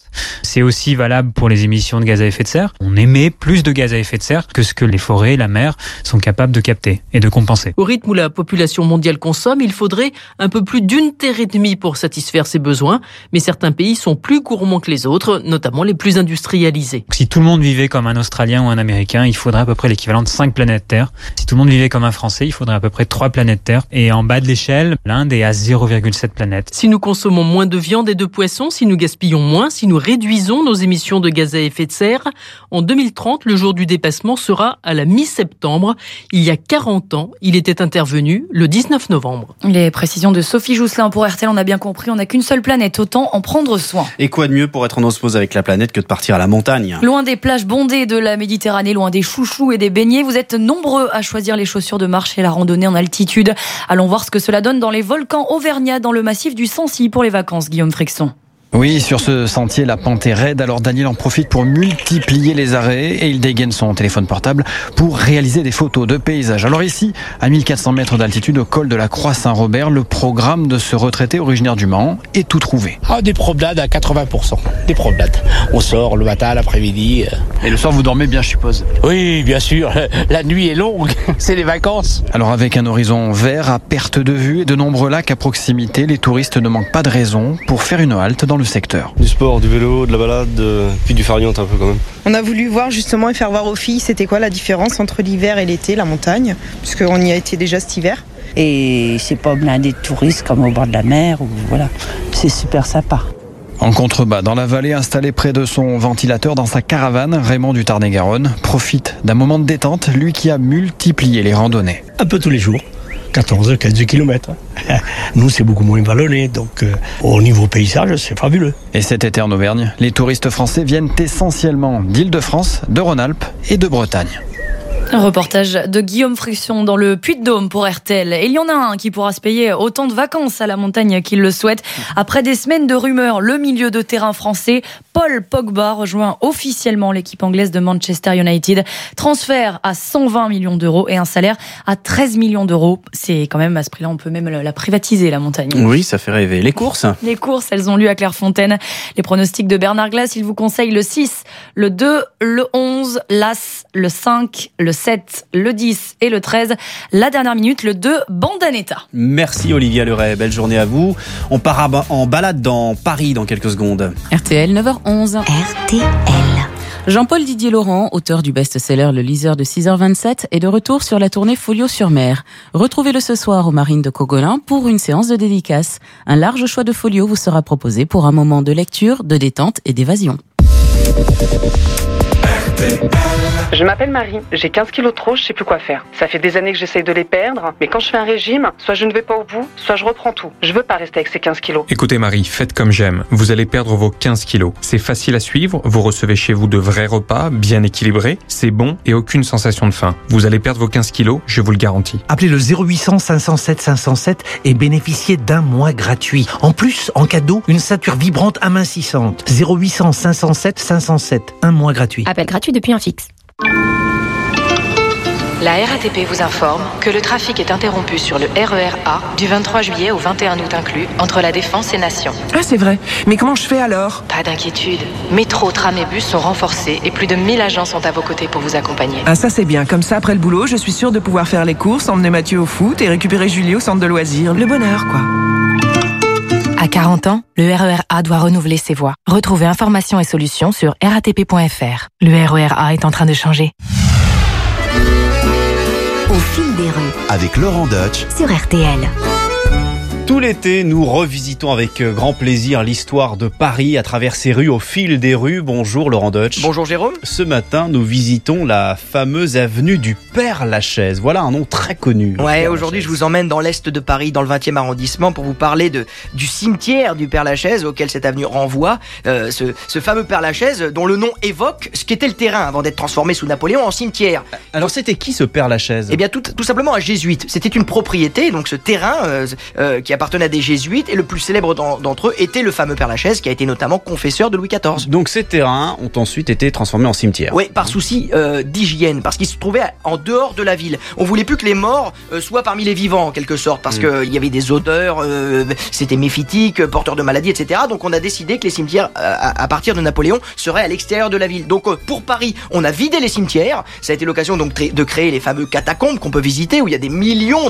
C'est aussi valable pour les émissions de gaz à effet de serre. On émet plus de gaz à effet de serre que ce que les forêts et la mer sont capables de capter et de compenser. Au rythme où la population mondiale consomme, il faudrait un peu plus d'1,5 terre pour satisfaire ses besoins. Mais certains pays sont plus gourmands que les autres, notamment les plus industrialisés. Si tout le monde vivait comme un Australien ou un Américain, il faudrait à peu près l'équivalent de 5 planètes Terre. Si tout le monde vivait comme un Français, il faudrait à peu près 3 planètes Terre. Et en bas de l'échelle, l'Inde est à 0,7 planètes. Si nous consommons moins de viande et de poisson, si nous gaspillons moins, si nous réduisons nos émissions de gaz à effet de serre, en 2030, le jour du dépassement sera à la mi-septembre. Il y a 40 ans, il était intervenu le 19 novembre. Les précisions de Sophie Jousselin pour RTL, on a bien compris, on n'a qu'une seule planète, autant en prendre soin. Et quoi de mieux pour être en osmose avec la planète que de partir à la montagne ? Loin des plages bondées de la Méditerranée, loin des chouchous et des beignets, vous êtes nombreux à choisir les chaussures de marche et la randonnée en altitude. Allons voir ce que cela donne dans les volcans auvergnats, dans le massif du Sancy pour les vacances, Guillaume Frixon. Oui, sur ce sentier, la pente est raide, alors Daniel en profite pour multiplier les arrêts et il dégaine son téléphone portable pour réaliser des photos de paysages. Alors ici, à 1400 mètres d'altitude, au col de la Croix-Saint-Robert, le programme de ce retraité originaire du Mans est tout trouvé. Des promenades à 80%, des promenades. On sort le matin, l'après-midi. Et le soir, vous dormez bien, je suppose ? Oui, bien sûr, la nuit est longue, c'est les vacances. Alors avec un horizon vert à perte de vue et de nombreux lacs à proximité, les touristes ne manquent pas de raison pour faire une halte dans le secteur. Du sport, du vélo, de la balade, puis du farniente un peu quand même. On a voulu voir justement et faire voir aux filles c'était quoi la différence entre l'hiver et l'été, la montagne, puisqu'on y a été déjà cet hiver. Et c'est pas blindé de touristes comme au bord de la mer, voilà, c'est super sympa. En contrebas, dans la vallée, installé près de son ventilateur dans sa caravane, Raymond du Tarn-et-Garonne profite d'un moment de détente, lui qui a multiplié les randonnées. Un peu tous les jours. 14-15 km. Nous, c'est beaucoup moins vallonné, donc au niveau paysage, c'est fabuleux. Et cet été en Auvergne, les touristes français viennent essentiellement d'Île-de-France, de Rhône-Alpes et de Bretagne. Un reportage de Guillaume Frixon dans le Puy-de-Dôme pour RTL. Et il y en a un qui pourra se payer autant de vacances à la montagne qu'il le souhaite. Après des semaines de rumeurs, le milieu de terrain français, Paul Pogba rejoint officiellement l'équipe anglaise de Manchester United. Transfert à 120 millions d'euros et un salaire à 13 millions d'euros. C'est quand même, à ce prix-là, on peut même la privatiser, la montagne. Oui, ça fait rêver. Les courses ? Les courses, elles ont lieu à Clairefontaine. Les pronostics de Bernard Glass, il vous conseille le 6, le 2, le 11, l'As, le 5, le 7, le 10 et le 13. La dernière minute, le 2, Bandanetta. Merci Olivia Leray, belle journée à vous. On part en balade dans Paris dans quelques secondes. RTL, 9h11. RTL. Jean-Paul Didier-Laurent, auteur du best-seller Le Liseur de 6h27, est de retour sur la tournée Folio-sur-Mer. Retrouvez-le ce soir aux Marines de Cogolin pour une séance de dédicace. Un large choix de folios vous sera proposé pour un moment de lecture, de détente et d'évasion. Je m'appelle Marie, j'ai 15 kilos de trop, je sais plus quoi faire. Ça fait des années que j'essaye de les perdre, mais quand je fais un régime, soit je ne vais pas au bout, soit je reprends tout. Je veux pas rester avec ces 15 kilos. Écoutez Marie, faites comme j'aime. Vous allez perdre vos 15 kilos. C'est facile à suivre, vous recevez chez vous de vrais repas, bien équilibrés, c'est bon et aucune sensation de faim. Vous allez perdre vos 15 kilos, je vous le garantis. Appelez le 0800 507 507 et bénéficiez d'un mois gratuit. En plus, en cadeau, une ceinture vibrante amincissante. 0800 507 507, un mois gratuit. Appel gratuit depuis un fixe. La RATP vous informe que le trafic est interrompu sur le RER A du 23 juillet au 21 août inclus, entre La Défense et Nation. Ah, c'est vrai. Mais comment je fais alors ? Pas d'inquiétude. Métro, tram et bus sont renforcés et plus de 1000 agents sont à vos côtés pour vous accompagner. Ah, ça c'est bien. Comme ça, après le boulot, je suis sûre de pouvoir faire les courses, emmener Mathieu au foot et récupérer Julie au centre de loisirs. Le bonheur, quoi. À 40 ans, le RER A doit renouveler ses voies. Retrouvez informations et solutions sur ratp.fr. Le RER A est en train de changer. Au fil des rues. Avec Laurent Deutsch. Sur RTL. Tout l'été, nous revisitons avec grand plaisir l'histoire de Paris à travers ses rues, au fil des rues. Bonjour Laurent Deutsch. Bonjour Jérôme. Ce matin, nous visitons la fameuse avenue du Père-Lachaise. Voilà un nom très connu. Ouais, aujourd'hui je vous emmène dans l'est de Paris, dans le 20e arrondissement, pour vous parler du cimetière du Père-Lachaise auquel cette avenue renvoie. Ce fameux Père-Lachaise dont le nom évoque ce qu'était le terrain avant d'être transformé sous Napoléon en cimetière. Alors c'était qui ce Père-Lachaise ? Eh bien tout simplement un jésuite. C'était une propriété, donc ce terrain qui appartenait appartenaient à des jésuites et le plus célèbre d'entre eux était le fameux Père-Lachaise qui a été notamment confesseur de Louis XIV. Donc ces terrains ont ensuite été transformés en cimetière. Oui, par souci d'hygiène, parce qu'ils se trouvaient en dehors de la ville. On voulait plus que les morts soient parmi les vivants en quelque sorte, parce qu'il y avait des odeurs, c'était méphitique, porteur de maladies, etc. Donc on a décidé que les cimetières, à partir de Napoléon, seraient à l'extérieur de la ville. Donc pour Paris, on a vidé les cimetières. Ça a été l'occasion donc de créer les fameux catacombes qu'on peut visiter, où il y a des millions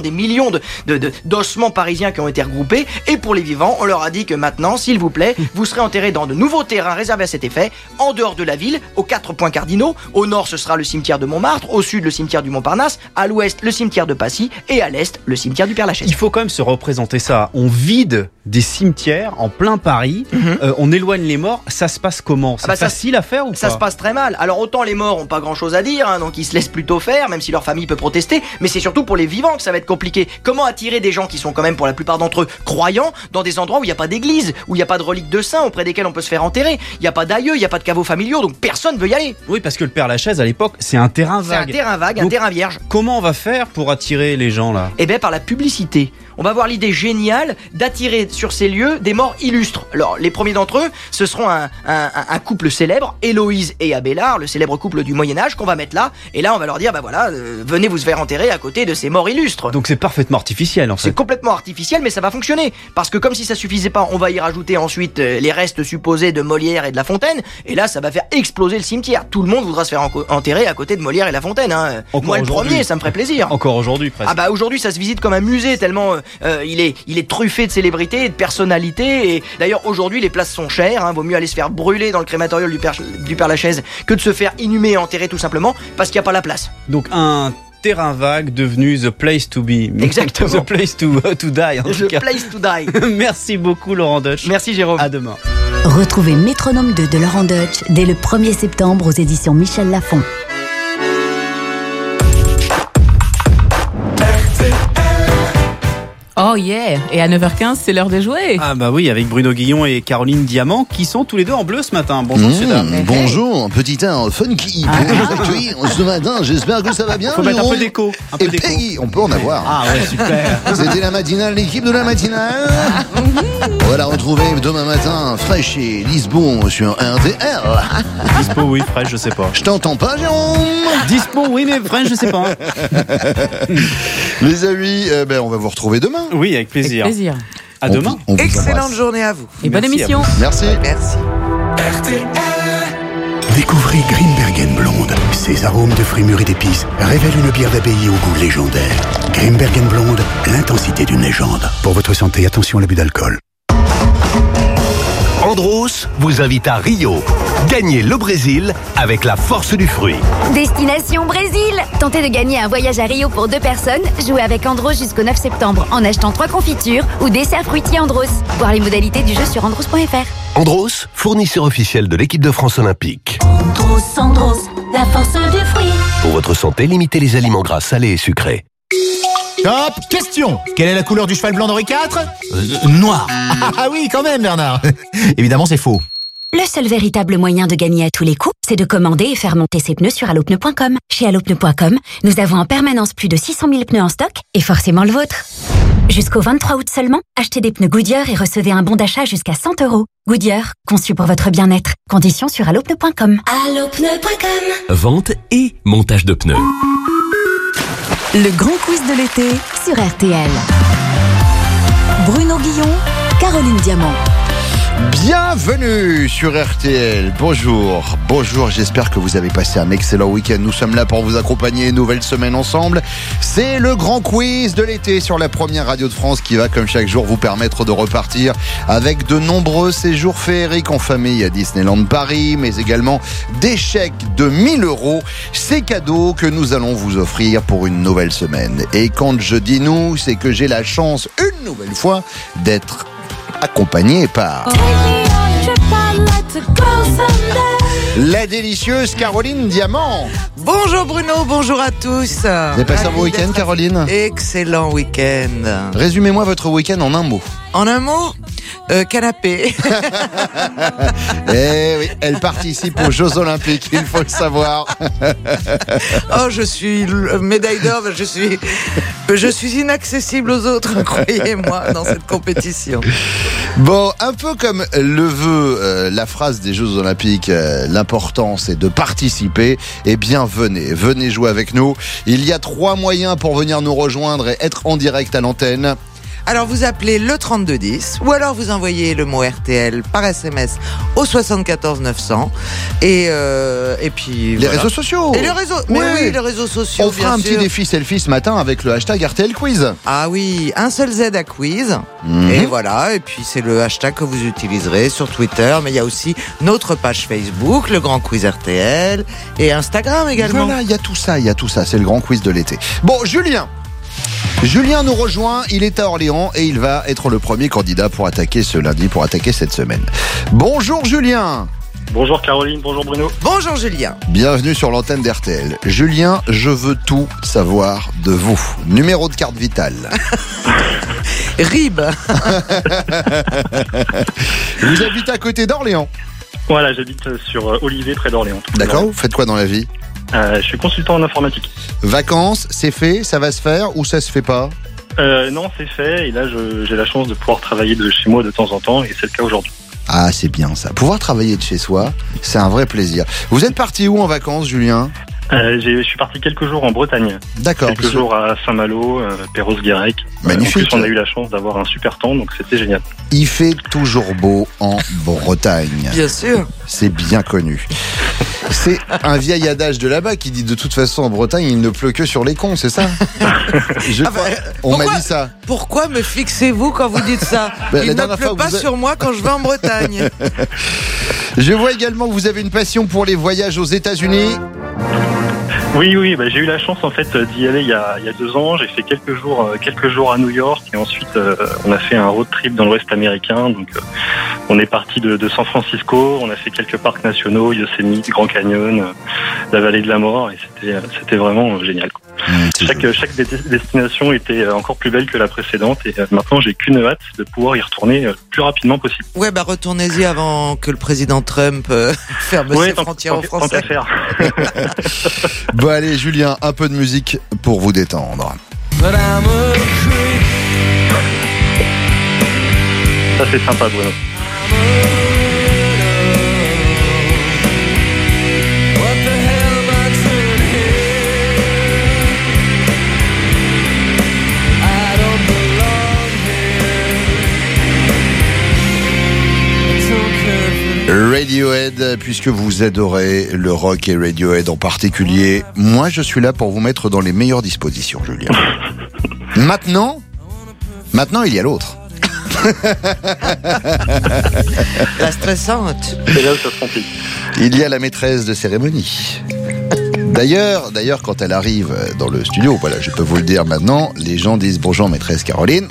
d'ossements parisiens qui ont été regroupés. Et pour les vivants, on leur a dit que maintenant, s'il vous plaît, vous serez enterrés dans de nouveaux terrains réservés à cet effet, en dehors de la ville, aux 4 points cardinaux. Au nord, ce sera le cimetière de Montmartre, au sud, le cimetière du Montparnasse, à l'ouest, le cimetière de Passy, et à l'est, le cimetière du Père-Lachaise. Il faut quand même se représenter ça. On vide des cimetières en plein Paris, on éloigne les morts. Ça se passe comment ? C'est facile à faire ou pas ? Ça se passe très mal. Alors autant les morts ont pas grand chose à dire, donc ils se laissent plutôt faire, même si leur famille peut protester, mais c'est surtout pour les vivants que ça va être compliqué. Comment attirer des gens qui sont quand même pour la plupart d'entre eux croyants dans des endroits où il n'y a pas d'église, où il n'y a pas de reliques de saints auprès desquels on peut se faire enterrer, il n'y a pas d'aïeux, il n'y a pas de caveaux familiaux, donc personne veut y aller. Oui, parce que le Père-Lachaise à l'époque, c'est un terrain vague. C'est un terrain vague, donc, un terrain vierge. Comment on va faire pour attirer les gens là ? Eh bien par la publicité. On va avoir l'idée géniale d'attirer sur ces lieux des morts illustres. Alors, les premiers d'entre eux, ce seront un couple célèbre, Héloïse et Abélard, le célèbre couple du Moyen-Âge qu'on va mettre là. Et là, on va leur dire, venez vous faire enterrer à côté de ces morts illustres. Donc c'est parfaitement artificiel en fait. C'est complètement artificiel, mais ça va fonctionner. Parce que comme si ça suffisait pas, on va y rajouter ensuite les restes supposés de Molière et de La Fontaine. Et là, ça va faire exploser le cimetière. Tout le monde voudra se faire enterrer à côté de Molière et La Fontaine. Moi, le premier, ça me ferait plaisir. Encore aujourd'hui, presque. Aujourd'hui, ça se visite comme un musée tellement il est truffé de célébrités et de personnalités. Et d'ailleurs, aujourd'hui, les places sont chères. Vaut mieux aller se faire brûler dans le crématorium du Père-Lachaise que de se faire inhumer et enterrer tout simplement parce qu'il n'y a pas la place. Donc un terrain vague devenu the place to be. Exactement. The place to die en tout cas. The place to die. Merci beaucoup Laurent Deutsch. Merci Jérôme. À demain. Retrouvez Métronome 2 de Laurent Deutsch dès le 1er septembre aux éditions Michel Lafon. Oh yeah! Et à 9h15, c'est l'heure de jouer. Ah bah oui, avec Bruno Guillon et Caroline Diamant qui sont tous les deux en bleu ce matin. Bonjour messieurs dames. Bonjour, petit air funky pour vous accueillir ce matin. J'espère que ça va bien. Faut mettre un peu d'écho. Et Peggy, on peut en avoir. Ah ouais, super. C'était la matinale, l'équipe de la matinale. On va la retrouver demain matin, fraîche et Lisbon sur RTL. Dispo oui, fraîche, je sais pas. Je t'entends pas, Jérôme. Dispo oui, mais fraîche, je sais pas. Les amis, on va vous retrouver demain. Oui, avec plaisir. Avec plaisir. À demain. Excellente journée à vous. Et bonne émission. Merci. Merci. Découvrez Grimbergen Blonde. Ses arômes de fruits mûrs et d'épices révèlent une bière d'abbaye au goût légendaire. Grimbergen Blonde, l'intensité d'une légende. Pour votre santé, attention à l'abus d'alcool. Andros vous invite à Rio. Gagnez le Brésil avec la force du fruit. Destination Brésil. Tentez de gagner un voyage à Rio pour 2 personnes. Jouez avec Andros jusqu'au 9 septembre en achetant 3 confitures ou desserts fruitiers Andros. Voir les modalités du jeu sur andros.fr. Andros, fournisseur officiel de l'équipe de France olympique. Andros, la force du fruit. Pour votre santé, limitez les aliments gras, salés et sucrés. Top, question. Quelle est la couleur du cheval blanc d'Henri IV ? Noir. Ah oui, quand même, Bernard. Évidemment, c'est faux. Le seul véritable moyen de gagner à tous les coups, c'est de commander et faire monter ses pneus sur allopneu.com. Chez allopneu.com, nous avons en permanence plus de 600 000 pneus en stock et forcément le vôtre. Jusqu'au 23 août seulement, achetez des pneus Goodyear et recevez un bon d'achat jusqu'à 100 €. Goodyear, conçu pour votre bien-être. Conditions sur allopneu.com. Allopneu.com. Vente et montage de pneus. Le grand quiz de l'été sur RTL. Bruno Guillon, Caroline Diamant. Bienvenue sur RTL, bonjour, j'espère que vous avez passé un excellent week-end. Nous sommes là pour vous accompagner, une nouvelle semaine ensemble. C'est le grand quiz de l'été sur la première radio de France qui va comme chaque jour vous permettre de repartir avec de nombreux séjours féeriques en famille à Disneyland Paris, mais également des chèques de 1 000 €. Ces cadeaux que nous allons vous offrir pour une nouvelle semaine. Et quand je dis nous, c'est que j'ai la chance une nouvelle fois d'être accompagné par la délicieuse Caroline Diamant. Bonjour Bruno, bonjour à tous. Vous avez passé un beau week-end, Caroline? Excellent week-end. Résumez-moi votre week-end en un mot. En un mot, canapé. Eh oui, elle participe aux Jeux Olympiques, il faut le savoir. Oh, je suis médaille d'or, je suis inaccessible aux autres, croyez-moi, dans cette compétition. Bon, un peu comme le veut la phrase des Jeux Olympiques, l'important c'est de participer. Eh bien, venez jouer avec nous. Il y a 3 moyens pour venir nous rejoindre et être en direct à l'antenne. Alors vous appelez le 3210 ou alors vous envoyez le mot RTL par SMS au 74 900 et puis les réseaux sociaux. Et les réseaux, mais oui, les réseaux sociaux. On fera un petit défi selfie ce matin avec le hashtag RTL Quiz. Ah oui, un seul Z à quiz. Et voilà, et puis c'est le hashtag que vous utiliserez sur Twitter, mais il y a aussi notre page Facebook, le Grand Quiz RTL, et Instagram également. Voilà, il y a tout ça, c'est le Grand Quiz de l'été. Bon, Julien nous rejoint, il est à Orléans et il va être le premier candidat pour attaquer ce lundi, pour attaquer cette semaine. Bonjour Julien. Bonjour Caroline, bonjour Bruno. Bonjour Julien. Bienvenue sur l'antenne d'RTL. Julien, je veux tout savoir de vous. Numéro de carte vitale. RIB. Vous habitez à côté d'Orléans? Voilà, j'habite sur Olivet, près d'Orléans. D'accord, vous faites quoi dans la vie? Je suis consultant en informatique. Vacances, c'est fait, ça va se faire ou ça se fait pas? Non, c'est fait et là j'ai la chance de pouvoir travailler de chez moi de temps en temps et c'est le cas aujourd'hui. Ah, c'est bien ça. Pouvoir travailler de chez soi, c'est un vrai plaisir. Vous êtes parti où en vacances, Julien? Je suis parti quelques jours en Bretagne. D'accord. Quelques jours à Saint-Malo, Perros-Guirec. Magnifique. En plus, on a eu la chance d'avoir un super temps, donc c'était génial. Il fait toujours beau en Bretagne. Bien sûr. C'est bien connu. C'est un vieil adage de là-bas qui dit de toute façon en Bretagne il ne pleut que sur les cons, c'est ça? On m'a dit ça. Pourquoi me fixez-vous quand vous dites ça? Il ne pleut pas sur moi quand je vais en Bretagne. Je vois également que vous avez une passion pour les voyages aux États-Unis. Oui, j'ai eu la chance en fait d'y aller il y a 2 ans. J'ai fait quelques jours à New York et ensuite on a fait un road trip dans l'Ouest américain. Donc on est parti de San Francisco, on a fait quelques parcs nationaux, Yosemite, Grand Canyon, la Vallée de la Mort et c'était vraiment génial. Chaque destination était encore plus belle que la précédente et maintenant j'ai qu'une hâte de pouvoir y retourner le plus rapidement possible. Ouais, retournez-y avant que le président Trump ferme ses frontières aux Français. Tant qu'à faire. Bon allez Julien, un peu de musique pour vous détendre. Ça c'est sympa Bruno. Radiohead, puisque vous adorez le rock et Radiohead en particulier, moi je suis là pour vous mettre dans les meilleures dispositions, Julien. Maintenant, il y a l'autre. La stressante. C'est là où ça se complique. Il y a la maîtresse de cérémonie. D'ailleurs, quand elle arrive dans le studio, voilà, je peux vous le dire maintenant, les gens disent bonjour maîtresse Caroline.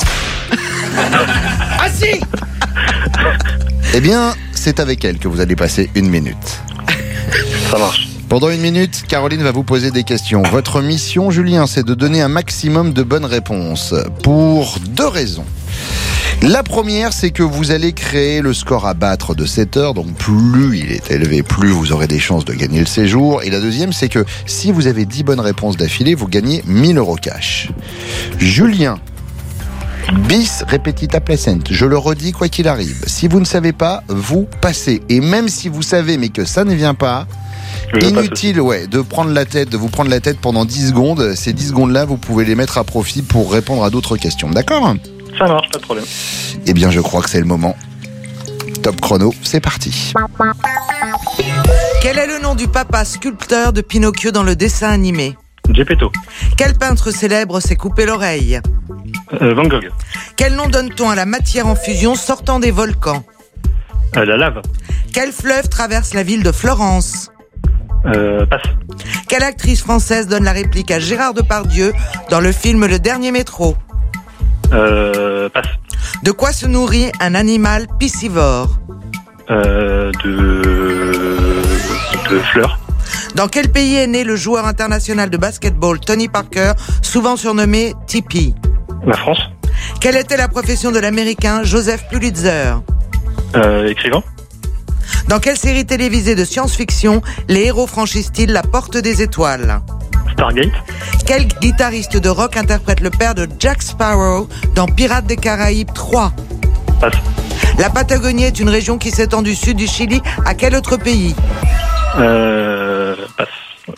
Ah si. Eh bien, c'est avec elle que vous allez passer 1 minute. Ça marche. Pendant 1 minute, Caroline va vous poser des questions. Votre mission, Julien, c'est de donner un maximum de bonnes réponses. Pour 2 raisons. La première, c'est que vous allez créer le score à battre de 7 heures. Donc plus il est élevé, plus vous aurez des chances de gagner le séjour. Et la deuxième, c'est que si vous avez 10 bonnes réponses d'affilée, vous gagnez 1 000 € cash. Julien, bis repetita placent. Je le redis quoi qu'il arrive. Si vous ne savez pas, vous passez. Et même si vous savez mais que ça ne vient pas, inutile de vous prendre la tête pendant 10 secondes. Ces 10 secondes-là, vous pouvez les mettre à profit pour répondre à d'autres questions. D'accord ? Ça marche, pas de problème. Eh bien, je crois que c'est le moment. Top chrono, c'est parti. Quel est le nom du papa sculpteur de Pinocchio dans le dessin animé? Geppetto. Quel peintre célèbre s'est coupé l'oreille? Van Gogh. Quel nom donne-t-on à la matière en fusion sortant des volcans? La lave. Quel fleuve traverse la ville de Florence? Passe. Quelle actrice française donne la réplique à Gérard Depardieu dans le film Le Dernier Métro? Passe. De quoi se nourrit un animal piscivore? Fleur. Dans quel pays est né le joueur international de basketball Tony Parker, souvent surnommé TP? La France. Quelle était la profession de l'américain Joseph Pulitzer? Écrivain. Dans quelle série télévisée de science-fiction les héros franchissent-ils la porte des étoiles? Stargate. Quel guitariste de rock interprète le père de Jack Sparrow dans Pirates des Caraïbes 3? Passe. La Patagonie est une région qui s'étend du sud du Chili à quel autre pays? Passe.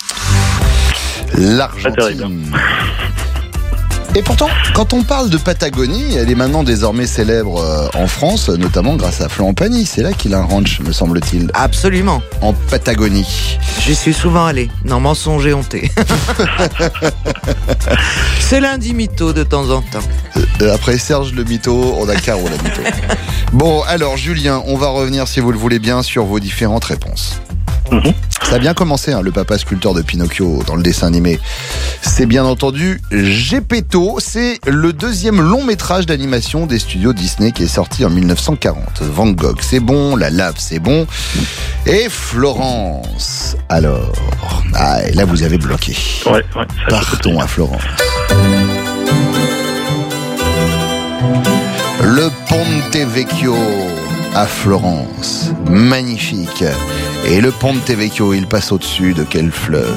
L'Argentine. Et pourtant, quand on parle de Patagonie, elle est maintenant désormais célèbre en France, notamment grâce à Florent Pagny. C'est là qu'il a un ranch, me semble-t-il. Absolument. En Patagonie. J'y suis souvent allé. Non, mensonge et honté. C'est lundi mytho de temps en temps. Après Serge le mytho, on a Caro la mytho. Bon, alors Julien, on va revenir, si vous le voulez bien, sur vos différentes réponses. Ça a bien commencé, le papa sculpteur de Pinocchio dans le dessin animé. C'est bien entendu Geppetto. C'est le deuxième long métrage d'animation des studios Disney qui est sorti en 1940. Van Gogh, c'est bon. La lave, c'est bon. Et Florence. Alors, et là vous avez bloqué. Ouais, partons à Florence. Le Ponte Vecchio à Florence, magnifique. Et le Ponte Vecchio, il passe au-dessus de quel fleuve?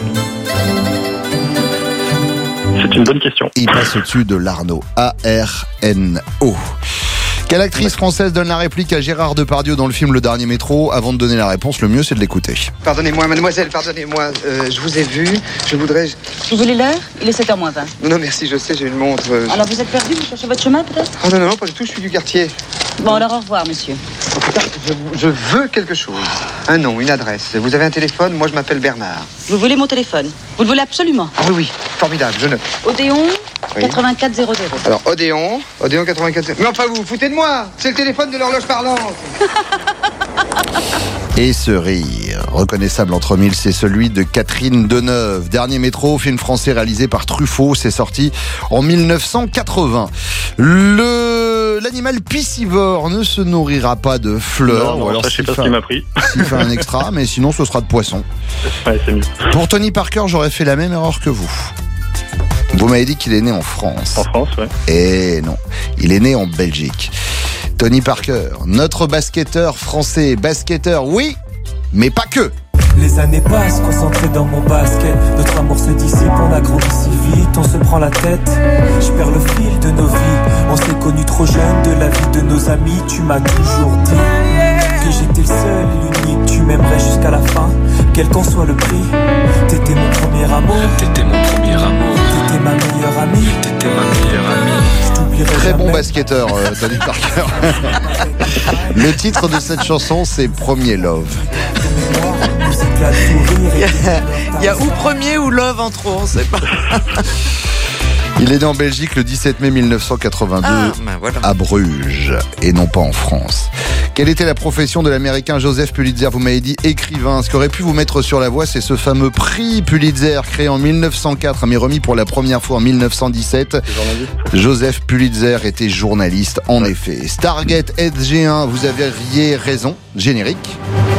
C'est une bonne question. Il passe au-dessus de l'Arno, A-R-N-O. Quelle actrice française donne la réplique à Gérard Depardieu dans le film Le Dernier Métro? Avant de donner la réponse, le mieux c'est de l'écouter. Pardonnez-moi, mademoiselle, pardonnez-moi. Je vous ai vu, je voudrais... Vous voulez l'heure? Il est 7h moins 20. Non, merci, je sais, j'ai une montre. Alors vous êtes perdu, vous cherchez votre chemin peut-être? Oh non, pas du tout, je suis du quartier. Bon, alors au revoir, monsieur. Oh, putain, je veux quelque chose. Un nom, une adresse. Vous avez un téléphone? Moi, je m'appelle Bernard. Vous voulez mon téléphone? Vous le voulez absolument? Ah oui, formidable, je note. Odéon, oui. 8400. Alors, Odéon 8400. Mais enfin, vous vous foutez de moi? C'est le téléphone de l'horloge parlante. Et ce rire, reconnaissable entre mille, c'est celui de Catherine Deneuve. Dernier Métro, film français réalisé par Truffaut, c'est sorti en 1980. L'animal piscivore ne se nourrira pas de fleurs. Non, ou alors ça, je sais pas ce qu'il m'a pris. S'il fait un extra, mais sinon ce sera de poisson. Ouais, c'est mieux. Pour Tony Parker, j'aurais fait la même erreur que vous. Vous m'avez dit qu'il est né en France. En France, ouais. Et non, il est né en Belgique. Tony Parker, notre basketteur français, oui, mais pas que. Les années passent, concentré dans mon basket. Notre amour se dissipe, on a grandi si vite, on se prend la tête. Je perds le fil de nos vies. On s'est connus trop jeunes, de la vie de nos amis. Tu m'as toujours dit que j'étais le seul et l'unique. Tu m'aimerais jusqu'à la fin, quel qu'en soit le prix. T'étais mon premier amour. T'étais mon premier amour. T'étais ma meilleure amie. T'étais ma meilleure amie. Très bon basketteur, Tony Parker. Le titre de cette chanson, c'est Premier Love. Il y a ou premier ou love en trop, on sait pas. Il est né en Belgique le 17 mai 1982 voilà. à Bruges et non pas en France. Quelle était la profession de l'américain Joseph Pulitzer? Vous m'avez dit écrivain. Ce qui aurait pu vous mettre sur la voie, c'est ce fameux prix Pulitzer créé en 1904 mais remis pour la première fois en 1917. Joseph Pulitzer était journaliste en effet. Stargate SG1, vous aviez raison. Générique.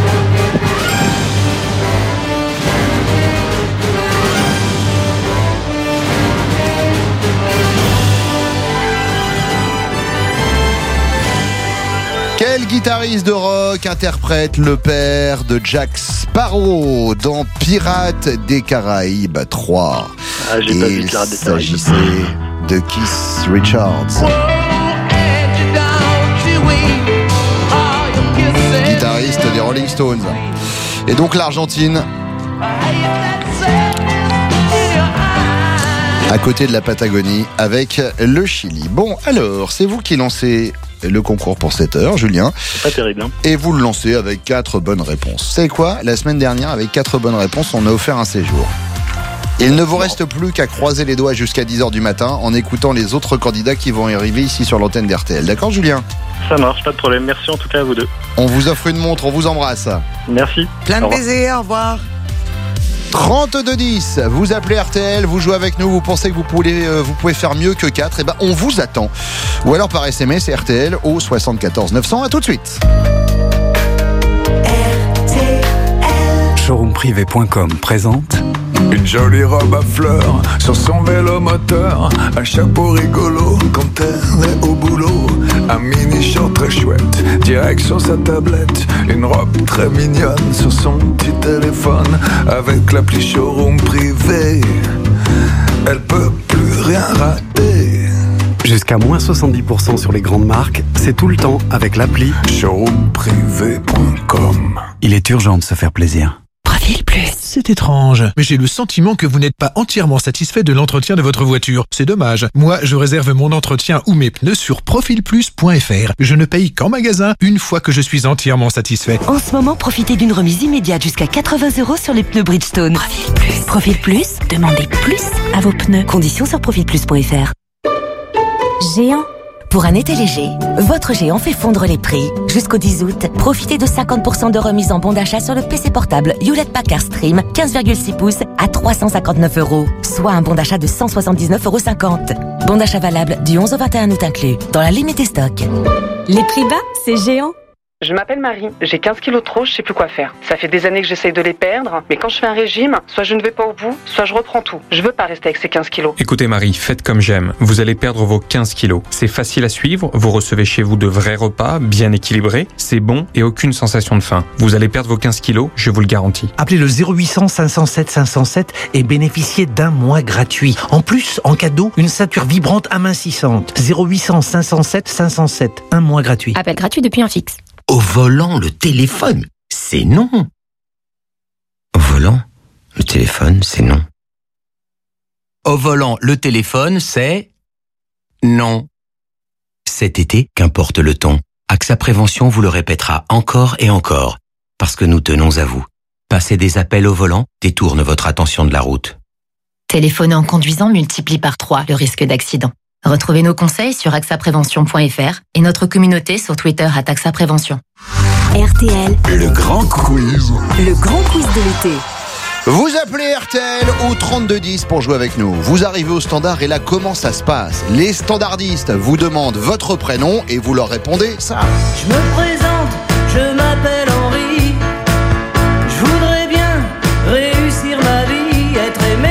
Quel guitariste de rock interprète le père de Jack Sparrow dans Pirates des Caraïbes 3? Il s'agissait de Keith Richards. Guitariste des Rolling Stones. Et donc l'Argentine, à côté de la Patagonie, avec le Chili. Bon, alors, c'est vous qui lancez le concours pour cette heure, Julien. C'est pas terrible, hein. Et vous le lancez avec 4 bonnes réponses. Vous savez quoi? La semaine dernière, avec 4 bonnes réponses, on a offert un séjour. Il ne vous reste plus qu'à croiser les doigts jusqu'à 10h du matin en écoutant les autres candidats qui vont arriver ici sur l'antenne d'RTL. D'accord, Julien? Ça marche, pas de problème. Merci en tout cas à vous deux. On vous offre une montre, on vous embrasse. Merci. Plein de baisers, au revoir. 3210, vous appelez RTL, vous jouez avec nous, vous pensez que vous pouvez faire mieux que 4, et ben on vous attend. Ou alors par SMS RTL au 74 900. À tout de suite. showroomprivé.com présente une jolie robe à fleurs sur son vélo moteur, un chapeau rigolo quand elle est au boulot, un mini short très chouette, direct sur sa tablette, une robe très mignonne sur son petit téléphone, avec l'appli Showroom Privé, elle peut plus rien rater. Jusqu'à moins 70% sur les grandes marques, c'est tout le temps avec l'appli showroomprivé.com. Il est urgent de se faire plaisir. Profil Plus. C'est étrange, mais j'ai le sentiment que vous n'êtes pas entièrement satisfait de l'entretien de votre voiture. C'est dommage. Moi, je réserve mon entretien ou mes pneus sur profilplus.fr. Je ne paye qu'en magasin une fois que je suis entièrement satisfait. En ce moment, profitez d'une remise immédiate jusqu'à 80 € sur les pneus Bridgestone. Profil Plus. Profil Plus, demandez plus à vos pneus. Conditions sur profilplus.fr. Géant. Pour un été léger, votre Géant fait fondre les prix. Jusqu'au 10 août, profitez de 50% de remise en bon d'achat sur le PC portable Hewlett-Packard Stream 15,6 pouces à 359 €, soit un bon d'achat de 179,50 €. Bon d'achat valable du 11 au 21 août inclus, dans la limite des stocks. Les prix bas, c'est Géant. Je m'appelle Marie, j'ai 15 kilos de trop, je sais plus quoi faire. Ça fait des années que j'essaye de les perdre, mais quand je fais un régime, soit je ne vais pas au bout, soit je reprends tout. Je veux pas rester avec ces 15 kilos. Écoutez Marie, faites comme j'aime. Vous allez perdre vos 15 kilos. C'est facile à suivre, vous recevez chez vous de vrais repas, bien équilibrés, c'est bon et aucune sensation de faim. Vous allez perdre vos 15 kilos, je vous le garantis. Appelez le 0800 507 507 et bénéficiez d'un mois gratuit. En plus, en cadeau, une ceinture vibrante amincissante. 0800 507 507, un mois gratuit. Appel gratuit depuis un fixe. Au volant, le téléphone, c'est non. Au volant, le téléphone, c'est non. Au volant, le téléphone, c'est non. Cet été, qu'importe le ton, AXA Prévention vous le répétera encore et encore, parce que nous tenons à vous. Passer des appels au volant détourne votre attention de la route. Téléphoner en conduisant multiplie par 3 le risque d'accident. Retrouvez nos conseils sur axaprévention.fr et notre communauté sur Twitter @axaprévention. RTL, le grand quiz. le grand quiz de l'été. Vous appelez RTL au 3210 pour jouer avec nous. Vous arrivez au standard et là, comment ça se passe? Les standardistes vous demandent votre prénom et vous leur répondez ça. Je me présente, je m'appelle Henri. Je voudrais bien réussir ma vie, être aimé.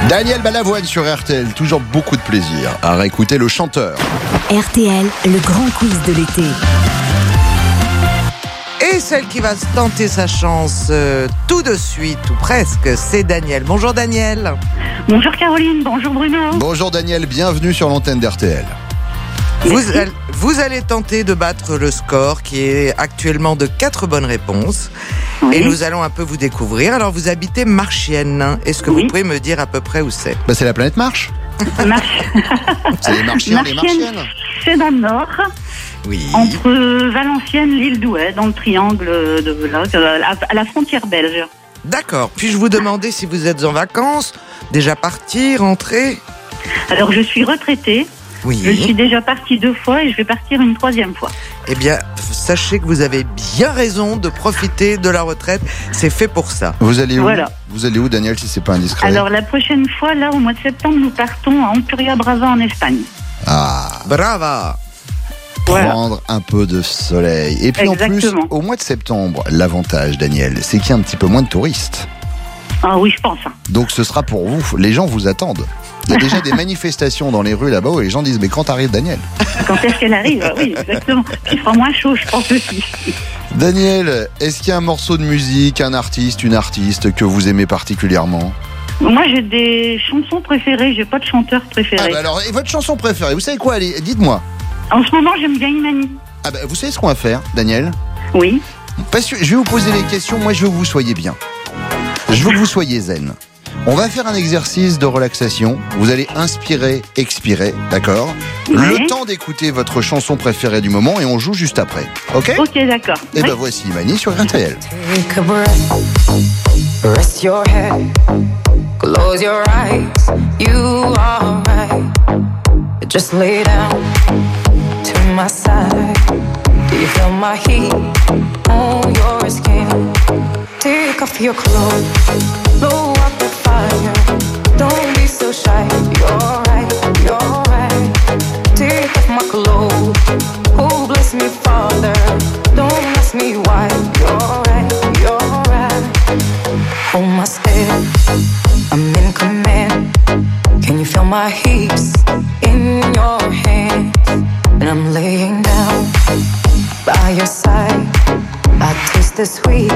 Daniel Balavoine sur RTL, toujours beaucoup de plaisir à réécouter le chanteur. RTL, le grand quiz de l'été. Et celle qui va tenter sa chance tout de suite, ou presque, c'est Daniel. Bonjour Daniel. Bonjour Caroline, bonjour Bruno. Bonjour Daniel, bienvenue sur l'antenne d'RTL. Vous allez tenter de battre le score qui est actuellement de 4 bonnes réponses. Oui. Et nous allons un peu vous découvrir. Alors vous habitez Marchiennes. Est-ce que vous pouvez me dire à peu près où c'est ? C'est la planète Mars. C'est les Marchiennes, les Marchiennes. C'est dans le nord. Oui. Entre Valenciennes, l'île d'Ouai, dans le triangle de là, à la frontière belge. D'accord. Puis-je vous demander si vous êtes en vacances, déjà parti, rentré ? Alors je suis retraitée. Oui. Je suis déjà partie 2 fois et je vais partir une 3e fois. Eh bien, sachez que vous avez bien raison de profiter de la retraite. C'est fait pour ça. Vous allez où ? Voilà. Vous allez où, Daniel, si c'est pas indiscret ? Alors, la prochaine fois, là, au mois de septembre, nous partons à Ampuria Brava en Espagne. Ah, brava ! Prendre un peu de soleil. Et puis Exactement. En plus, au mois de septembre, l'avantage, Daniel, c'est qu'il y a un petit peu moins de touristes. Ah oui, je pense. Donc ce sera pour vous. Les gens vous attendent. Il y a déjà des manifestations dans les rues là-bas où les gens disent « Mais quand arrive Daniel ?» Quand est-ce qu'elle arrive ? Oui, exactement. Il fera moins chaud, je pense aussi. Daniel, est-ce qu'il y a un morceau de musique, un artiste, une artiste que vous aimez particulièrement ? Moi, j'ai des chansons préférées. J'ai pas de chanteur préféré. Ah bah alors, et votre chanson préférée, vous savez quoi ? Allez, dites-moi. En ce moment, j'aime bien Imani. Ah bah, vous savez ce qu'on va faire, Daniel ? Oui. Parce que je vais vous poser les questions, moi je veux que vous soyez bien. Je veux que vous soyez zen. On va faire un exercice de relaxation. Vous allez inspirer, expirer, d'accord ? Oui. Le temps d'écouter votre chanson préférée du moment et on joue juste après. Ok ? Ok, d'accord. Et ben voici Imani sur RTL. Take a breath, rest your head, close your eyes, you are right. Just lay down to my side. Do you feel my heat on your skin? Take off your clothes, blow up the fire. Don't be so shy, you're right, you're right. Take off my clothes, oh bless me Father. Don't ask me why, you're right, you're right. Hold my step, I'm in command. Can you feel my hips in your hands? And I'm laying down by your side. I taste the sweet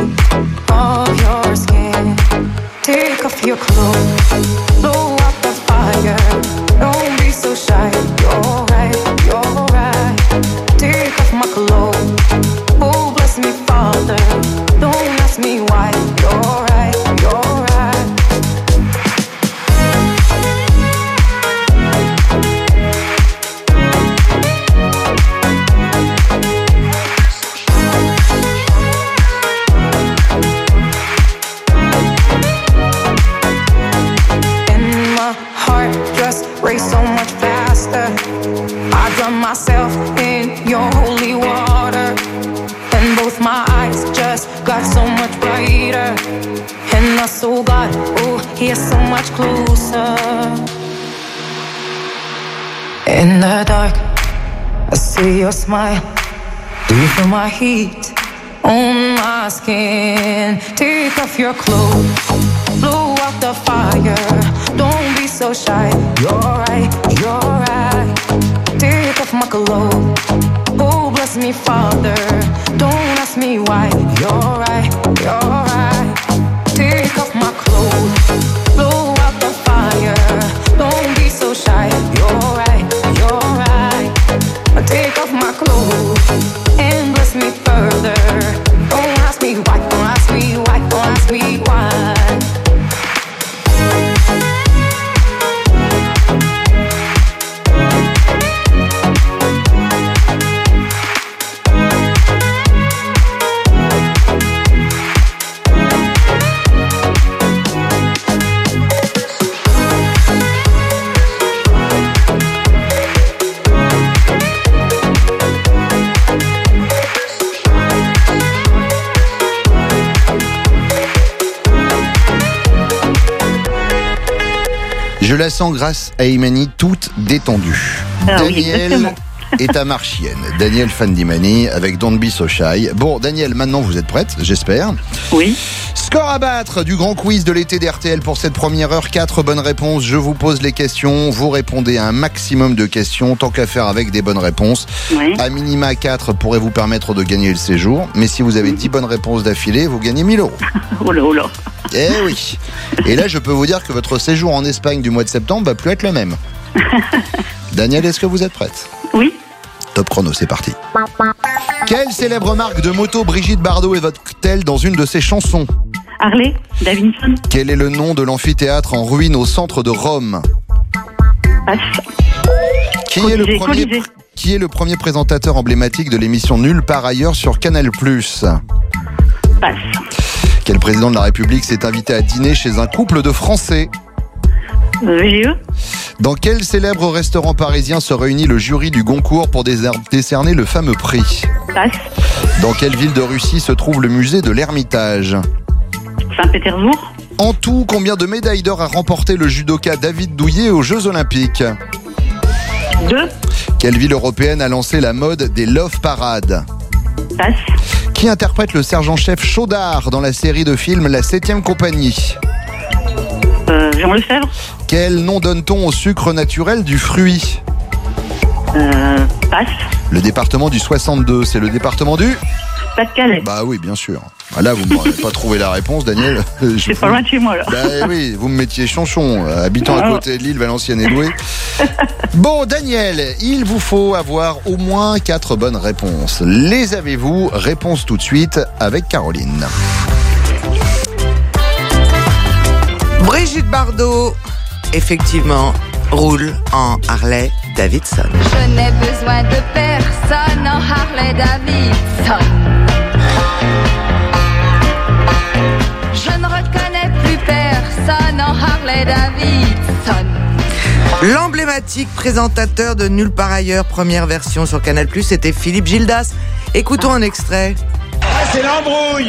of your skin. Take off your clothes, blow up the fire. Don't be so shy, you're right, you're right. Take off my clothes, oh bless me Father. Don't ask me why, you're right, you're right. Race so much faster. I drown myself in your holy water, and both my eyes just got so much brighter. And I saw God, oh, He's so much closer. In the dark, I see your smile. Do you feel my heat on my skin? Take off your clothes, blow out the fire. Don't be so shy, you're right, you're right. Take off my clothes, oh bless me Father. Don't ask me why, you're right, you're right. Take off my clothes, blow out the fire. Don't be so shy, you're right, you're right. Take off my clothes and bless me further. Don't ask me why, don't ask me why, don't ask me why. Je la sens grâce à Imani toute détendue. Ah Daniel, oui, est à Marchienne. Daniel Fandimani avec Don't Be So Shy. Bon, Daniel, maintenant vous êtes prête, j'espère. Oui. Score à battre du grand quiz de l'été d'RTL pour cette première heure. 4 bonnes réponses. Je vous pose les questions. Vous répondez à un maximum de questions, tant qu'à faire avec des bonnes réponses. Oui. À minima 4 pourrait vous permettre de gagner le séjour. Mais si vous avez 10 bonnes réponses d'affilée, vous gagnez 1 000 euros. Oh là, oh là. Eh oui. Et là, je peux vous dire que votre séjour en Espagne du mois de septembre va plus être le même. Daniel, est-ce que vous êtes prête ? Oui. Top chrono, c'est parti. Quelle célèbre marque de moto Brigitte Bardot évoque-t-elle dans une de ses chansons ? Harley Davidson. Quel est le nom de l'amphithéâtre en ruine au centre de Rome ? Passe. Qui est le premier présentateur emblématique de l'émission Nulle part ailleurs sur Canal+. Passe. Quel président de la République s'est invité à dîner chez un couple de Français ? VGE. Dans quel célèbre restaurant parisien se réunit le jury du Goncourt pour décerner le fameux prix ? Passe. Dans quelle ville de Russie se trouve le musée de l'Ermitage ? Saint-Pétersbourg. En tout, combien de médailles d'or a remporté le judoka David Douillet aux Jeux Olympiques ? 2. Quelle ville européenne a lancé la mode des Love Parades ? Passe. Qui interprète le sergent-chef Chaudard dans la série de films La 7e Compagnie ? Jean Lefebvre. Quel nom donne-t-on au sucre naturel du fruit ? Passe. Le département du 62, c'est le département du ? Pas-de-Calais. Bah oui, bien sûr. Ah là, vous m'aurez pas trouvé la réponse, Daniel. C'est pas loin de chez moi, là. Bah oui, vous me mettiez Chanchon, habitant à côté de l'île Valenciennes et Douai. Bon, Daniel, il vous faut avoir au moins 4 bonnes réponses. Les avez-vous ? Réponse tout de suite avec Caroline. Brigitte Bardot, effectivement, roule en Harley Davidson. Je n'ai besoin de personne en Harley Davidson. Je ne reconnais plus personne en Harley Davidson. L'emblématique présentateur de Nulle part ailleurs, première version sur Canal+, c'était Philippe Gildas. Écoutons un extrait. Ah, c'est l'embrouille.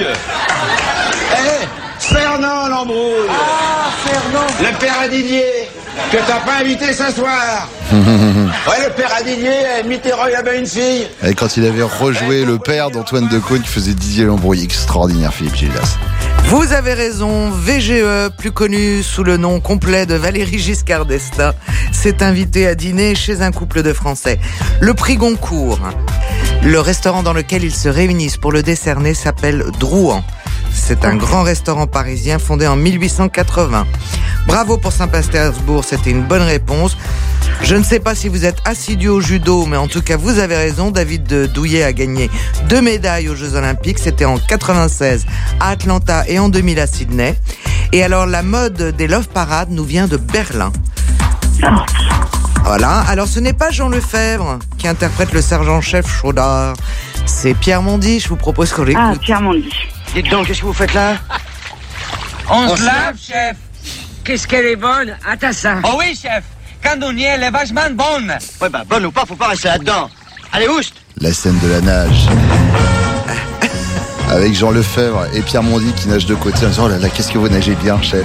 Fernand l'embrouille. Ah, Fernand. Le père à Didier, que t'as pas invité ce soir. Ouais, le père à Didier, Mitterrand, il avait une fille. Et quand il avait rejoué le père d'Antoine Decaune qui faisait Didier l'embrouille, extraordinaire Philippe Gildas. Vous avez raison, VGE, plus connu sous le nom complet de Valéry Giscard d'Estaing, s'est invité à dîner chez un couple de Français. Le prix Goncourt, le restaurant dans lequel ils se réunissent pour le décerner s'appelle Drouan. C'est un grand restaurant parisien fondé en 1880. Bravo pour Saint-Pétersbourg, c'était une bonne réponse. Je ne sais pas si vous êtes assidu au judo, mais en tout cas, vous avez raison. David Douillet a gagné 2 médailles aux Jeux Olympiques. C'était en 96 à Atlanta et en 2000 à Sydney. Et alors, la mode des Love Parades nous vient de Berlin. Voilà. Alors, ce n'est pas Jean Lefebvre qui interprète le sergent-chef Chaudard. C'est Pierre Mondy. Je vous propose qu'on l'écoute. Ah, Pierre Mondy. Dites donc, qu'est-ce que vous faites là? On se lave, chef. Qu'est-ce qu'elle est bonne, à Tassin. Oh oui, chef. Candonnier, elle est vachement bonne. Ouais, bah, bonne ou pas, faut pas rester là-dedans. Allez, oust. La scène de la nage. Avec Jean Lefebvre et Pierre Mondy qui nagent de côté en disant « Oh là là, qu'est-ce que vous nagez bien, chef !»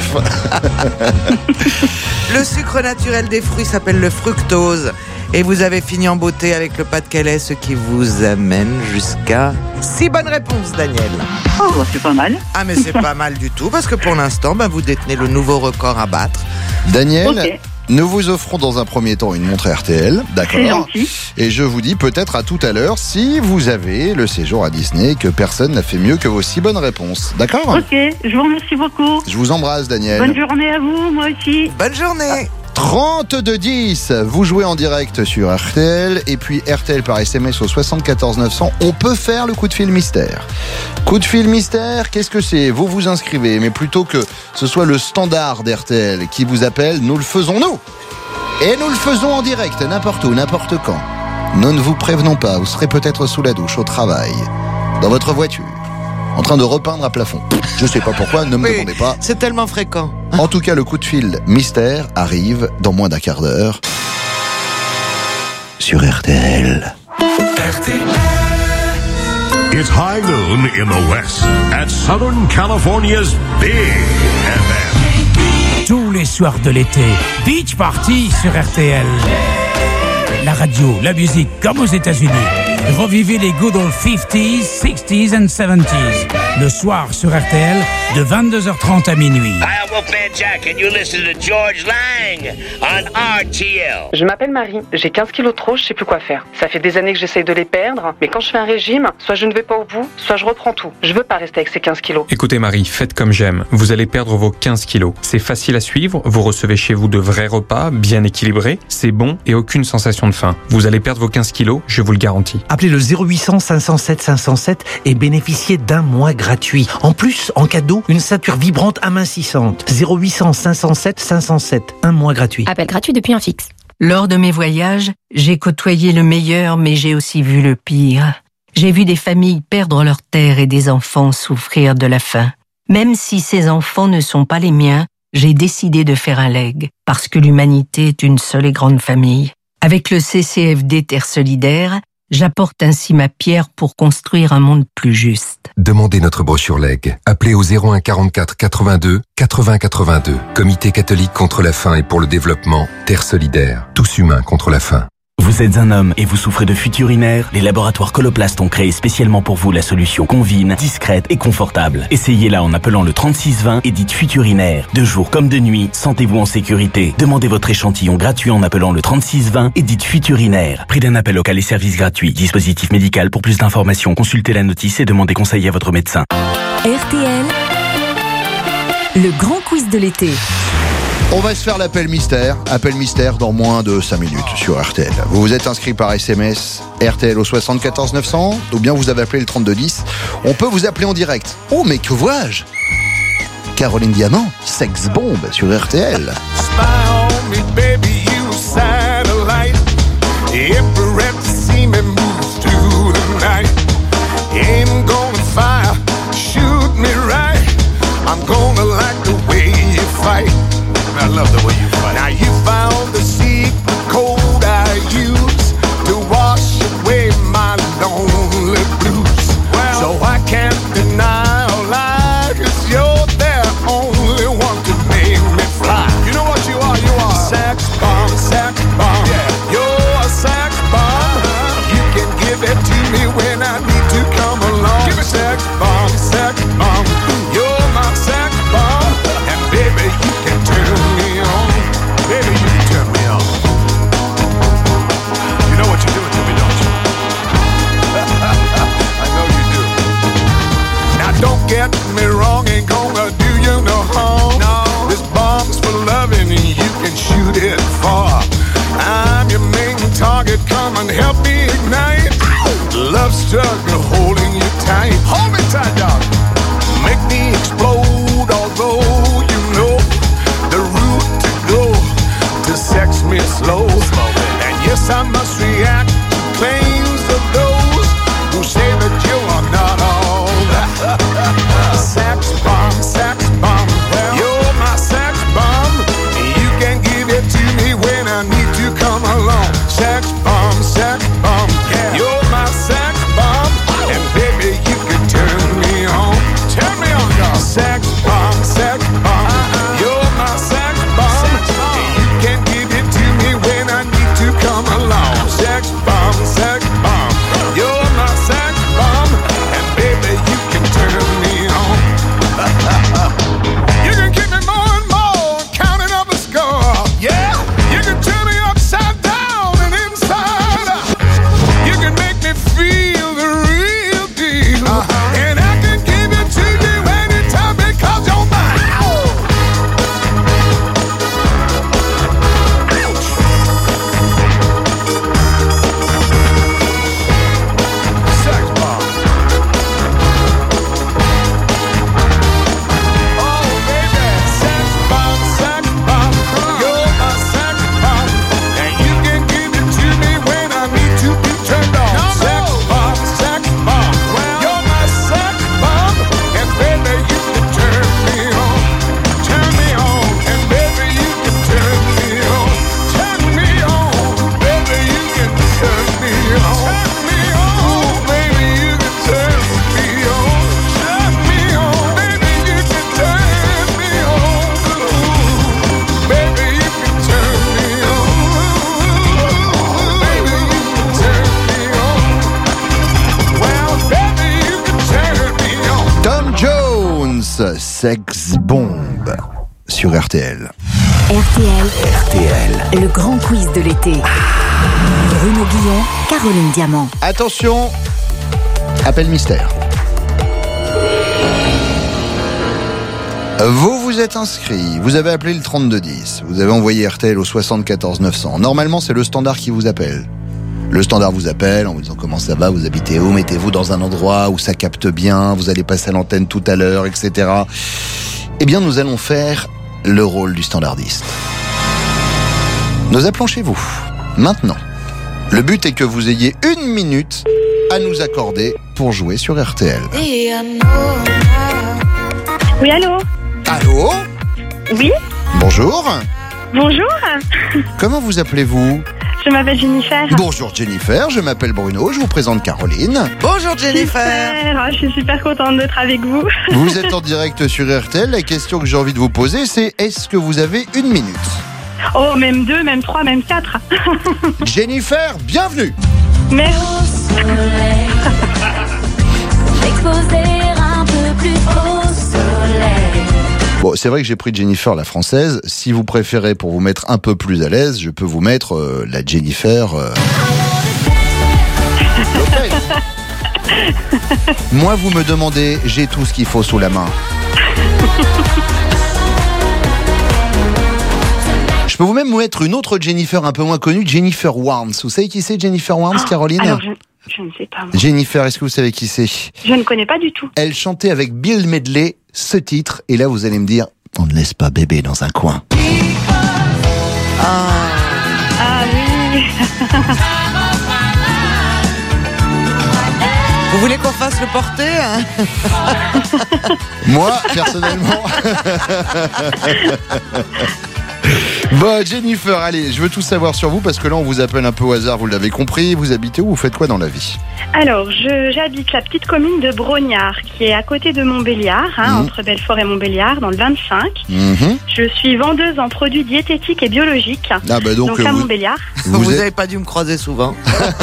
Le sucre naturel des fruits s'appelle le fructose. Et vous avez fini en beauté avec le Pas-de-Calais, ce qui vous amène jusqu'à 6 bonnes réponses, Daniel. Oh, c'est pas mal. Ah, mais c'est pas mal du tout, parce que pour l'instant, vous détenez le nouveau record à battre. Daniel, okay. Nous vous offrons dans un premier temps une montre RTL, d'accord ? C'est gentil. Et je vous dis peut-être à tout à l'heure si vous avez le séjour à Disney, que personne n'a fait mieux que vos 6 bonnes réponses, d'accord ? Ok, je vous remercie beaucoup. Je vous embrasse, Daniel. Bonne journée à vous, moi aussi. Bonne journée. 32-10, vous jouez en direct sur RTL et puis RTL par SMS au 74 900. On peut faire le coup de fil mystère. Coup de fil mystère, qu'est-ce que c'est ? Vous vous inscrivez, mais plutôt que ce soit le standard d'RTL qui vous appelle, nous le faisons nous. Et nous le faisons en direct, n'importe où, n'importe quand. Nous ne vous prévenons pas, vous serez peut-être sous la douche, au travail, dans votre voiture, en train de repeindre à plafond. Je sais pas pourquoi, ne me demandez pas. C'est tellement fréquent. En tout cas, le coup de fil mystère arrive dans moins d'un quart d'heure sur RTL. It's high noon in the West at Southern California's Big FM. Tous les soirs de l'été, Beach Party sur RTL. la radio, la musique, comme aux États-Unis. Revivez les good old 50s, 60s and 70s. Le soir sur RTL, de 22h30 à minuit. Hi, I'm Wolfman Jack, and you listen to George Lang on RTL. Je m'appelle Marie, j'ai 15 kilos de trop, je sais plus quoi faire. Ça fait des années que j'essaye de les perdre, mais quand je fais un régime, soit je ne vais pas au bout, soit je reprends tout. Je veux pas rester avec ces 15 kilos. Écoutez Marie, faites comme j'aime. Vous allez perdre vos 15 kilos. C'est facile à suivre, vous recevez chez vous de vrais repas, bien équilibrés, c'est bon et aucune sensation de faim. Vous allez perdre vos 15 kilos, je vous le garantis. Appelez le 0800 507 507 et bénéficiez d'un mois gratuit. En plus, en cadeau, une ceinture vibrante amincissante. 0800 507 507, un mois gratuit. Appel gratuit depuis un fixe. Lors de mes voyages, j'ai côtoyé le meilleur, mais j'ai aussi vu le pire. J'ai vu des familles perdre leurs terres et des enfants souffrir de la faim. Même si ces enfants ne sont pas les miens, j'ai décidé de faire un leg, parce que l'humanité est une seule et grande famille. Avec le CCFD Terre Solidaire, j'apporte ainsi ma pierre pour construire un monde plus juste. Demandez notre brochure leg. Appelez au 01 44 82 80 82. Comité catholique contre la faim et pour le développement, Terre Solidaire. Tous humains contre la faim. Vous êtes un homme et vous souffrez de fuites urinaires? Les laboratoires Coloplast ont créé spécialement pour vous la solution convine, discrète et confortable. Essayez-la en appelant le 3620 et dites fuites urinaires. De jour comme de nuit, sentez-vous en sécurité. Demandez votre échantillon gratuit en appelant le 3620 et dites fuites urinaires. Prix d'un appel local et service gratuit. Dispositif médical. Pour plus d'informations, consultez la notice et demandez conseil à votre médecin. RTL, le grand quiz de l'été. On va se faire l'appel mystère. Appel mystère dans moins de 5 minutes sur RTL. Vous vous êtes inscrit par SMS RTL au 74 900 ou bien vous avez appelé le 3210. On peut vous appeler en direct. Oh, mais que vois-je? Caroline Diamant, Sex Bomb sur RTL. I love the way you fight. Now you found the secret code I use to wash away my lonely blues. Well, so I can't deny or lie, 'cause you're the only one to make me fly. You know what you are? You are sex bomb, sex bomb. Yeah, you're a sex bomb. You can give it to me when I need to come along. Give me sex bomb, sex bomb. You're my sex bomb, and baby you can turn me on. Baby, you can turn me on. You know what you're doing to me, don't you? I know you do. Now don't get me wrong, ain't gonna do you no harm. No. This bomb's for loving and you can shoot it far. I'm your main target, come and help me ignite. Love struggle holding you tight. Hold me tight, dog. Make me explode, although you know the route to go to sex me slow. And yes, I must react to claims of those who say that you are not all that. Sex bomb, well, you're my sex bomb. You can give it to me when I need to come along. Sex bomb, yeah. You're my sex bomb. Sex Bomb sur RTL. RTL, le grand quiz de l'été. Bruno Guillon, Caroline Diamant. Attention, appel mystère. Vous vous êtes inscrit, vous avez appelé le 3210, vous avez envoyé RTL au 74 900. Normalement, c'est le standard qui vous appelle. Le standard vous appelle en vous disant comment ça va, vous habitez où, mettez-vous dans un endroit où ça capte bien, vous allez passer à l'antenne tout à l'heure, etc. Eh bien, nous allons faire le rôle du standardiste. Nous appelons chez vous, maintenant. Le but est que vous ayez 1 minute à nous accorder pour jouer sur RTL. Oui, allô? Allô? Oui? Bonjour. Bonjour. Comment vous appelez-vous? Je m'appelle Jennifer. Bonjour Jennifer, je m'appelle Bruno, je vous présente Caroline. Bonjour Jennifer. Super. Je suis super contente d'être avec vous. Vous êtes en direct sur RTL. La question que j'ai envie de vous poser, c'est est-ce que vous avez 1 minute? Oh, même 2, même 3, même 4. Jennifer, bienvenue. Merci. Exposer un peu plus au soleil. Bon, c'est vrai que j'ai pris Jennifer, la française. Si vous préférez, pour vous mettre un peu plus à l'aise, je peux vous mettre la Jennifer... Lopez. Moi, vous me demandez, j'ai tout ce qu'il faut sous la main. Je peux vous même mettre une autre Jennifer un peu moins connue, Jennifer Warnes. Vous savez qui c'est Jennifer Warnes, Caroline? Alors, je ne sais pas. Moi. Jennifer, est-ce que vous savez qui c'est? Je ne connais pas du tout. Elle chantait avec Bill Medley ce titre, et là vous allez me dire, on ne laisse pas bébé dans un coin. Ah oui. Vous voulez qu'on fasse le porté, hein? Moi, personnellement... Bon, Jennifer, allez, je veux tout savoir sur vous parce que là, on vous appelle un peu au hasard, vous l'avez compris. Vous habitez où? Vous faites quoi dans la vie? Alors, j'habite la petite commune de Brognard, qui est à côté de Montbéliard, entre Belfort et Montbéliard, dans le 25. Je suis vendeuse en produits diététiques et biologiques. Ah bah donc à Montbéliard. Vous n'avez pas dû me croiser souvent.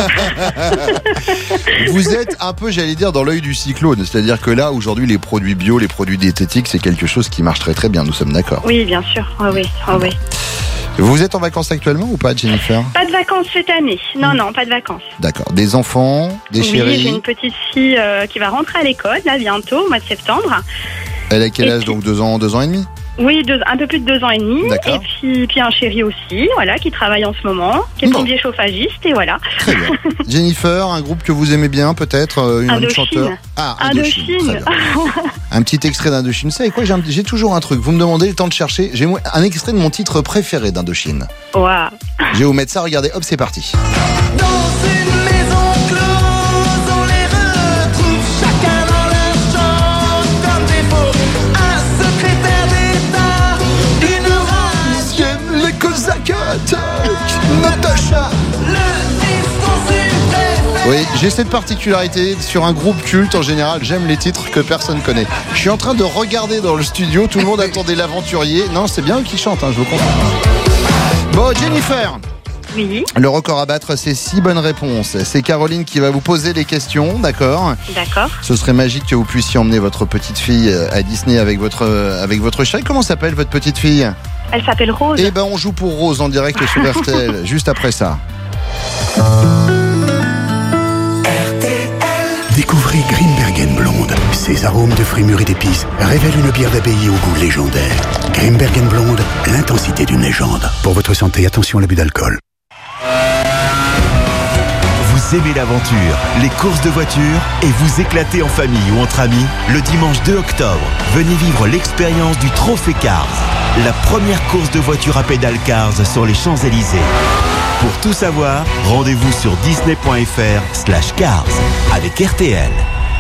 Vous êtes un peu, j'allais dire, dans l'œil du cyclone. C'est-à-dire que là, aujourd'hui, les produits bio, les produits diététiques, c'est quelque chose qui marche très très bien. Nous sommes d'accord. Oui, bien sûr. Oh, oui. Vous êtes en vacances actuellement ou pas, Jennifer? Pas de vacances cette année. Non, pas de vacances. D'accord. Des enfants, des chéris? Oui, j'ai une petite fille qui va rentrer à l'école, là, bientôt, au mois de septembre. Elle a quel âge, donc 2 ans et demi? Oui, un peu plus de 2 ans et demi. D'accord. Et puis un chéri aussi, voilà, qui travaille en ce moment, qui est plombier chauffagiste, et voilà. Très bien. Jennifer, un groupe que vous aimez bien, peut-être une chanteuse? Indochine. Un petit extrait d'Indochine. Vous savez quoi, j'ai toujours un truc. Vous me demandez le temps de chercher. J'ai un extrait de mon titre préféré d'Indochine. Waouh. Je vais vous mettre ça, regardez, hop, c'est parti. Oui, j'ai cette particularité sur un groupe culte en général, j'aime les titres que personne connaît. Je suis en train de regarder dans le studio, tout le monde attendait l'aventurier. Non, c'est bien eux qui chantent, je vous comprends. Bon, Jennifer. Oui. Le record à battre, c'est 6 bonnes réponses. C'est Caroline qui va vous poser les questions, d'accord? D'accord. Ce serait magique que vous puissiez emmener votre petite fille à Disney avec votre chérie. Comment s'appelle votre petite fille? Elle s'appelle Rose. Eh ben, on joue pour Rose en direct sur RTL, juste après ça. Découvrez Grimbergen Blonde. Ses arômes de fruits mûrs et d'épices révèlent une bière d'abbaye au goût légendaire. Grimbergen Blonde, l'intensité d'une légende. Pour votre santé, attention à l'abus d'alcool. Vous aimez l'aventure, les courses de voitures et vous éclatez en famille ou entre amis? Le dimanche 2 octobre, venez vivre l'expérience du Trophée Cars, la première course de voitures à pédale Cars sur les Champs-Élysées. Pour tout savoir, rendez-vous sur disney.fr/cars avec RTL.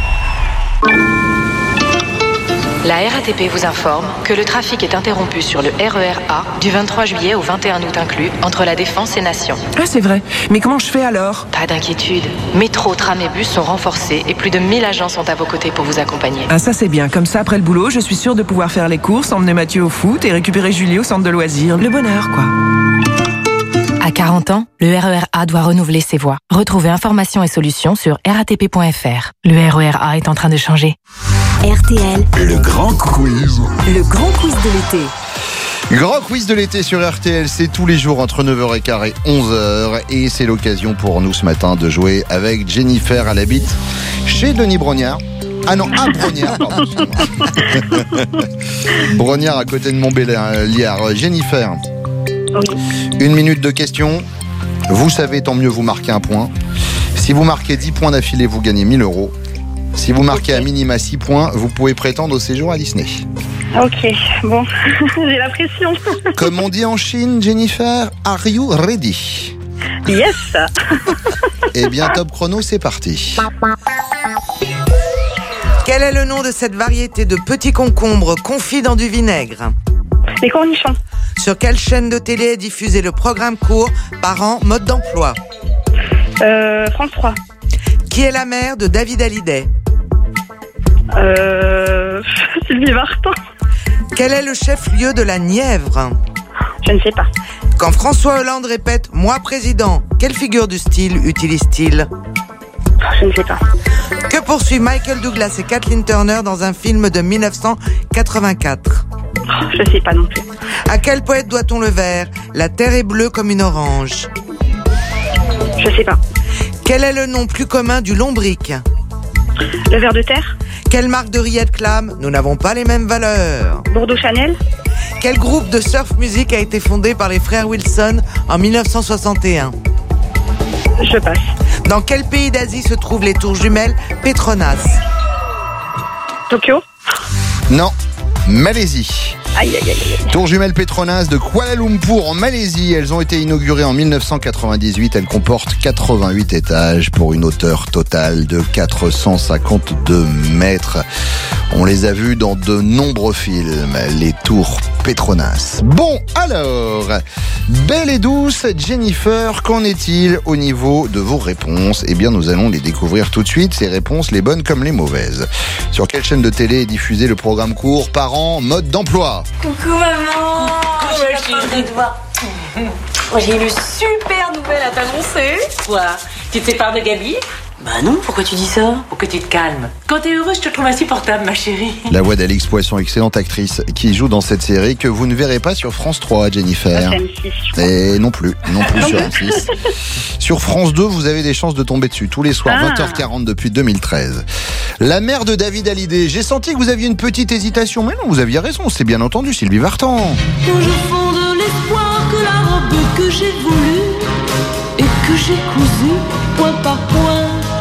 La RATP vous informe que le trafic est interrompu sur le RER A du 23 juillet au 21 août inclus, entre La Défense et Nation. Ah, c'est vrai. Mais comment je fais alors? Pas d'inquiétude. Métro, tram et bus sont renforcés et plus de 1000 agents sont à vos côtés pour vous accompagner. Ah, ça c'est bien. Comme ça, après le boulot, je suis sûre de pouvoir faire les courses, emmener Mathieu au foot et récupérer Julie au centre de loisirs. Le bonheur, quoi. À 40 ans, le RER A doit renouveler ses voies. Retrouvez informations et solutions sur ratp.fr. Le RER A est en train de changer. RTL. Le grand quiz. Le grand quiz de l'été. Grand quiz de l'été sur RTL, c'est tous les jours entre 9h15 et 11h. Et c'est l'occasion pour nous ce matin de jouer avec Jennifer. Elle habite chez Denis Brognard. Ah non, à Brognard, pardon. Brognard à côté de Montbéliard. Jennifer, Oui. 1 minute de questions. Vous savez, tant mieux, vous marquez un point. Si vous marquez 10 points d'affilée, vous gagnez 1 000 €. Si vous marquez à minima 6 points, vous pouvez prétendre au séjour à Disney. Ok, bon, j'ai la pression. Comme on dit en Chine, Jennifer, are you ready? Yes. Eh bien, top chrono, c'est parti. Quel est le nom de cette variété de petits concombres confits dans du vinaigre? Les cornichons. Sur quelle chaîne de télé est diffusé le programme court Parents, mode d'emploi? France 3. Qui est la mère de David Hallyday? Sylvie Vartan. Quel est le chef-lieu de la Nièvre? Je ne sais pas. Quand François Hollande répète « Moi président », quelle figure du style utilise-t-il? Je ne sais pas. Que poursuivent Michael Douglas et Kathleen Turner dans un film de 1984? Je ne sais pas non plus. À quel poète doit-on le vers « La terre est bleue comme une orange » Je ne sais pas. Quel est le nom plus commun du lombric? Le ver de terre. Quelle marque de rillettes clame « Nous n'avons pas les mêmes valeurs » Bordeaux Chanel. Quel groupe de surf music a été fondé par les frères Wilson en 1961? Je passe. Dans quel pays d'Asie se trouvent les tours jumelles Petronas? Tokyo. Non, Malaisie. Aïe, aïe, aïe, aïe. Tour jumelle Petronas de Kuala Lumpur en Malaisie. Elles ont été inaugurées en 1998. Elles comportent 88 étages pour une hauteur totale de 452 mètres. On les a vues dans de nombreux films, les tours Petronas. Bon, alors, belle et douce Jennifer, qu'en est-il au niveau de vos réponses? Eh bien, nous allons les découvrir tout de suite, ces réponses, les bonnes comme les mauvaises. Sur quelle chaîne de télé est diffusé le programme court Parents, mode d'emploi? Coucou maman. J'ai une super nouvelle à t'annoncer. Quoi? Tu te sépares de Gabi? Bah non, pourquoi tu dis ça? Pour que tu te calmes. Quand t'es heureuse, je te trouve insupportable, ma chérie. La voix d'Alix Poisson, excellente actrice, qui joue dans cette série que vous ne verrez pas sur France 3, Jennifer. Et non plus sur M6. Sur France 2, vous avez des chances de tomber dessus tous les soirs, 20h40 depuis 2013. La mère de David Hallyday. J'ai senti que vous aviez une petite hésitation, mais non, vous aviez raison, c'est bien entendu Sylvie Vartan. Quand je fonde l'espoir que la robe que j'ai voulue et que j'ai cousue point par point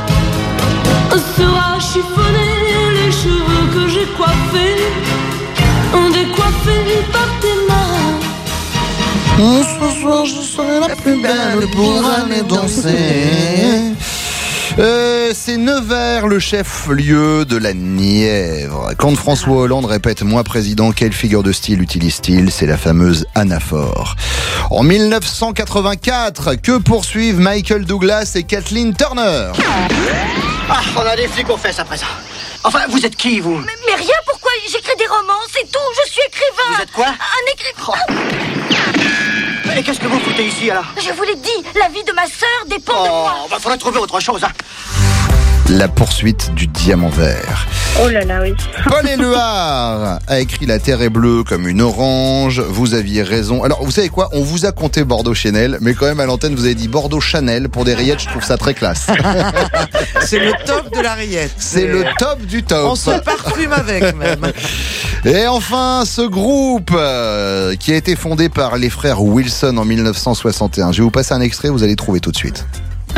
sera chiffonnée, les cheveux que j'ai coiffés décoiffés par tes mains. Ce soir je serai la plus belle pour aller danser. C'est Nevers, le chef-lieu de la Nièvre. Quand François Hollande répète « Moi président », quelle figure de style utilise-t-il? C'est la fameuse anaphore. En 1984, que poursuivent Michael Douglas et Kathleen Turner? Ah, on a des flics aux fesses à présent. Enfin, vous êtes qui, vous? Mais rien, pourquoi? J'écris des romans, c'est tout, je suis écrivain. Vous êtes quoi? Un écrivain. Et qu'est-ce que vous foutez ici, alors? Je vous l'ai dit, la vie de ma sœur dépend de moi. Bah, faudrait trouver autre chose, hein. La poursuite du diamant vert. Oh là là, oui. Paul Éluard a écrit « La terre est bleue comme une orange ». Vous aviez raison. Alors, vous savez quoi? On vous a compté Bordeaux Chanel, mais quand même, à l'antenne, vous avez dit Bordeaux Chanel. Pour des rillettes, je trouve ça très classe. C'est le top de la rillette. C'est le top du top. On se parfume avec, même. Et enfin, ce groupe qui a été fondé par les frères Wilson en 1961. Je vais vous passer un extrait, vous allez trouver tout de suite.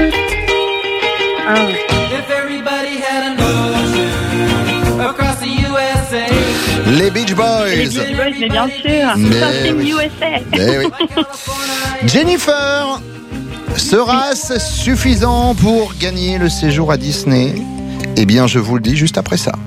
Les Beach Boys. Les Beach Boys, mais bien sûr. C'est oui. USA. Oui. Jennifer, sera-ce suffisant pour gagner le séjour à Disney? Eh bien, je vous le dis juste après ça.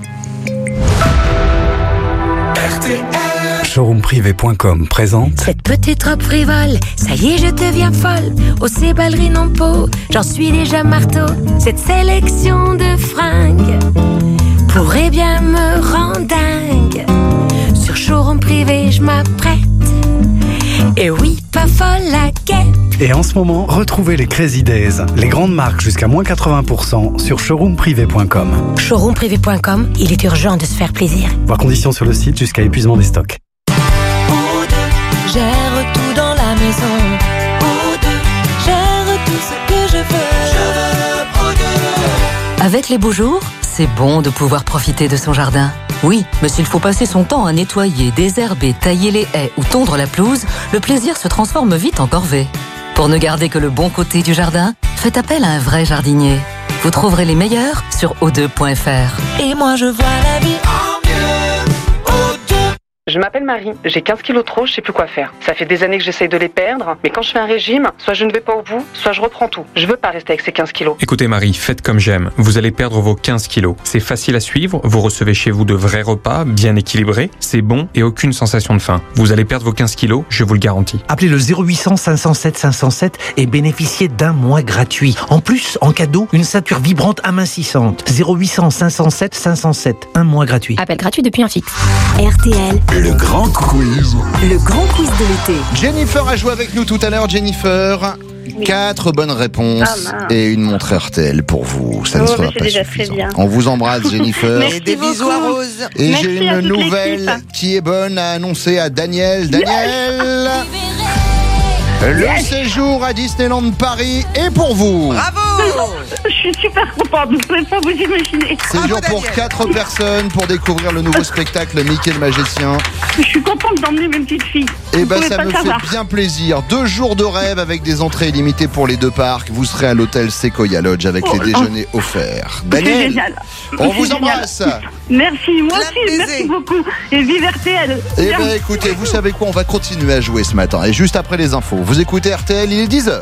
Showroomprivé.com présente Cette petite robe frivole, ça y est je deviens folle. Aussi ballerine en peau, j'en suis déjà marteau. Cette sélection de fringues pourrait bien me rendre dingue. Sur Showroom Privé je m'apprête. Et oui, pas folle la guêpe, Et en ce moment, retrouvez les Crazy Days. Les grandes marques jusqu'à moins 80% sur showroomprivé.com. Showroomprivé.com, il est urgent de se faire plaisir. Voir conditions sur le site jusqu'à épuisement des stocks. Gère tout dans la maison. Gère tout ce que je veux. Avec les beaux jours, c'est bon de pouvoir profiter de son jardin. Oui, mais s'il faut passer son temps à nettoyer, désherber, tailler les haies ou tondre la pelouse, le plaisir se transforme vite en corvée. Pour ne garder que le bon côté du jardin, faites appel à un vrai jardinier. Vous trouverez les meilleurs sur o2.fr. Et moi je vois la vie en mieux. O2. Je m'appelle Marie, j'ai 15 kilos trop, je sais plus quoi faire. Ça fait des années que j'essaye de les perdre, mais quand je fais un régime, soit je ne vais pas au bout, soit je reprends tout. Je veux pas rester avec ces 15 kilos. Écoutez Marie, faites comme j'aime. Vous allez perdre vos 15 kilos. C'est facile à suivre, vous recevez chez vous de vrais repas, bien équilibrés, c'est bon et aucune sensation de faim. Vous allez perdre vos 15 kilos, je vous le garantis. Appelez le 0800 507 507 et bénéficiez d'un mois gratuit. En plus, en cadeau, une ceinture vibrante amincissante. 0800 507 507, un mois gratuit. Appel gratuit depuis un fixe. RTL, Le grand quiz. le grand quiz de l'été. Jennifer a joué avec nous tout à l'heure. Jennifer, 4 bonnes réponses et une montre RTL pour vous. Ça ne sera c'est pas déjà suffisant. très bien. On vous embrasse, Jennifer. Merci Et des bisous beaucoup. à Rose. Et Merci j'ai à une toute nouvelle l'équipe. qui est bonne à annoncer à Daniel. Daniel, le séjour à Disneyland Paris est pour vous. Bravo! Je suis super contente, vous ne pouvez pas vous imaginer. Séjour pour 4 personnes pour découvrir le nouveau spectacle Mickey le Magicien. Je suis contente d'emmener mes petites filles. Et Vous ben pouvez ça pas me savoir. fait bien plaisir. 2 jours de rêve avec des entrées illimitées pour les 2 parcs. Vous serez à l'hôtel Sequoia Lodge avec les déjeuners offerts. C'est Daniel, génial. on C'est vous génial. embrasse. Merci, moi Plein aussi, de merci baisers. beaucoup. Et vive RTL. Eh Bien. ben écoutez, vous savez quoi, on va continuer à jouer ce matin. Et juste après les infos, vous écoutez RTL, il est 10h.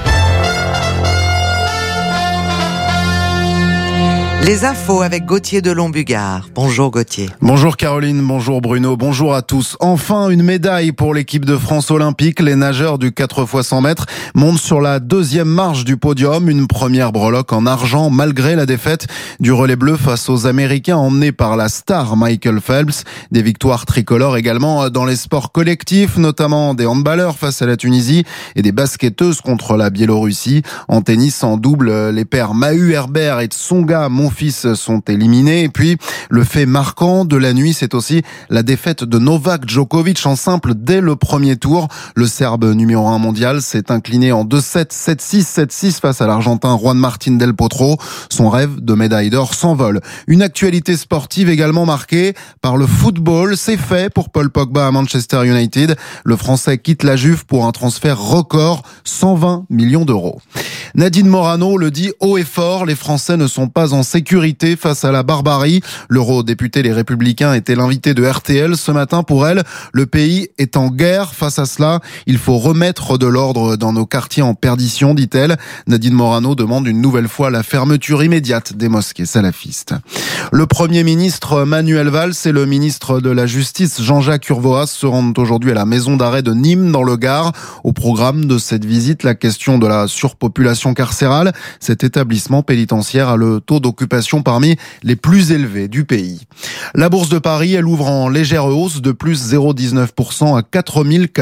Les infos avec Gauthier de Lombugard. Bonjour Gauthier. Bonjour Caroline, bonjour Bruno, bonjour à tous. Enfin, une médaille pour l'équipe de France olympique. Les nageurs du 4x100 mètres montent sur la 2e marche du podium. Une première breloque en argent malgré la défaite du relais bleu face aux Américains emmenés par la star Michael Phelps. Des victoires tricolores également dans les sports collectifs, notamment des handballeurs face à la Tunisie et des basketteuses contre la Biélorussie. En tennis, en double, les paires Mahut Herbert et Tsonga Monfils sont éliminés. Et puis, le fait marquant de la nuit, c'est aussi la défaite de Novak Djokovic en simple dès le premier tour. Le Serbe numéro 1 mondial s'est incliné en 2-7, 7-6, 7-6 face à l'Argentin Juan Martín del Potro. Son rêve de médaille d'or s'envole. Une actualité sportive également marquée par le football. C'est fait pour Paul Pogba à Manchester United. Le Français quitte la Juve pour un transfert record, 120 millions d'euros. Nadine Morano le dit haut et fort, les Français ne sont pas en sécurité face à la barbarie. L'eurodéputé Les Républicains était l'invité de RTL ce matin. Pour elle, le pays est en guerre. Face à cela, il faut remettre de l'ordre dans nos quartiers en perdition, dit-elle. Nadine Morano demande une nouvelle fois la fermeture immédiate des mosquées salafistes. Le Premier ministre Manuel Valls et le ministre de la Justice Jean-Jacques Urvoas se rendent aujourd'hui à la maison d'arrêt de Nîmes dans le Gard. Au programme de cette visite, la question de la surpopulation carcérale. Cet établissement pénitentiaire a le taux d'occupation parmi les plus élevés du pays. La Bourse de Paris, elle ouvre en légère hausse de plus 0,19% à 4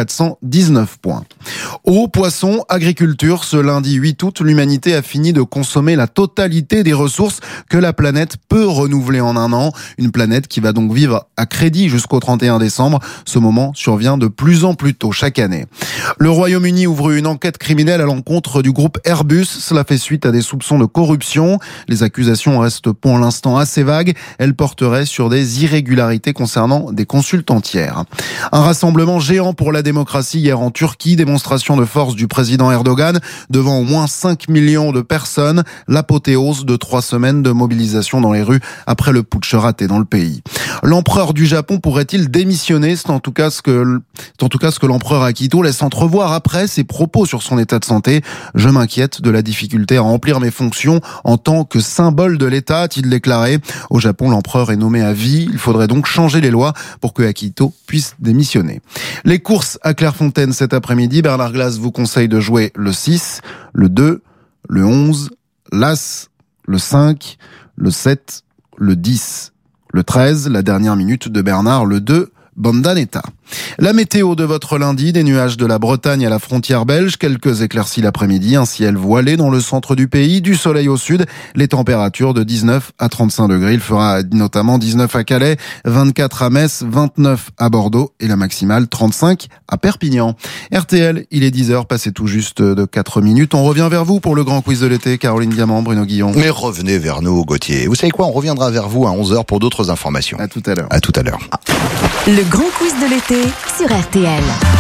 419 points. Eau, poisson, agriculture, ce lundi 8 août, l'humanité a fini de consommer la totalité des ressources que la planète peut renouveler en un an. Une planète qui va donc vivre à crédit jusqu'au 31 décembre. Ce moment survient de plus en plus tôt chaque année. Le Royaume-Uni ouvre une enquête criminelle à l'encontre du groupe Airbus. Cela fait suite à des soupçons de corruption. Les accusations restent pour l'instant assez vagues. Elles porteraient sur des irrégularités concernant des consultantières. Un rassemblement géant pour la démocratie hier en Turquie. Démonstration de force du président Erdogan devant au moins 5 millions de personnes. L'apothéose de 3 semaines de mobilisation dans les rues après le putsch raté dans le pays. L'empereur du Japon pourrait-il démissionner? C'est en tout cas ce que l'empereur Akihito laisse entrevoir après ses propos sur son état de santé. Je m'inquiète de la difficulté à remplir mes fonctions en tant que symbole de l'État, a-t-il déclaré. Au Japon, l'empereur est nommé à vie. Il faudrait donc changer les lois pour que Akihito puisse démissionner. Les courses à Clairefontaine cet après-midi. Bernard Glass vous conseille de jouer le 6, le 2, le 11, l'As, le 5, le 7, le 10, le 13, la dernière minute de Bernard, le 2, Bandanetta. La météo de votre lundi, des nuages de la Bretagne à la frontière belge, quelques éclaircies l'après-midi, un ciel voilé dans le centre du pays, du soleil au sud, les températures de 19 à 35 degrés. Il fera notamment 19 à Calais, 24 à Metz, 29 à Bordeaux et la maximale 35 à Perpignan. RTL, il est 10h, passé tout juste de 4 minutes. On revient vers vous pour le grand quiz de l'été. Caroline Diamant, Bruno Guillon. Mais revenez vers nous, Gauthier. Vous savez quoi, on reviendra vers vous à 11h pour d'autres informations. À tout à l'heure. À tout à l'heure. Le grand quiz de l'été sur RTL.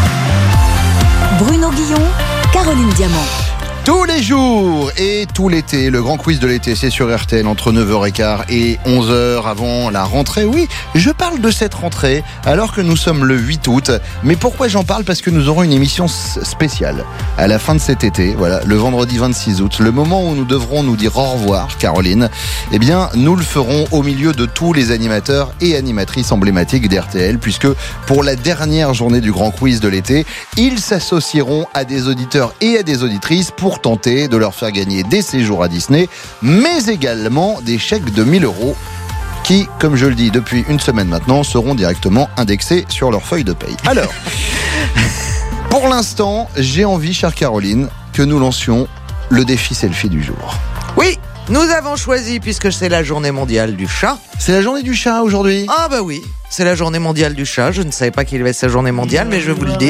Bruno Guillon, Caroline Diamant. Tous les jours et tout l'été, le grand quiz de l'été, c'est sur RTL entre 9h15 et 11h avant la rentrée. Oui, je parle de cette rentrée alors que nous sommes le 8 août. Mais pourquoi j'en parle ? Parce que nous aurons une émission spéciale à la fin de cet été, voilà, le vendredi 26 août. Le moment où nous devrons nous dire au revoir, Caroline, eh bien, nous le ferons au milieu de tous les animateurs et animatrices emblématiques d'RTL, puisque pour la dernière journée du grand quiz de l'été, ils s'associeront à des auditeurs et à des auditrices pour tenter de leur faire gagner des séjours à Disney, mais également des chèques de 1 000 € qui, comme je le dis depuis une semaine maintenant, seront directement indexés sur leur feuille de paye. Alors, pour l'instant, j'ai envie, chère Caroline, que nous lancions le défi selfie du jour. Oui, nous avons choisi, puisque c'est la journée mondiale du chat. C'est la journée du chat aujourd'hui ? Ah bah oui, c'est la journée mondiale du chat. Je ne savais pas qu'il y avait sa journée mondiale, mais je vous le dis.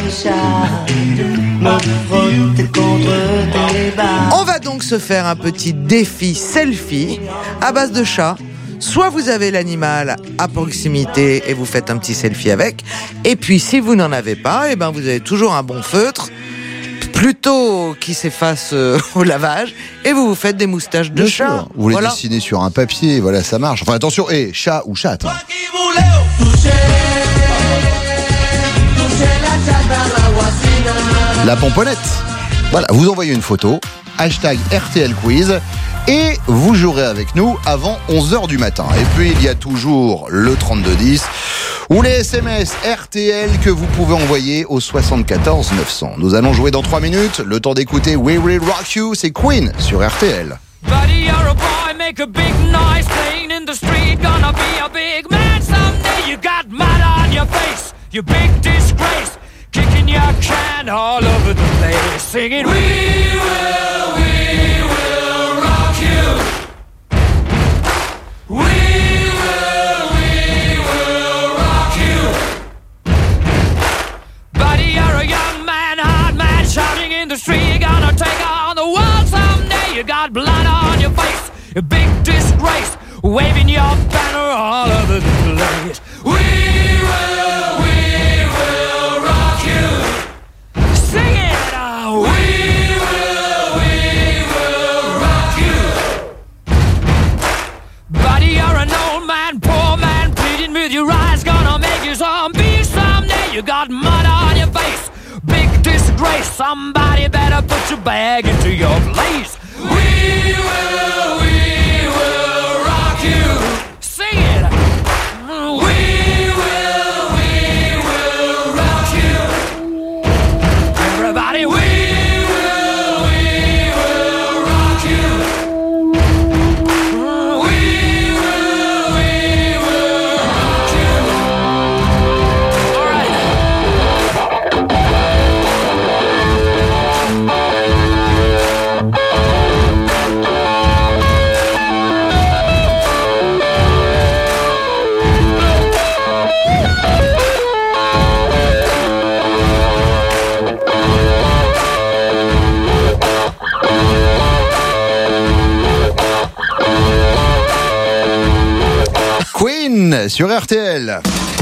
On va donc se faire un petit défi selfie à base de chat. Soit vous avez l'animal à proximité et vous faites un petit selfie avec. Et puis si vous n'en avez pas, eh ben vous avez toujours un bon feutre, plutôt qui s'efface au lavage, et vous vous faites des moustaches de chat. Sûr. Vous les dessinez sur un papier, voilà, ça marche. Enfin attention, chat ou chatte. Hein. La pomponnette. Voilà, vous envoyez une photo, hashtag RTL Quiz, et vous jouerez avec nous avant 11h du matin. Et puis il y a toujours le 3210 ou les SMS RTL que vous pouvez envoyer au 74 900. Nous allons jouer dans 3 minutes. Le temps d'écouter We Will Rock You, c'est Queen sur RTL. Buddy, you're a boy, make a big noise, playing in the street, gonna be a big man someday. You got mud on your face, you big disgrace, kicking your can all over the place, singing We will rock you. We will rock you. Buddy, you're a young man, hard man, shouting in the street, you're gonna take on the world someday. You got blood on your face, a big disgrace, waving your banner all over the place. We will rock you. Sing it out. We will rock you. Buddy, you're an old man, poor man, pleading with your eyes, gonna make you zombie someday. You got mud on your face, big disgrace, somebody better put your bag into your place. We will rock you. Sing it. We will rock you. Everybody, we will rock you. We will rock you. All right. Queen sur RTL.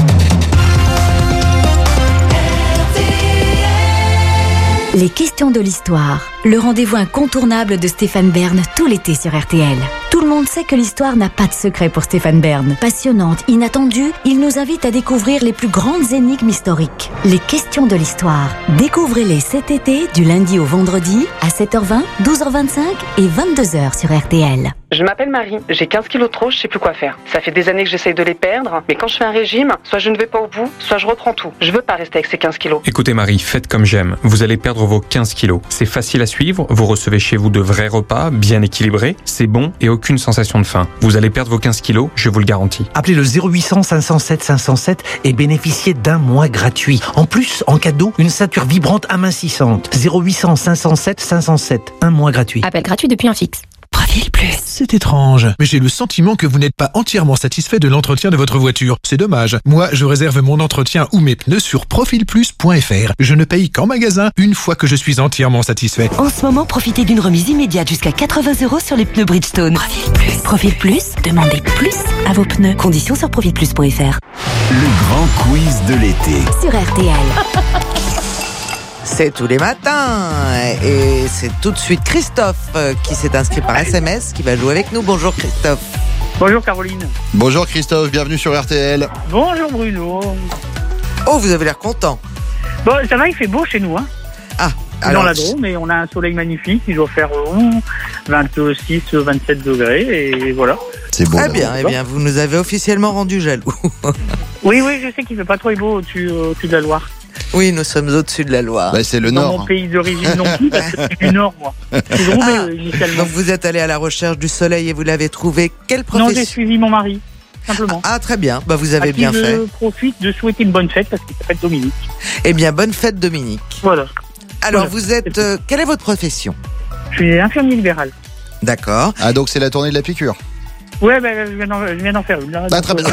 Les questions de l'histoire, le rendez-vous incontournable de Stéphane Bern tout l'été sur RTL. Tout le monde sait que l'histoire n'a pas de secret pour Stéphane Bern. Passionnante, inattendue, il nous invite à découvrir les plus grandes énigmes historiques. Les questions de l'histoire. Découvrez-les cet été du lundi au vendredi à 7h20, 12h25 et 22h sur RTL. Je m'appelle Marie, j'ai 15 kilos de trop, je sais plus quoi faire. Ça fait des années que j'essaye de les perdre, mais quand je fais un régime, soit je ne vais pas au bout, soit je reprends tout. Je veux pas rester avec ces 15 kilos. Écoutez Marie, faites comme j'aime. Vous allez perdre vos 15 kilos. C'est facile à suivre, vous recevez chez vous de vrais repas, bien équilibrés, c'est bon et aucune sensation de faim. Vous allez perdre vos 15 kilos, je vous le garantis. Appelez le 0800 507 507 et bénéficiez d'un mois gratuit. En plus, en cadeau, une ceinture vibrante amincissante. 0800 507 507, un mois gratuit. Appel gratuit depuis un fixe. Profil Plus. C'est étrange, mais j'ai le sentiment que vous n'êtes pas entièrement satisfait de l'entretien de votre voiture. C'est dommage. Moi, je réserve mon entretien ou mes pneus sur profilplus.fr. Je ne paye qu'en magasin une fois que je suis entièrement satisfait. En ce moment, profitez d'une remise immédiate jusqu'à 80 € sur les pneus Bridgestone. Profil Plus. Profil Plus, demandez plus à vos pneus. Conditions sur profilplus.fr. Le grand quiz de l'été. Sur RTL. C'est tous les matins et c'est tout de suite Christophe qui s'est inscrit par SMS qui va jouer avec nous. Bonjour Christophe. Bonjour Caroline. Bonjour Christophe, bienvenue sur RTL. Bonjour Bruno. Oh, vous avez l'air content. Bon, ça va, il fait beau chez nous. Hein. Ah, alors... Dans la Drôme, mais on a un soleil magnifique. Il doit faire 26, 27 degrés et voilà. C'est beau. Très bien, eh bien, vous nous avez officiellement rendu jaloux. Oui, je sais qu'il fait pas trop beau au-dessus de la Loire. Oui, nous sommes au-dessus de la Loire. Bah, c'est le Dans Nord. Mon pays d'origine non plus, parce que c'est du Nord, moi. C'est Roubaix, initialement. Donc vous êtes allé à la recherche du soleil et vous l'avez trouvé. Quelle profession? Non, j'ai suivi mon mari, simplement. Ah, très bien. Bah, vous avez bien fait. Je profite de souhaiter une bonne fête parce qu'il s'appelle Dominique. Eh bien, bonne fête Dominique. Voilà. Alors, vous êtes... quelle est votre profession? Je suis infirmier libéral. D'accord. Ah, donc c'est la tournée de la piqûre. Ouais, je viens d'en faire une. Là, très bien.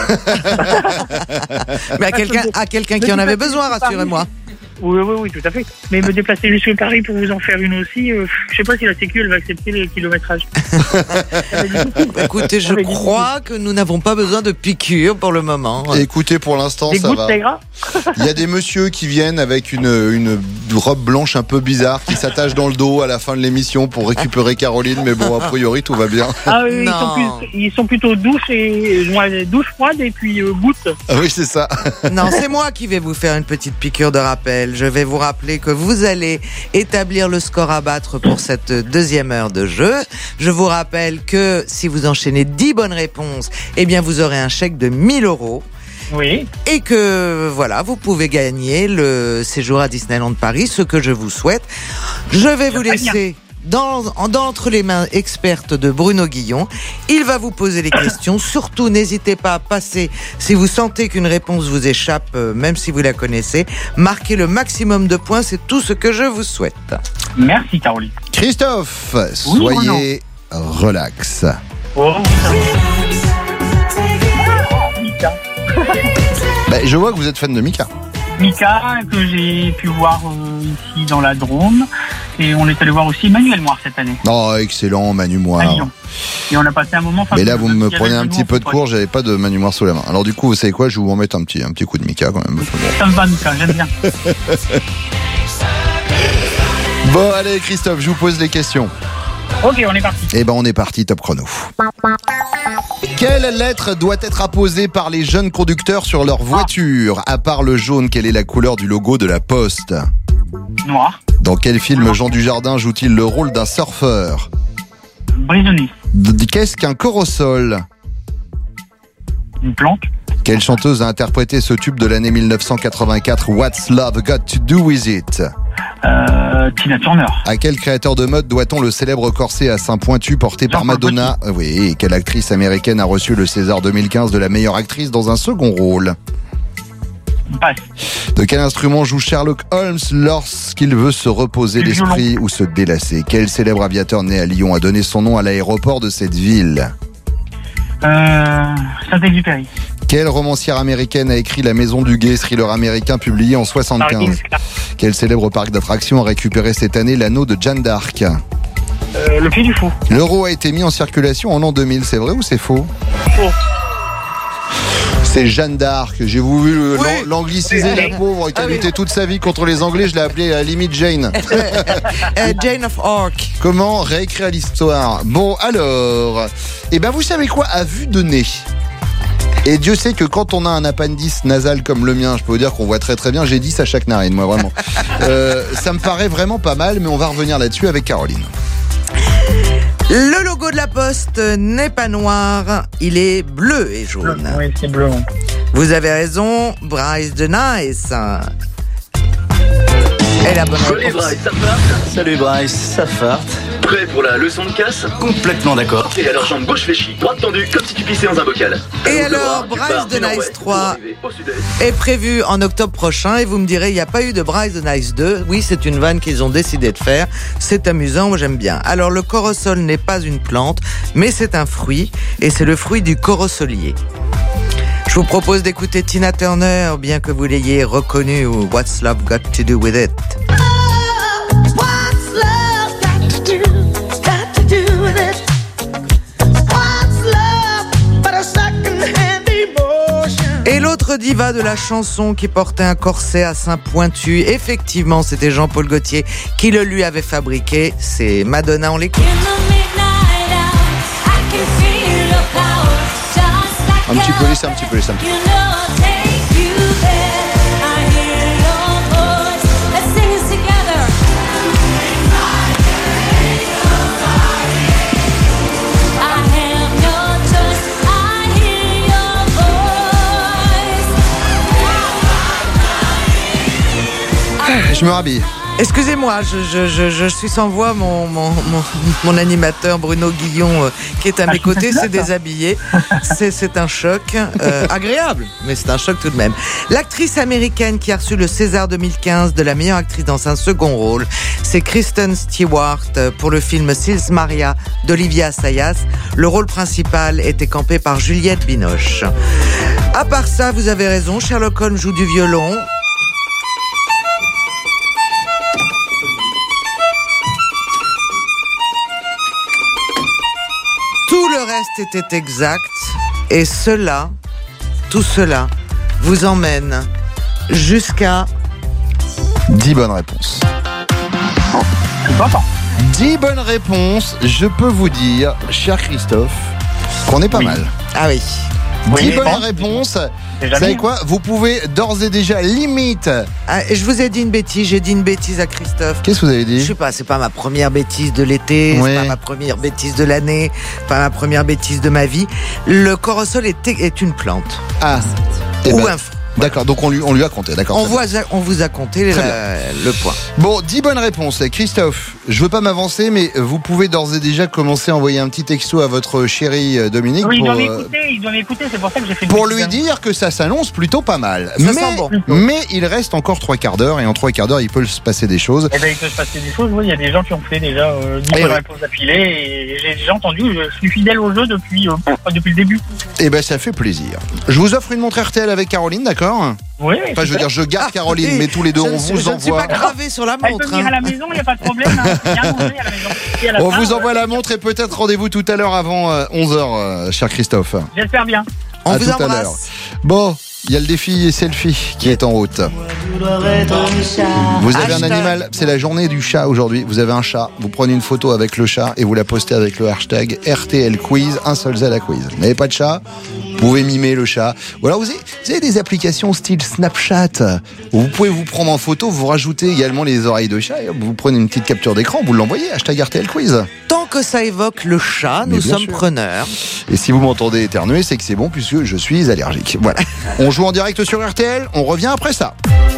Mais à quelqu'un qui en avait besoin, rassurez-moi. Oui, tout à fait. Mais me déplacer jusqu'à Paris pour vous en faire une aussi, je sais pas si la Sécu elle va accepter les kilométrages. Écoutez, je crois que nous n'avons pas besoin de piqûres pour le moment. Écoutez, pour l'instant, des ça gouttes, va. c'est gras. Il y a des messieurs qui viennent avec une robe blanche un peu bizarre qui s'attachent dans le dos à la fin de l'émission pour récupérer Caroline, mais bon, a priori, tout va bien. Ah oui, ils sont plutôt douche froide et puis gouttes. Ah oui, c'est ça. Non, c'est moi qui vais vous faire une petite piqûre de rappel. Je vais vous rappeler que vous allez établir le score à battre pour cette deuxième heure de jeu. Je vous rappelle que si vous enchaînez 10 bonnes réponses, eh bien vous aurez un chèque de 1 000 €. Oui. Et que voilà, vous pouvez gagner le séjour à Disneyland Paris, ce que je vous souhaite. Je vais vous laisser entre les mains expertes de Bruno Guillon. Il va vous poser les questions. Surtout, n'hésitez pas à passer si vous sentez qu'une réponse vous échappe, même si vous la connaissez. Marquez le maximum de points, c'est tout ce que je vous souhaite. Merci Caroline. Christophe, soyez relax. Oh, Je vois que vous êtes fan de Mika. Mika, que j'ai pu voir ici dans la Drôme. Et on est allé voir aussi Manuel Moire cette année. Oh, excellent, Manu Moire. Et on a passé un moment... Mais là, vous me prenez un petit peu de cours, j'avais pas de Manu Moire sous la main. Alors du coup, vous savez quoi, je vais vous remettre un petit coup de Mika quand même. Ça me va, Mika, j'aime bien. Bon, allez, Christophe, je vous pose les questions. Ok, on est parti. Eh ben, on est parti, top chrono. Quelle lettre doit être apposée par les jeunes conducteurs sur leur voiture? À part le jaune, quelle est la couleur du logo de la Poste? Noir. Dans quel film Jean Dujardin joue-t-il le rôle d'un surfeur? Prisonnier. Qu'est-ce qu'un corosol? Une plante. Quelle chanteuse a interprété ce tube de l'année 1984, What's Love Got to Do With It? Tina Turner. À quel créateur de mode doit-on le célèbre corset à seins pointus porté par Madonna? Oui, et quelle actrice américaine a reçu le César 2015 de la meilleure actrice dans un second rôle? Passe. De quel instrument joue Sherlock Holmes lorsqu'il veut se reposer l'esprit ou se délasser? Quel célèbre aviateur né à Lyon a donné son nom à l'aéroport de cette ville? Saint-Exupéry. Quelle romancière américaine a écrit La Maison du Guet, thriller américain publié en 1975? Quel célèbre parc d'attractions a récupéré cette année l'anneau de Jeanne d'Arc? Le Puy du Fou. L'euro a été mis en circulation en l'an 2000, c'est vrai ou c'est faux? Faux. C'est Jeanne d'Arc. J'ai voulu l'angliciser, la pauvre, qui a lutté toute sa vie contre les Anglais. Je l'ai appelée à la limite Jane. Jane of Arc. Comment réécrire l'histoire? Bon, alors, vous savez quoi? À vue de nez. Et Dieu sait que quand on a un appendice nasal comme le mien, je peux vous dire qu'on voit très très bien. J'ai 10 à chaque narine, moi, vraiment. Ça me paraît vraiment pas mal, mais on va revenir là-dessus avec Caroline. Le logo de la Poste n'est pas noir, il est bleu et jaune. Oui, c'est bleu. Vous avez raison, Bryce de Nice. Et la bonne Salut réponse. Bryce, ça farte. Salut Bryce, ça farte. Prêt pour la leçon de casse? Complètement d'accord. Et alors jambe gauche fléchie, droite tendue, comme si tu pissais dans un bocal. Et alors, Bryce de Nice 3 est prévu en octobre prochain et vous me direz, il n'y a pas eu de Bryce de Nice 2. Oui, c'est une vanne qu'ils ont décidé de faire. C'est amusant, moi j'aime bien. Alors, le corosol n'est pas une plante, mais c'est un fruit et c'est le fruit du corosolier. Je vous propose d'écouter Tina Turner, bien que vous l'ayez reconnu, ou What's Love Got to Do With It. Et l'autre diva de la chanson qui portait un corset à seins pointus, effectivement, c'était Jean-Paul Gaultier qui le lui avait fabriqué. C'est Madonna, on l'écoute. Un petit peu, laissez un petit peu. Je me rhabille. Excusez-moi, je suis sans voix. Mon animateur Bruno Guillon, qui est à mes côtés, s'est déshabillé. C'est un choc agréable, mais c'est un choc tout de même. L'actrice américaine qui a reçu le César 2015 de la meilleure actrice dans un second rôle, c'est Kristen Stewart pour le film Sils Maria d'Olivia Assayas. Le rôle principal était campé par Juliette Binoche. À part ça, vous avez raison, Sherlock Holmes joue du violon. Tout le reste était exact et tout cela vous emmène jusqu'à 10 bonnes réponses. 10 bonnes réponses, je peux vous dire, cher Christophe, qu'on est pas mal. Ah oui. 10 bonnes réponses. Vous savez quoi? Vous pouvez d'ores et déjà limite. Je vous ai dit une bêtise, j'ai dit une bêtise à Christophe. Qu'est-ce que vous avez dit? Je sais pas, c'est pas ma première bêtise de l'été, Oui. c'est pas ma première bêtise de l'année, pas ma première bêtise de ma vie. Le corosol est une plante. Ah. Ou ben, un fruit. D'accord, donc on lui a compté, d'accord. On vous a compté le point. Bon, 10 bonnes réponses. Christophe, je veux pas m'avancer, mais vous pouvez d'ores et déjà commencer à envoyer un petit texto à votre chéri Dominique. Oui, il doit m'écouter, c'est pour ça que j'ai fait pour lui dire que ça s'annonce plutôt pas mal. Ça sent bon. Mais il reste encore 3 quarts d'heure, et en 3 quarts d'heure, il peut se passer des choses. Eh ben, il peut se passer des choses, oui, il y a des gens qui ont fait déjà 10 bonnes réponses d'affilée, et j'ai déjà entendu, je suis fidèle au jeu depuis le début. Eh ben, ça fait plaisir. Je vous offre une montre RTL avec Caroline, d'accord? Oui. Enfin, je veux dire, je garde Caroline, mais tous les deux, on vous Je ne suis envoie. pas gravé sur la Elle montre. peut venir à la maison, il n'y a pas de problème. Il y a à manger à la maison. Et à la On fin, vous envoie la montre et peut-être rendez-vous tout à l'heure avant 11h, cher Christophe. J'espère bien. On à vous tout à embrasse. l'heure. Bon, il y a le défi selfie qui est en route. Vous avez un animal, c'est la journée du chat aujourd'hui. Vous avez un chat, vous prenez une photo avec le chat et vous la postez avec le hashtag RTL Quiz, un seul Z à quiz. Vous n'avez pas de chat? Vous pouvez mimer le chat. Ou alors vous avez des applications style Snapchat où vous pouvez vous prendre en photo, vous rajoutez également les oreilles de chat et vous prenez une petite capture d'écran, vous l'envoyez, hashtag RTL Quiz. Tant que ça évoque le chat, nous bien sommes sûr. preneurs. Et si vous m'entendez éternuer, c'est que c'est bon puisque je suis allergique. Voilà. On joue en direct sur RTL, on revient après ça.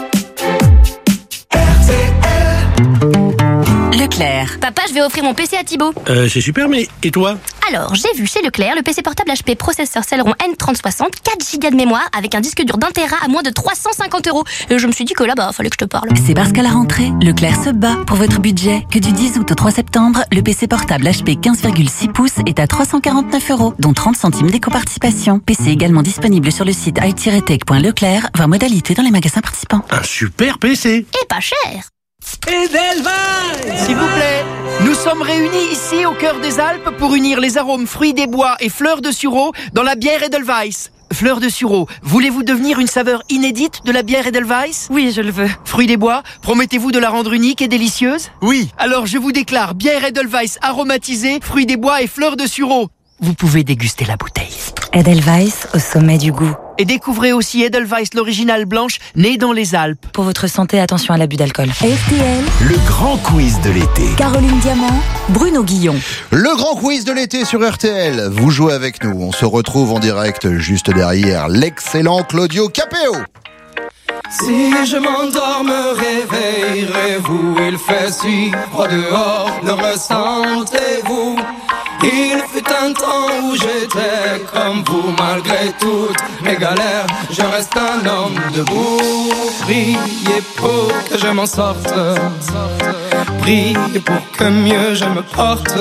Leclerc. Papa, je vais offrir mon PC à Thibaut. C'est super, mais et toi? Alors, j'ai vu chez Leclerc le PC portable HP processeur Celeron N3060, 4 Go de mémoire, avec un disque dur d'1 Tera à moins de 350 €. Et je me suis dit que là-bas, fallait que je te parle. C'est parce qu'à la rentrée, Leclerc se bat pour votre budget que du 10 août au 3 septembre, le PC portable HP 15,6 pouces est à 349 €, dont 30 centimes d'éco-participation. PC également disponible sur le site i-tech.leclerc, voir modalité dans les magasins participants. Un super PC. Et pas cher. Edelweiss, s'il vous plaît. Nous sommes réunis ici au cœur des Alpes pour unir les arômes fruits des bois et fleurs de sureau dans la bière Edelweiss. Fleurs de sureau, voulez-vous devenir une saveur inédite de la bière Edelweiss? Oui, je le veux. Fruits des bois, promettez-vous de la rendre unique et délicieuse? Oui. Alors je vous déclare bière Edelweiss aromatisée, fruits des bois et fleurs de sureau. Vous pouvez déguster la bouteille. Edelweiss au sommet du goût. Et découvrez aussi Edelweiss, l'original blanche, née dans les Alpes. Pour votre santé, attention à l'abus d'alcool. RTL, Le grand quiz de l'été. Caroline Diamant, Bruno Guillon. Le grand quiz de l'été sur RTL. Vous jouez avec nous. On se retrouve en direct juste derrière l'excellent Claudio Capéo. Si je m'endors, me réveillerez-vous. Il fait si froid dehors, le ressentez-vous? Il fut un temps où j'étais comme vous. Malgré toutes mes galères, je reste un homme debout. Priez pour que je m'en sorte, priez pour que mieux je me porte.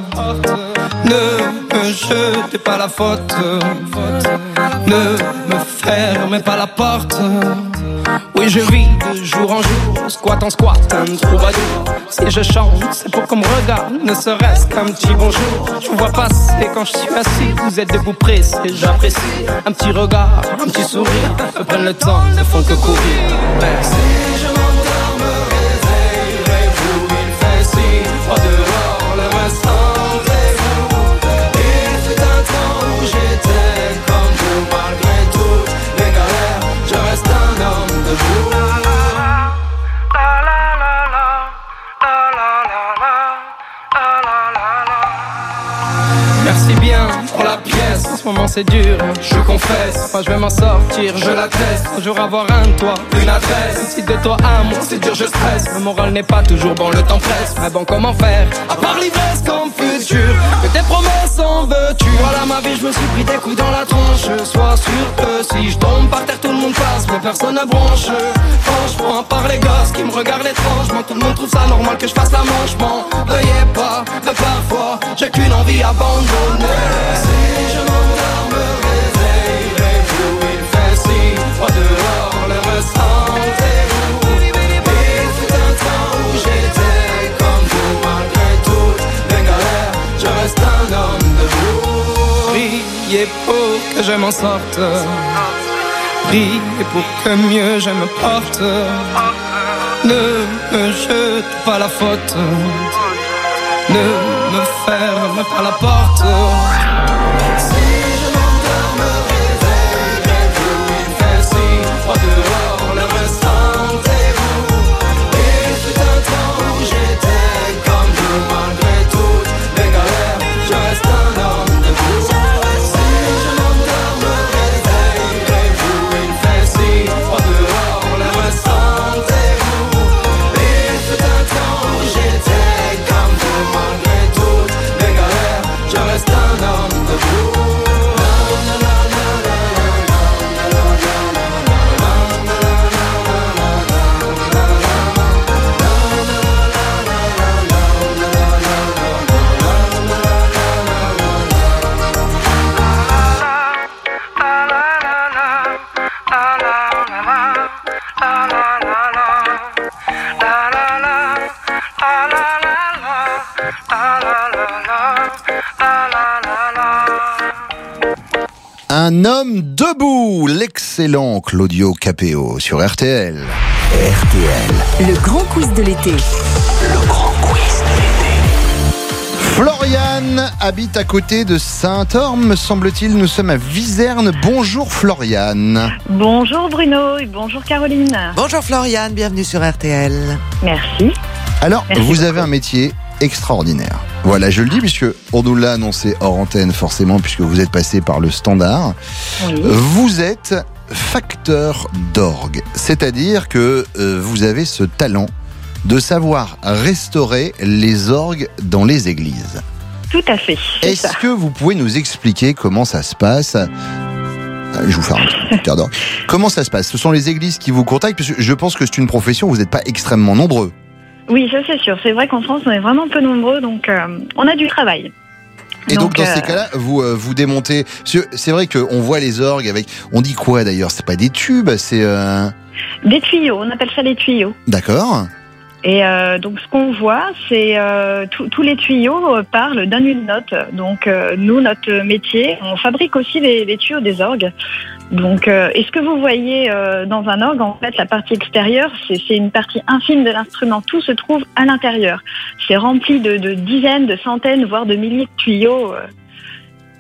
Ne me jetez pas la faute, ne me fermez pas la porte. Oui, je vis de jour en jour, squat en squat, un troubadour. Si je chante, c'est pour qu'on me regarde, ne serait-ce qu'un petit bonjour. Je vous vois passer quand je suis assis, vous êtes debout pressé, j'apprécie. Un petit regard, un petit sourire, me prennent le temps, ne font que courir. Merci. Si je m'endors, me réveillerez-vous. Il fait si froid dehors, le ressentez-vous? Il fut un temps où j'étais comme vous. Malgré toutes mes galères, je reste un homme debout. Merci bien pour la pièce, en ce moment c'est dur, je confesse. Moi je vais m'en sortir, je l'atteste. Un jour avoir un toit, une adresse. Si de toi à moi c'est dur, je stresse. Le moral n'est pas toujours bon, le temps presse. Mais bon, comment faire, à part l'ivresse comme futur, que tes promesses en veux-tu? Voilà ma vie, je me suis pris des coups dans la tronche. Sois sûr que si je tombe par terre, tout le monde passe, mais personne ne bronche. Franchement, à part les gosses qui me regardent étrangement, tout le monde trouve ça normal que je fasse la manche. M'en veuillez pas, mais parfois j'ai qu'une envie abandonnée. Si je m'endors, me réveillerez-vous. Il fait si froid dehors, le ressentez-vous? Il fut un temps où j'étais comme vous. Malgré toutes mes galères, je reste un homme debout. Priez pour que je m'en sorte, priez pour que mieux je me porte. Ne me jete pas la faute, ne me ferme pas la porte. Si je m'endors, me réveillerez-vous. Il fait si froid dehors, le ressentez-vous? Il fut un temps où j'étais comme vous. Malgré toutes mes galères, je reste un homme debout. Si je m'endors, me réveillerez-vous. Il fait si froid dehors, le ressentez-vous? Il fut un temps où j'étais comme vous. Malgré toutes mes galères, je reste un homme debout. Un homme debout, l'excellent Claudio Capéo sur RTL. RTL. Le grand quiz de l'été. Le grand quiz de l'été. Floriane habite à côté de Saint-Orme, me semble-t-il. Nous sommes à Viserne. Bonjour Floriane. Bonjour Bruno et bonjour Caroline. Bonjour Floriane, bienvenue sur RTL. Merci. Alors, Merci vous beaucoup. avez un métier extraordinaire. Voilà, je le dis puisque on nous l'a annoncé hors antenne forcément, puisque vous êtes passé par le standard. Oui. Vous êtes facteur d'orgue, c'est-à-dire que vous avez ce talent de savoir restaurer les orgues dans les églises. Tout à fait. Est-ce que vous pouvez nous expliquer comment ça se passe ? Je vous fais un petit quart d'heure. Comment ça se passe ? Ce sont les églises qui vous contactent, parce que je pense que c'est une profession où vous n'êtes pas extrêmement nombreux. Oui, ça c'est sûr. C'est vrai qu'en France, on est vraiment peu nombreux, donc on a du travail. Et donc dans ces cas-là, vous démontez... C'est vrai qu'on voit les orgues avec... On dit quoi d'ailleurs ? C'est pas des tubes, c'est... Des tuyaux, on appelle ça les tuyaux. D'accord. Et donc ce qu'on voit, c'est tous les tuyaux parlent d'une note. Donc nous, notre métier, on fabrique aussi les tuyaux des orgues. Donc et ce que vous voyez dans un orgue, en fait, la partie extérieure, c'est une partie infime de l'instrument. Tout se trouve à l'intérieur. C'est rempli de dizaines, de centaines, voire de milliers de tuyaux.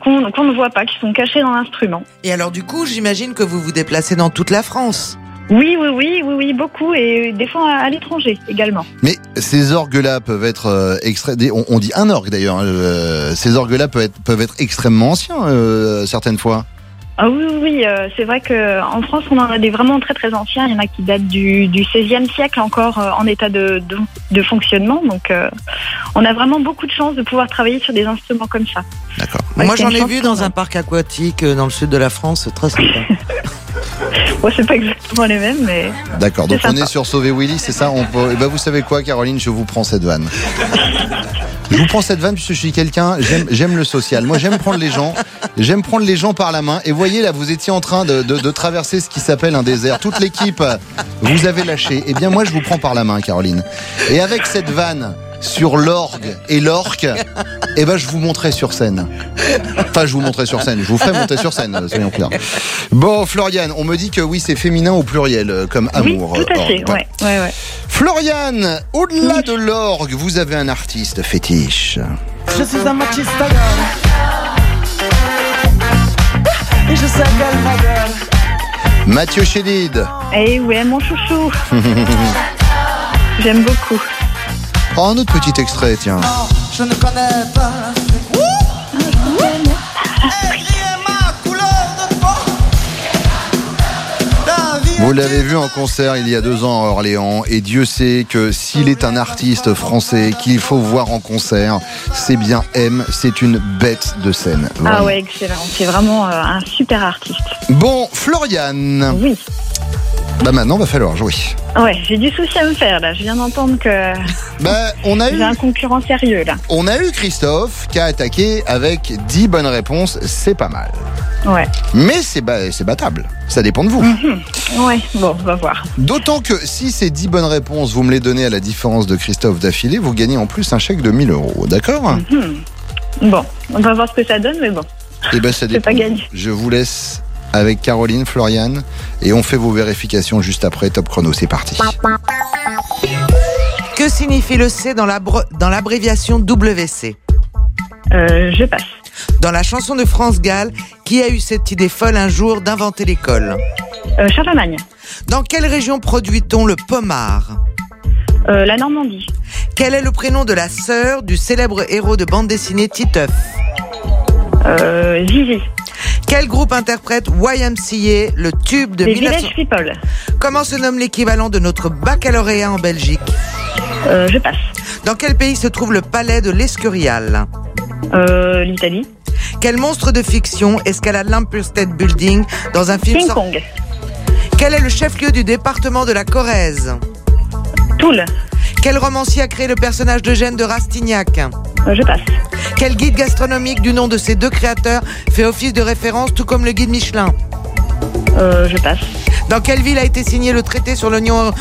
qu'on ne voit pas, qui sont cachés dans l'instrument. Et alors du coup, j'imagine que vous vous déplacez dans toute la France. Oui, beaucoup, et des fois à l'étranger également. Mais ces orgues-là peuvent être extraits. On dit un orgue d'ailleurs. Ces orgues-là peuvent être extrêmement anciens certaines fois. Ah oui, c'est vrai qu'en France, on en a des vraiment très très anciens. Il y en a qui datent du XVIe siècle encore en état de fonctionnement. Donc, on a vraiment beaucoup de chance de pouvoir travailler sur des instruments comme ça. D'accord. Ouais, moi, j'en ai vu dans un parc aquatique dans le sud de la France, très sympa. Ouais, c'est pas exactement les mêmes, mais... D'accord, donc sympa. on est sur Sauver Willy, c'est ça? Vous savez quoi, Caroline, je vous prends cette vanne. Je vous prends cette vanne puisque je suis quelqu'un, j'aime le social. Moi, j'aime prendre les gens par la main. Et voyez, là, vous étiez en train de traverser ce qui s'appelle un désert. Toute l'équipe, vous avez lâché. Eh bien, moi, je vous prends par la main, Caroline. Et avec cette vanne sur l'orgue et l'orque, eh ben, je vous montrerai sur scène. Enfin, je vous montrerai sur scène. Je vous ferai monter sur scène, soyons clairs. Bon, Floriane, on me dit que oui, c'est féminin au pluriel, comme amour. Oui, tout à fait, ouais. Floriane, au-delà de l'orgue, vous avez un artiste fétiche. Je suis un machiste et je sais qu'elle ma gueule. Mathieu Chédid. Eh ouais, mon chouchou. J'aime beaucoup. Oh, un autre petit extrait, tiens. Non, je ne connais pas. Vous l'avez vu en concert il y a 2 ans à Orléans, et Dieu sait que s'il est un artiste français qu'il faut voir en concert, c'est bien M, c'est une bête de scène. Vraiment. Ah ouais, excellent, c'est vraiment un super artiste. Bon, Floriane. Oui. Bah maintenant, va falloir jouer. Ouais, j'ai du souci à me faire là, je viens d'entendre que j'ai un concurrent sérieux là. On a eu Christophe qui a attaqué avec 10 bonnes réponses, c'est pas mal. Ouais. Mais c'est battable, ça dépend de vous. Ouais, bon, on va voir. D'autant que si ces 10 bonnes réponses, vous me les donnez à la différence de Christophe d'affilée, vous gagnez en plus un chèque de 1 000 €, d'accord? Bon, on va voir ce que ça donne, mais bon. Eh ben ça dépend. Pas gagné. Je vous laisse avec Caroline, Floriane, et on fait vos vérifications juste après. Top chrono, c'est parti. Que signifie le C dans l'abréviation WC? Je passe. Dans la chanson de France Gall, qui a eu cette idée folle un jour d'inventer l'école? Charlemagne. Dans quelle région produit-on le pommard? La Normandie. Quel est le prénom de la sœur du célèbre héros de bande dessinée Titeuf? Zizi. Quel groupe interprète YMCA, le tube de Les 1900... Village People. Comment se nomme l'équivalent de notre baccalauréat en Belgique? Je passe. Dans quel pays se trouve le palais de l'Escurial? L'Italie. Quel monstre de fiction escalade l'Empire State Building dans un film King Kong. Quel est le chef-lieu du département de la Corrèze? Toul. Quel romancier a créé le personnage d'Eugène de Rastignac? Je passe. Quel guide gastronomique du nom de ces 2 créateurs fait office de référence, tout comme le guide Michelin? Je passe. Dans quelle ville a été signé le traité sur l'Union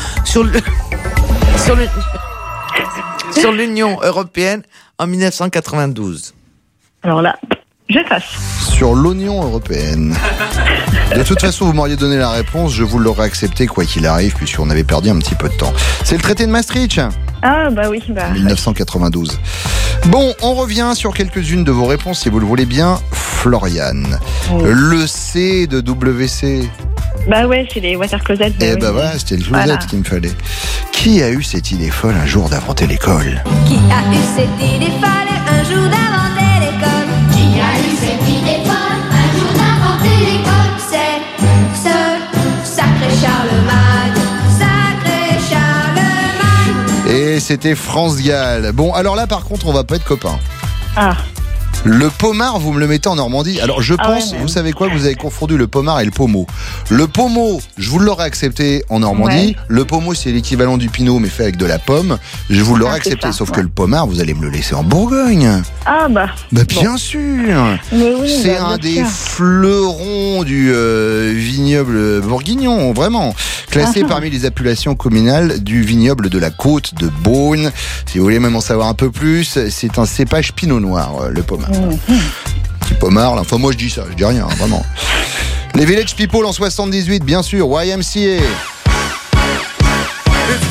sur l'Union européenne en 1992? Alors là, je passe. Sur l'Union européenne. De toute façon, vous m'auriez donné la réponse, je vous l'aurais accepté quoi qu'il arrive, puisqu'on avait perdu un petit peu de temps. C'est le traité de Maastricht. Ah bah oui, 1992. Bon, on revient sur quelques-unes de vos réponses, si vous le voulez bien. Floriane, le C de WC. Bah ouais, c'est les water closets. Eh bah ouais, c'était le closet qu'il me fallait. Qui a eu cette idée folle un jour d'inventer l'école? Qui a eu cette idée folle un jour d'inventer l'école? Qui a eu cette idée folle un jour d'inventer l'école? C'est ce sacré Charlemagne, sacré Charlemagne. Et c'était France Gall. Bon, alors là par contre, on va pas être copains. Ah. Le pommard, vous me le mettez en Normandie. Alors je pense, vous savez quoi, vous avez confondu le pommard et le pommeau. Le pommeau, je vous l'aurais accepté en Normandie. Ouais. Le pommeau, c'est l'équivalent du pinot, mais fait avec de la pomme. Je vous l'aurais accepté, ça, sauf que le pommard, vous allez me le laisser en Bourgogne. Ah bah. Bien sûr. Mais oui, c'est un des fleurons du vignoble bourguignon, vraiment. Classé parmi les appellations communales du vignoble de la côte de Beaune. Si vous voulez même en savoir un peu plus, c'est un cépage pinot noir, le pommard. Petit pommard, là. Enfin moi je dis ça, je dis rien, vraiment. Les Village People en 78, bien sûr, YMCA.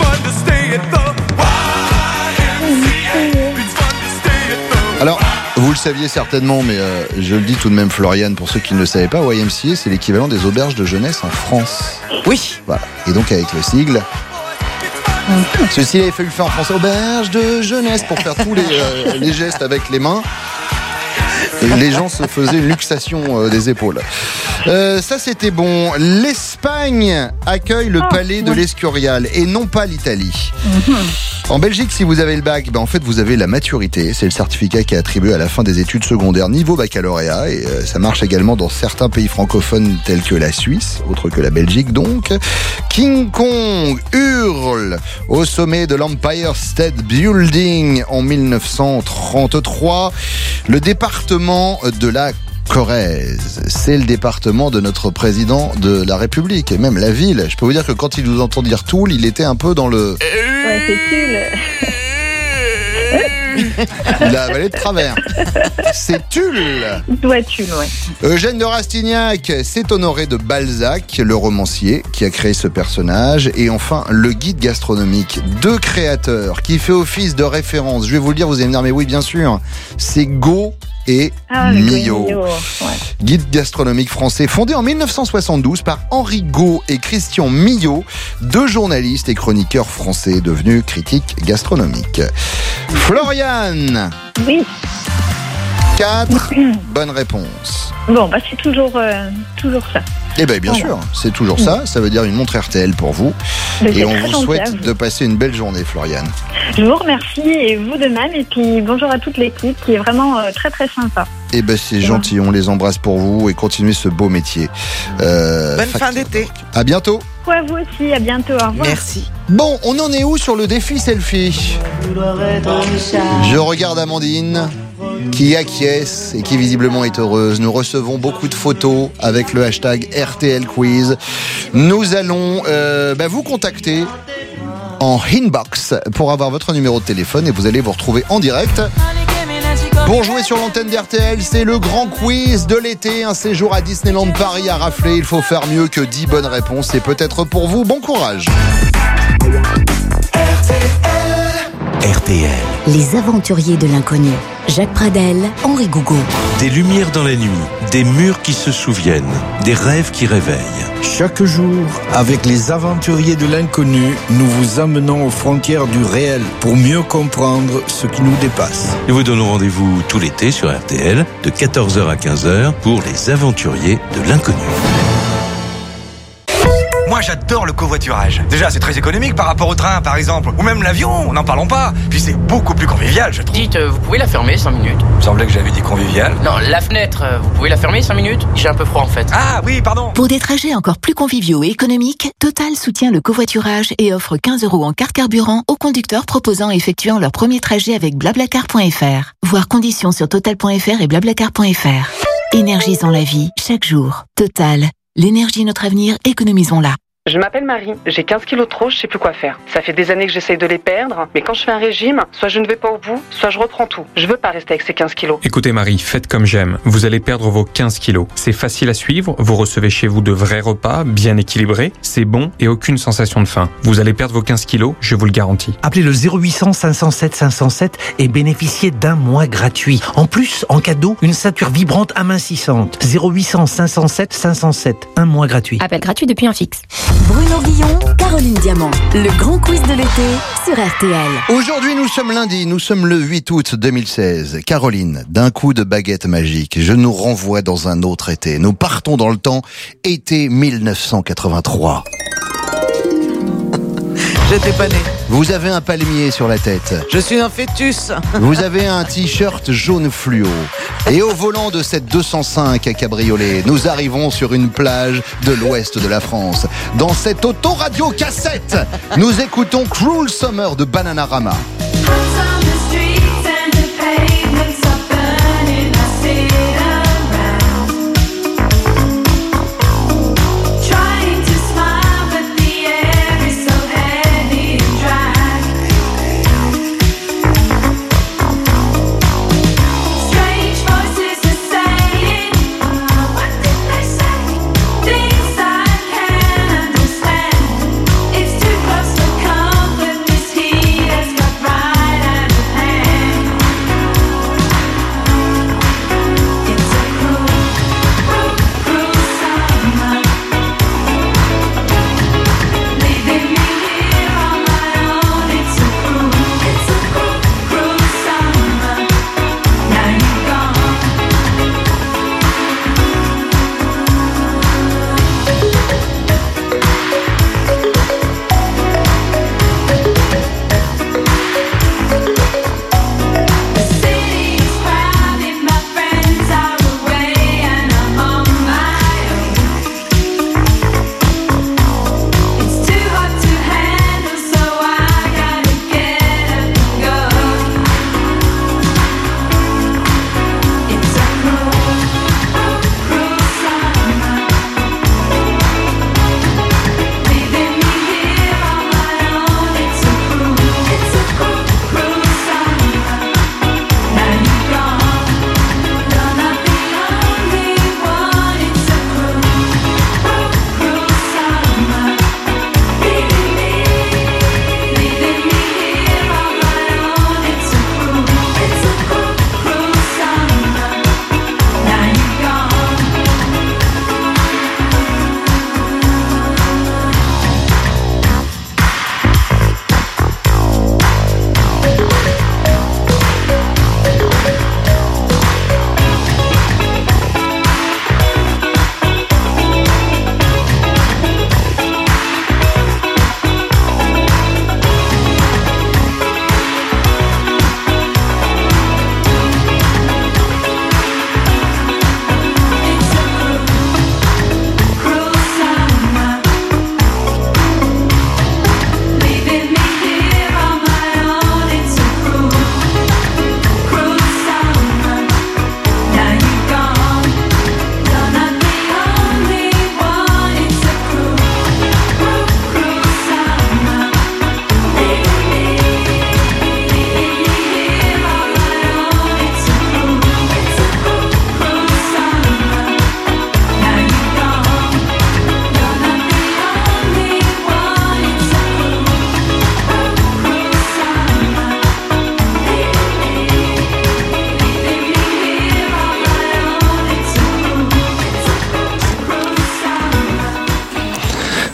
Alors, vous Vous le saviez certainement, mais je le dis tout de même, Floriane, pour ceux qui ne le savaient pas, YMCA, c'est l'équivalent des auberges de jeunesse en France. Oui. Voilà. Et donc avec le sigle... Ceci avait fallu le faire en français, auberge de jeunesse, pour faire tous les gestes avec les mains. Et les gens se faisaient une luxation des épaules. Ça c'était bon. L'Espagne accueille le palais de l'Escurial et non pas l'Italie. En Belgique, si vous avez le bac, en fait vous avez la maturité. C'est le certificat qui est attribué à la fin des études secondaires niveau baccalauréat. Et ça marche également dans certains pays francophones tels que la Suisse, autre que la Belgique donc. King Kong hurle au sommet de l'Empire State Building en 1933. Le département de la Corrèze, c'est le département de notre président de la République et même la ville. Je peux vous dire que quand il nous entend dire Toul, il était un peu dans le... Ouais, c'est Tulle. Il a avalé de travers. C'est Tulle. Ouais, Tulle, ouais. Eugène de Rastignac s'est honoré de Balzac, le romancier qui a créé ce personnage. Et enfin, le guide gastronomique, deux créateurs qui fait office de référence. Je vais vous le dire, vous allez me dire, mais oui, bien sûr, c'est Gault et Millau. Ouais. Guide gastronomique français fondé en 1972 par Henri Gault et Christian Millau, deux journalistes et chroniqueurs français devenus critiques gastronomiques. Floriane. Oui. 4 bonnes réponses. Bon, c'est toujours ça. Eh bien, bien sûr, c'est toujours ça. Ça veut dire une montre RTL pour vous. Et on vous souhaite de passer une belle journée, Floriane. Je vous remercie et vous de même. Et puis bonjour à toute l'équipe qui est vraiment très très sympa. Eh bien, c'est gentil. On les embrasse pour vous et continuez ce beau métier. Bonne fin d'été. À bientôt. Ouais, vous aussi. À bientôt. Au revoir. Merci. Bon, on en est où sur le défi selfie ? Je regarde Amandine qui acquiesce et qui visiblement est heureuse. Nous recevons beaucoup de photos avec le hashtag RTL Quiz. Nous allons vous contacter en inbox pour avoir votre numéro de téléphone et vous allez vous retrouver en direct pour jouer sur l'antenne d'RTL. C'est le grand quiz de l'été, un séjour à Disneyland Paris à rafler. Il faut faire mieux que 10 bonnes réponses. C'est peut-être pour vous. Bon courage. RTL. Les aventuriers de l'inconnu. Jacques Pradel, Henri Gougaud. Des lumières dans la nuit, des murs qui se souviennent, des rêves qui réveillent. Chaque jour, avec les aventuriers de l'inconnu, nous vous amenons aux frontières du réel pour mieux comprendre ce qui nous dépasse. Nous vous donnons rendez-vous tout l'été sur RTL, de 14h à 15h, pour les aventuriers de l'inconnu. Moi j'adore le covoiturage. Déjà c'est très économique par rapport au train par exemple. Ou même l'avion, n'en parlons pas. Puis c'est beaucoup plus convivial je trouve. Dites, vous pouvez la fermer 5 minutes? Il me semblait que j'avais dit convivial. Non, la fenêtre, vous pouvez la fermer 5 minutes? J'ai un peu froid en fait. Ah oui, pardon. Pour des trajets encore plus conviviaux et économiques, Total soutient le covoiturage et offre 15 € en carte carburant aux conducteurs proposant et effectuant leur premier trajet avec blablacar.fr. Voir conditions sur total.fr et blablacar.fr. Énergisons la vie chaque jour. Total. L'énergie est notre avenir, économisons-la. Je m'appelle Marie, j'ai 15 kilos de trop, je sais plus quoi faire. Ça fait des années que j'essaye de les perdre, mais quand je fais un régime, soit je ne vais pas au bout, soit je reprends tout. Je veux pas rester avec ces 15 kilos. Écoutez Marie, faites comme j'aime. Vous allez perdre vos 15 kilos. C'est facile à suivre, vous recevez chez vous de vrais repas, bien équilibrés, c'est bon et aucune sensation de faim. Vous allez perdre vos 15 kilos, je vous le garantis. Appelez le 0800 507 507 et bénéficiez d'un mois gratuit. En plus, en cadeau, une ceinture vibrante amincissante. 0800 507 507, un mois gratuit. Appel gratuit depuis un fixe. Bruno Guillon, Caroline Diamant. Le grand quiz de l'été sur RTL. Aujourd'hui, nous sommes lundi, nous sommes le 8 août 2016. Caroline, d'un coup de baguette magique, je nous renvoie dans un autre été. Nous partons dans le temps, été 1983. J'étais pas né. Vous avez un palmier sur la tête. Je suis un fœtus. Vous avez un t-shirt jaune fluo. Et au volant de cette 205 à cabriolet, nous arrivons sur une plage de l'ouest de la France. Dans cette autoradio cassette, nous écoutons Cruel Summer de Bananarama.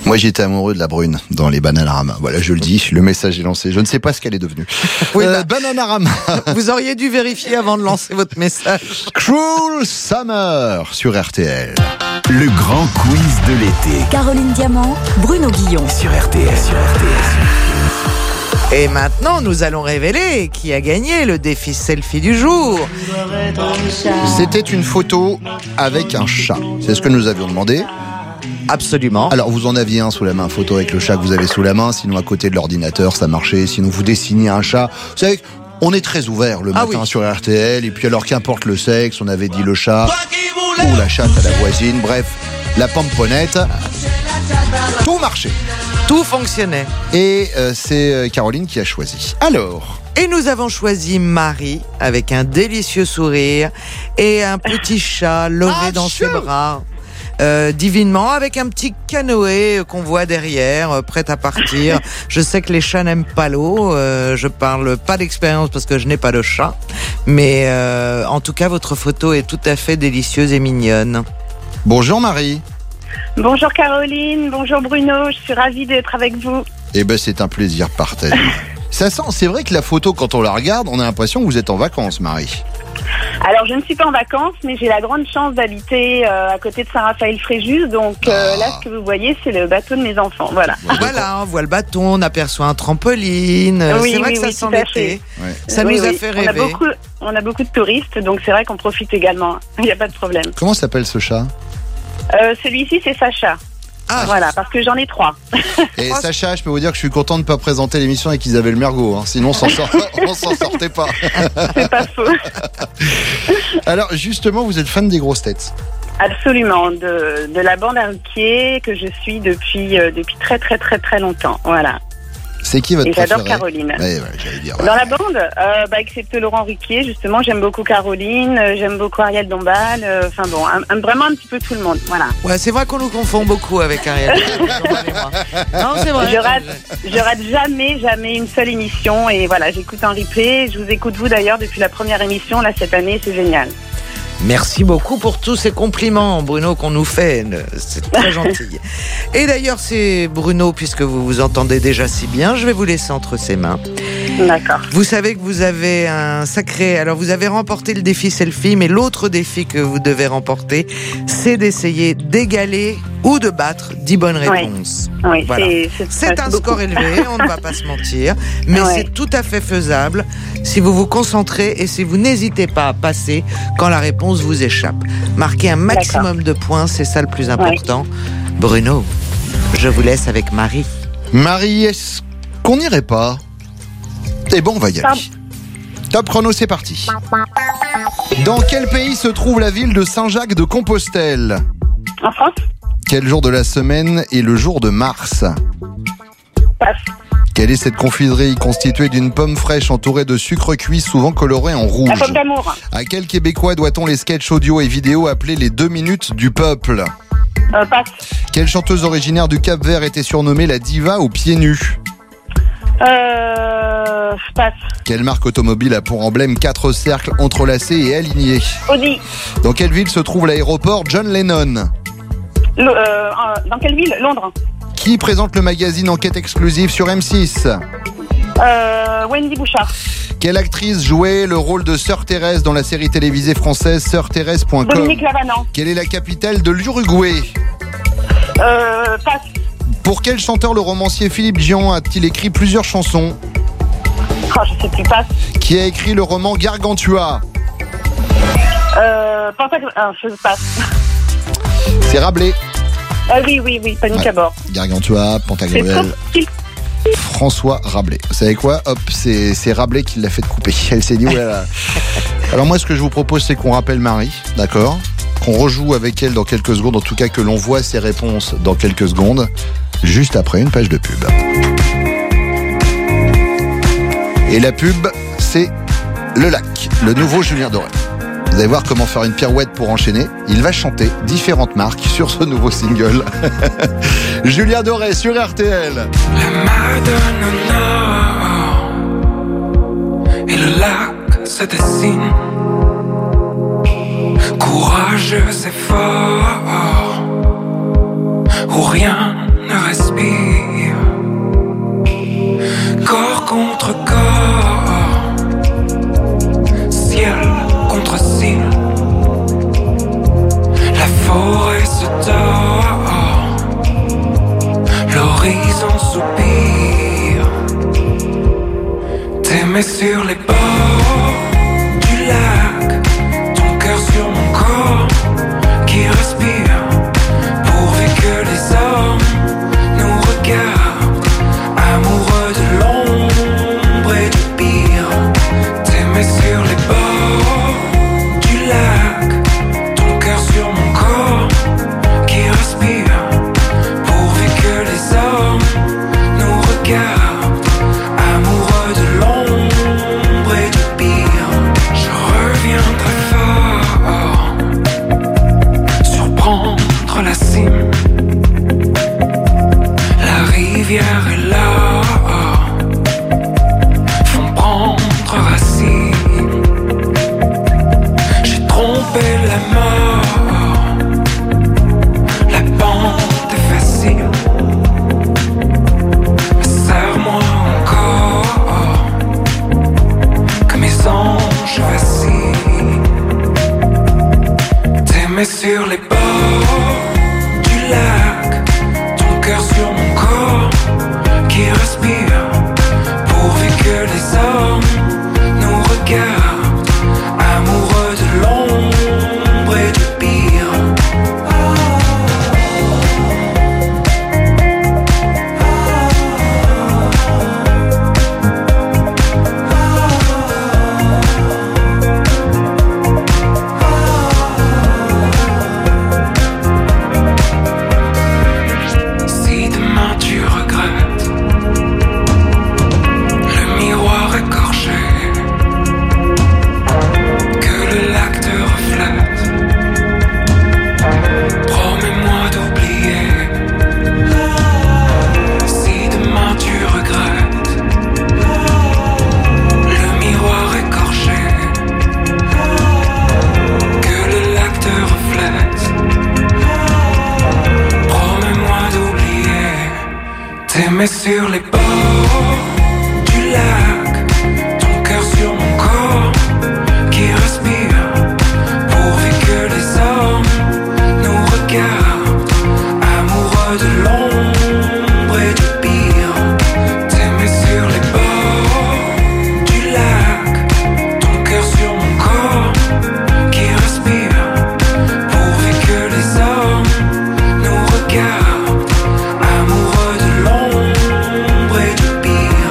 Moi, j'étais amoureux de la brune dans les Bananarama. Voilà, je le dis, le message est lancé. Je ne sais pas ce qu'elle est devenue. Oui, Bananarama. Vous auriez dû vérifier avant de lancer votre message. Cruel Summer sur RTL. Le grand quiz de l'été. Caroline Diamant, Bruno Guillon. Sur RTL. Et maintenant, nous allons révéler qui a gagné le défi selfie du jour. C'était une photo avec un chat. C'est ce que nous avions demandé. Absolument. Alors, vous en aviez un sous la main, photo avec le chat que vous avez sous la main. Sinon, à côté de l'ordinateur, ça marchait. Sinon, vous dessiniez un chat. Vous savez, on est très ouvert le matin sur RTL. Et puis, alors, qu'importe le sexe, on avait dit le chat ou la chatte à la voisine. Bref, la pomponnette. Tout marchait. Tout fonctionnait. Et c'est Caroline qui a choisi. Alors... Et nous avons choisi Marie avec un délicieux sourire et un petit chat lové dans ses bras. Divinement, avec un petit canoë qu'on voit derrière, prêt à partir. Je sais que les chats n'aiment pas l'eau. Je parle pas d'expérience parce que je n'ai pas de chat. Mais en tout cas, votre photo est tout à fait délicieuse et mignonne. Bonjour Marie. Bonjour Caroline, bonjour Bruno, je suis ravie d'être avec vous. Eh ben, c'est un plaisir partagé. Ça sent, c'est vrai que la photo, quand on la regarde, on a l'impression que vous êtes en vacances, Marie. Alors, je ne suis pas en vacances, mais j'ai la grande chance d'habiter à côté de Saint-Raphaël-Fréjus. Donc là, ce que vous voyez, c'est le bateau de mes enfants. Voilà. Voilà, on voit le bateau, on aperçoit un trampoline. Oui, c'est vrai que ça sent l'été. Ça nous a fait rêver. On a beaucoup de touristes, donc c'est vrai qu'on profite également. Il n'y a pas de problème. Comment s'appelle ce chat ? Celui-ci, c'est Sacha. Ah. Voilà, parce que j'en ai 3. Et Sacha, je peux vous dire que je suis content de ne pas présenter l'émission avec Isabelle Mergo, hein. Sinon on s'en sortait pas. C'est pas faux. Alors justement, vous êtes fan des grosses têtes? Absolument, de la bande à Ruquier que je suis depuis très très très très longtemps. Voilà. C'est qui votre préféré? J'adore Caroline. Ouais, j'allais dire. Dans la bande, excepté Laurent Ruquier, justement, j'aime beaucoup Caroline, j'aime beaucoup Ariel Dombal, vraiment un petit peu tout le monde, voilà. Ouais, c'est vrai qu'on nous confond beaucoup avec Ariel. Non, c'est vrai. Je rate jamais une seule émission et voilà, j'écoute en replay, je vous écoute vous d'ailleurs depuis la première émission, là, cette année, c'est génial. Merci beaucoup pour tous ces compliments, Bruno, qu'on nous fait. C'est très gentil. Et d'ailleurs, c'est Bruno, puisque vous vous entendez déjà si bien, je vais vous laisser entre ses mains. D'accord. Vous savez que vous avez un sacré... Alors, vous avez remporté le défi selfie, mais l'autre défi que vous devez remporter, c'est d'essayer d'égaler ou de battre 10 bonnes réponses. Oui, voilà. C'est un score élevé, on ne va pas se mentir, mais c'est tout à fait faisable si vous vous concentrez et si vous n'hésitez pas à passer quand la réponse vous échappe. Marquez un maximum de points, c'est ça le plus important. Bruno, je vous laisse avec Marie. Marie, est-ce qu'on n'irait pas? Eh bon, on va y aller. Top chrono, c'est parti. Dans quel pays se trouve la ville de Saint-Jacques-de-Compostelle? En France. Quel jour de la semaine est le jour de Mars? Passe. Quelle est cette confiserie constituée d'une pomme fraîche entourée de sucre cuit souvent coloré en rouge? La pomme d'amour. À quel Québécois doit-on les sketchs audio et vidéo appelés les 2 minutes du peuple? Passe. Quelle chanteuse originaire du Cap-Vert était surnommée la diva aux pieds nus? Passe. Quelle marque automobile a pour emblème 4 cercles entrelacés et alignés? Audi. Dans quelle ville se trouve l'aéroport John Lennon? Dans quelle ville? Londres. Qui présente le magazine Enquête exclusive sur M6? Wendy Bouchard. Quelle actrice jouait le rôle de Sœur Thérèse dans la série télévisée française Sœurthérèse.com? Dominique Lavanant. Quelle est la capitale de l'Uruguay? Passe. Pour quel chanteur le romancier Philippe Dion a-t-il écrit plusieurs chansons? Je sais plus, passe. Qui a écrit le roman Gargantua? Je passe. C'est Rabelais. Oui, panique à bord. Gargantua, Pantagruel. François Rabelais. Vous savez quoi? Hop, c'est Rabelais qui l'a fait couper. Elle s'est dit, voilà. Alors moi, ce que je vous propose, c'est qu'on rappelle Marie, d'accord? Qu'on rejoue avec elle dans quelques secondes, en tout cas que l'on voit ses réponses dans quelques secondes, juste après une page de pub. Et la pub, c'est Le Lac, le nouveau Julien Doré. Vous allez voir comment faire une pirouette pour enchaîner. Il va chanter différentes marques sur ce nouveau single. Julien Doré sur RTL. La Madonna et le lac se dessinent. Courageux et fort, où rien ne reste. contre corps, ciel contre ciel, la forêt se tord, l'horizon soupire. T'aimais sur les bords du lac, ton cœur sur mon corps qui respire, pourvu que les hommes nous regardent, amoureux de l'ombre et du pire. T'aimais sur les bords du lac, ton cœur sur mon corps qui respire, pourvu que les hommes nous regardent, amoureux de l'ombre et du pire. Je reviendrai fort, surprendre la cime, la rivière est là, font prendre racine. J'ai trompé la mort, la pente est facile, serre-moi encore, que mes anges vacillent. T'aimais sur les bords du lac, ton cœur sur mon corps qui respire, pourvu que les hommes nous regardent, amoureux de l'ombre et du pire. Si demain tu regrettes le miroir écorché, que le lac te reflète, promets-moi d'oublier. Si demain tu regrettes le miroir écorché, que le lac te reflète, promets-moi d'oublier. T'aimais sur les bords du lac, ton cœur sur mon corps qui respire, pourvu que les hommes nous regardent, amoureux de l'ombre et du pire. T'aimais sur les bords du lac, ton cœur sur mon corps qui respire, pourvu que les hommes nous regardent, amoureux de l'ombre et du pire.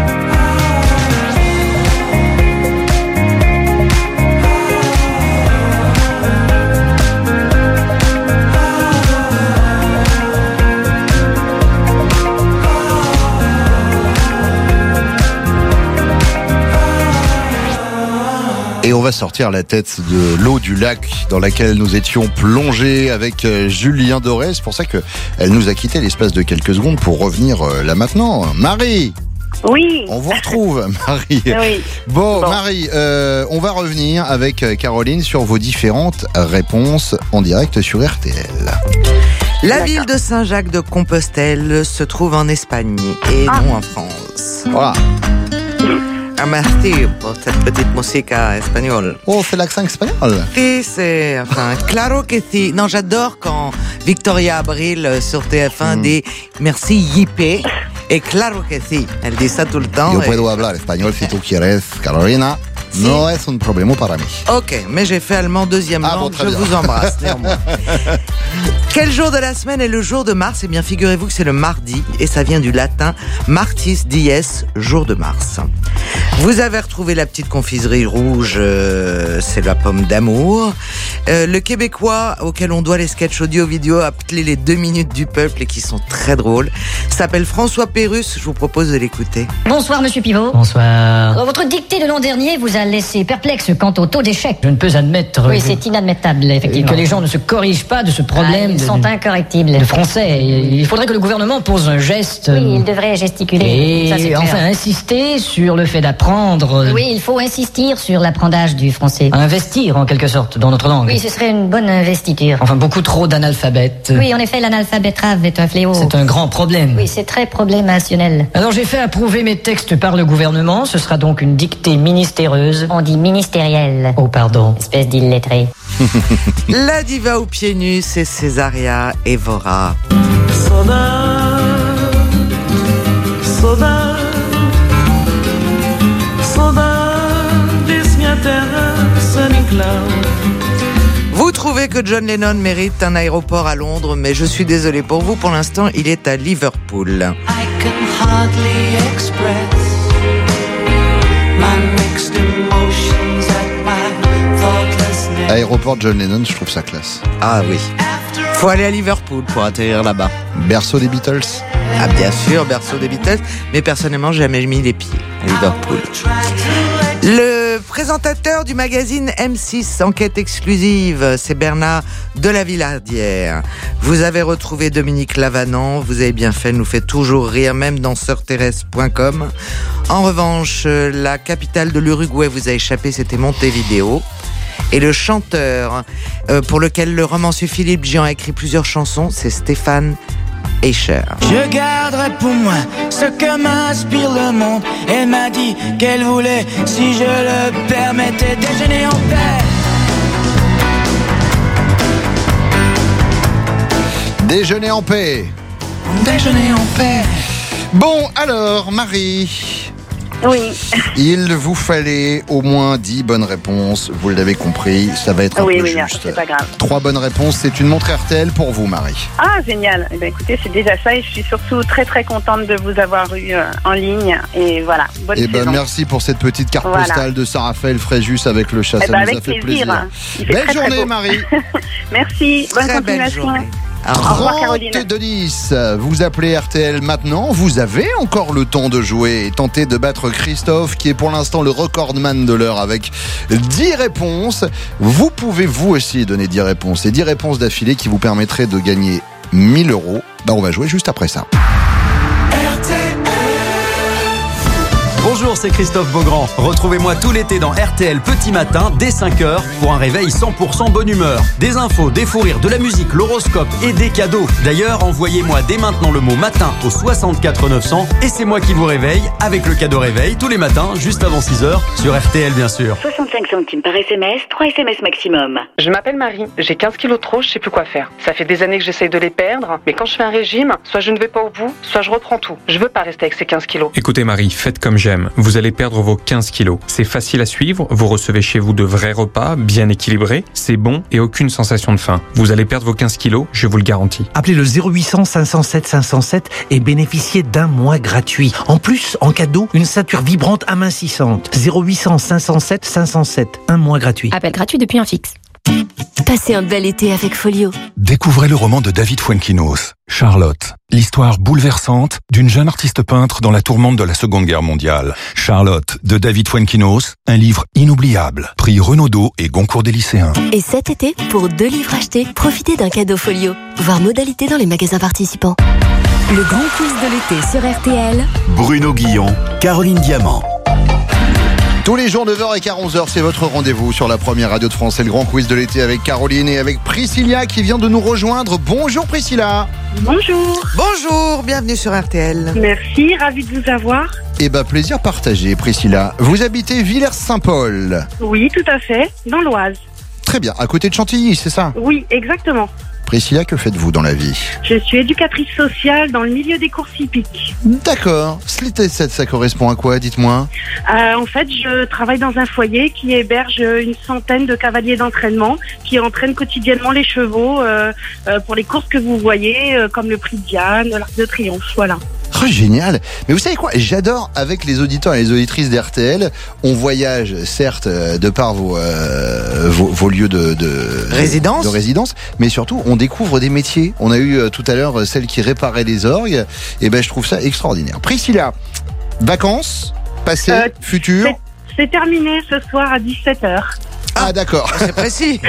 Et on va sortir la tête de l'eau du lac dans laquelle nous étions plongés avec Julien Doré. C'est pour ça qu'elle nous a quitté l'espace de quelques secondes pour revenir là maintenant. Marie! Oui. On vous retrouve, Marie. Oui. Bon, Marie, on va revenir avec Caroline sur vos différentes réponses en direct sur RTL. La ville de Saint-Jacques-de-Compostelle se trouve en Espagne et non en France. Voilà. Merci pour cette petite musique espagnole. Oh, c'est l'accent espagnol. Oui, c'est... Enfin, claro que si. Non, j'adore quand Victoria Abril sur TF1 dit « Merci, Yippé ». Et claro que si. Elle dit ça tout le temps. Yo puedo hablar español si tú quieres, Carolina. Si. No es un problema para mí. Ok, mais j'ai fait allemand deuxième langue, je vous embrasse néanmoins. Quel jour de la semaine est le jour de Mars? Eh bien, figurez-vous que c'est le mardi, et ça vient du latin Martis Dies, jour de Mars. Vous avez retrouvé la petite confiserie rouge, c'est la pomme d'amour. Le Québécois auquel on doit les sketchs audio-vidéo appelés les 2 minutes du peuple et qui sont très drôles, s'appelle François Pérusse, je vous propose de l'écouter. Bonsoir Monsieur Pivot. Bonsoir. Votre dictée de l'an dernier vous a laissé perplexe quant au taux d'échec. Je ne peux admettre... Oui, c'est inadmettable, effectivement. Que les gens ne se corrigent pas de ce problème ils sont incorrectibles. de français. Il faudrait que le gouvernement pose un geste... Oui, il devrait gesticuler. Et ça, c'est clair. enfin insister sur le fait fait d'apprendre. Oui, il faut insister sur l'apprentissage du français. Investir, en quelque sorte, dans notre langue. Oui, ce serait une bonne investiture. Enfin, beaucoup trop d'analphabètes. Oui, en effet, l'analphabétrave est un fléau. C'est un grand problème. Oui, c'est très problémationnel. Alors j'ai fait approuver mes textes par le gouvernement. Ce sera donc une dictée ministéreuse. On dit ministériel. Oh, pardon. Espèce d'illettré. La diva aux pieds nus, c'est Césaria Evora. Vous trouvez que John Lennon mérite un aéroport à Londres, mais je suis désolé pour vous, pour l'instant, il est à Liverpool. Aéroport John Lennon, je trouve ça classe. Ah oui. Faut aller à Liverpool pour atterrir là-bas. Berceau des Beatles. Ah bien sûr, berceau des Beatles, mais personnellement, j'ai jamais mis les pieds à Liverpool. Le présentateur du magazine M6, enquête exclusive, c'est Bernard de la Villardière. Vous avez retrouvé Dominique Lavanant, vous avez bien fait, elle nous fait toujours rire, même dans sœurthérèse.com. En revanche, la capitale de l'Uruguay vous a échappé, c'était Montevideo. Et le chanteur pour lequel le romancier Philippe Gian a écrit plusieurs chansons, c'est Stéphane Eicher. Je garderai pour moi ce que m'inspire le monde. Elle m'a dit qu'elle voulait, si je le permettais, déjeuner en paix. Déjeuner en paix. Déjeuner en paix. Bon, alors, Marie. Oui. Il vous fallait au moins 10 bonnes réponses. Vous l'avez compris, ça va être un peu juste. C'est pas grave. 3 bonnes réponses, c'est une montre RTL pour vous, Marie. Ah, génial. Eh bien, écoutez, c'est déjà ça et je suis surtout très très contente de vous avoir eu en ligne. Et voilà, bonne saison. Merci pour cette petite carte postale de Saint-Raphaël Fréjus avec le chat, ça nous a fait plaisir. Belle journée, Marie. Merci, bonne continuation. Au revoir, Caroline. 30 de 10, vous appelez RTL maintenant, vous avez encore le temps de jouer et tenter de battre Christophe qui est pour l'instant le recordman de l'heure avec 10 réponses. Vous pouvez vous aussi donner 10 réponses et 10 réponses d'affilée qui vous permettraient de gagner 1000 €. On va jouer juste après ça. Bonjour, c'est Christophe Beaugrand. Retrouvez-moi tout l'été dans RTL Petit Matin dès 5h pour un réveil 100% bonne humeur. Des infos, des fous rires, de la musique, l'horoscope et des cadeaux. D'ailleurs, envoyez-moi dès maintenant le mot matin au 64 900 et c'est moi qui vous réveille avec le cadeau réveil tous les matins juste avant 6h sur RTL bien sûr. 65 centimes par SMS, 3 SMS maximum. Je m'appelle Marie, j'ai 15 kilos de trop, je sais plus quoi faire. Ça fait des années que j'essaye de les perdre, mais quand je fais un régime, soit je ne vais pas au bout, soit je reprends tout. Je veux pas rester avec ces 15 kilos. Écoutez Marie, faites comme j'aime. Vous allez perdre vos 15 kilos. C'est facile à suivre, vous recevez chez vous de vrais repas, bien équilibrés, c'est bon et aucune sensation de faim. Vous allez perdre vos 15 kilos, je vous le garantis. Appelez le 0800 507 507 et bénéficiez d'un mois gratuit. En plus, en cadeau, une ceinture vibrante amincissante. 0800 507 507, un mois gratuit. Appel gratuit depuis un fixe. Passez un bel été avec Folio. Découvrez le roman de David Fuenquinos, Charlotte. L'histoire bouleversante d'une jeune artiste peintre dans la tourmente de la Seconde Guerre mondiale. Charlotte, de David Fuenquinos, un livre inoubliable. Prix Renaudot et Goncourt des lycéens. Et cet été, pour 2 livres achetés, profitez d'un cadeau Folio. Voir modalité dans les magasins participants. Le grand quiz de l'été sur RTL. Bruno Guillon, Caroline Diamant. Tous les jours 9h et 11h, c'est votre rendez-vous sur la première radio de France. C'est le grand quiz de l'été avec Caroline et avec Priscilla qui vient de nous rejoindre. Bonjour Priscilla. Bonjour. Bonjour, bienvenue sur RTL. Merci, ravi de vous avoir. Eh ben, plaisir partagé Priscilla. Vous habitez Villers-Saint-Paul. Oui, tout à fait, dans l'Oise. Très bien, à côté de Chantilly, c'est ça? Oui, exactement. Priscilla, que faites-vous dans la vie? Je suis éducatrice sociale dans le milieu des courses hippiques. D'accord. Ça correspond à quoi, dites-moi? En fait, je travaille dans un foyer qui héberge une centaine de cavaliers d'entraînement qui entraînent quotidiennement les chevaux pour les courses que vous voyez, comme le Prix de Diane, l'Arc de Triomphe, voilà. Oh, génial. Mais vous savez quoi? J'adore avec les auditeurs et les auditrices d'RTL. On voyage, certes, de par vos lieux de résidence, mais surtout, on découvre des métiers. On a eu tout à l'heure celle qui réparait les orgues. Et ben, je trouve ça extraordinaire. Priscilla, vacances, passé, futur? C'est terminé ce soir à 17h. Ah d'accord, c'est précis.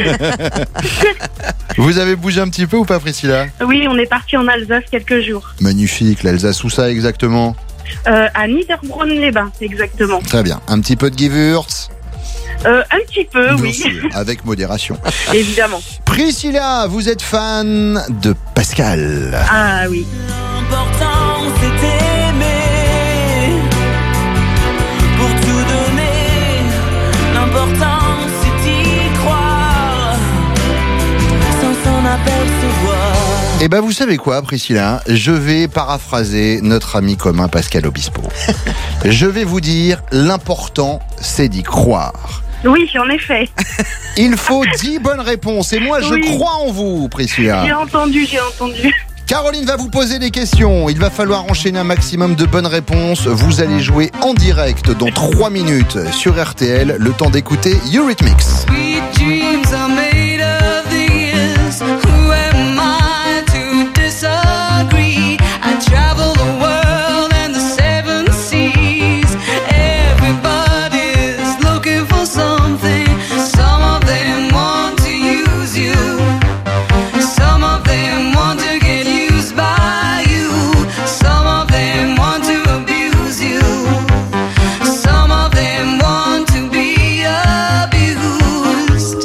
Vous avez bougé un petit peu ou pas Priscilla? Oui, on est parti en Alsace quelques jours. Magnifique, l'Alsace, où ça exactement? À Niederbronn-les-Bains, exactement. Très bien. Un petit peu de Gewürz. Un petit peu, Bien oui. sûr, avec modération. Évidemment. Priscilla, vous êtes fan de Pascal. Ah oui. L'important c'est aimer, pour tout donner. L'important c'est y croire, sans s'en apercevoir. Eh ben vous savez quoi, Priscilla? Je vais paraphraser notre ami commun Pascal Obispo. Je vais vous dire, l'important c'est d'y croire. Oui, en effet. Il faut 10 bonnes réponses et moi je Oui. crois en vous, Priscilla. J'ai entendu. Caroline va vous poser des questions. Il va falloir enchaîner un maximum de bonnes réponses. Vous allez jouer en direct dans 3 minutes sur RTL. Le temps d'écouter Eurythmics. Sweet dreams are made of these. Who am I to disagree? I travel the world and the 7 seas. Everybody's looking for something. Some of them want to use you. Some of them want to get used by you. Some of them want to abuse you. Some of them want to be abused.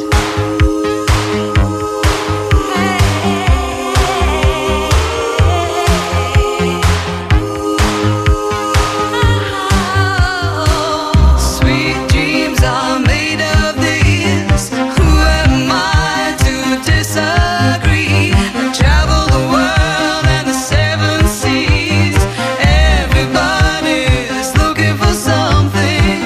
Sweet dreams are made of these. Who am I to disagree? I travel the world and the 7 seas. Everybody's looking for something.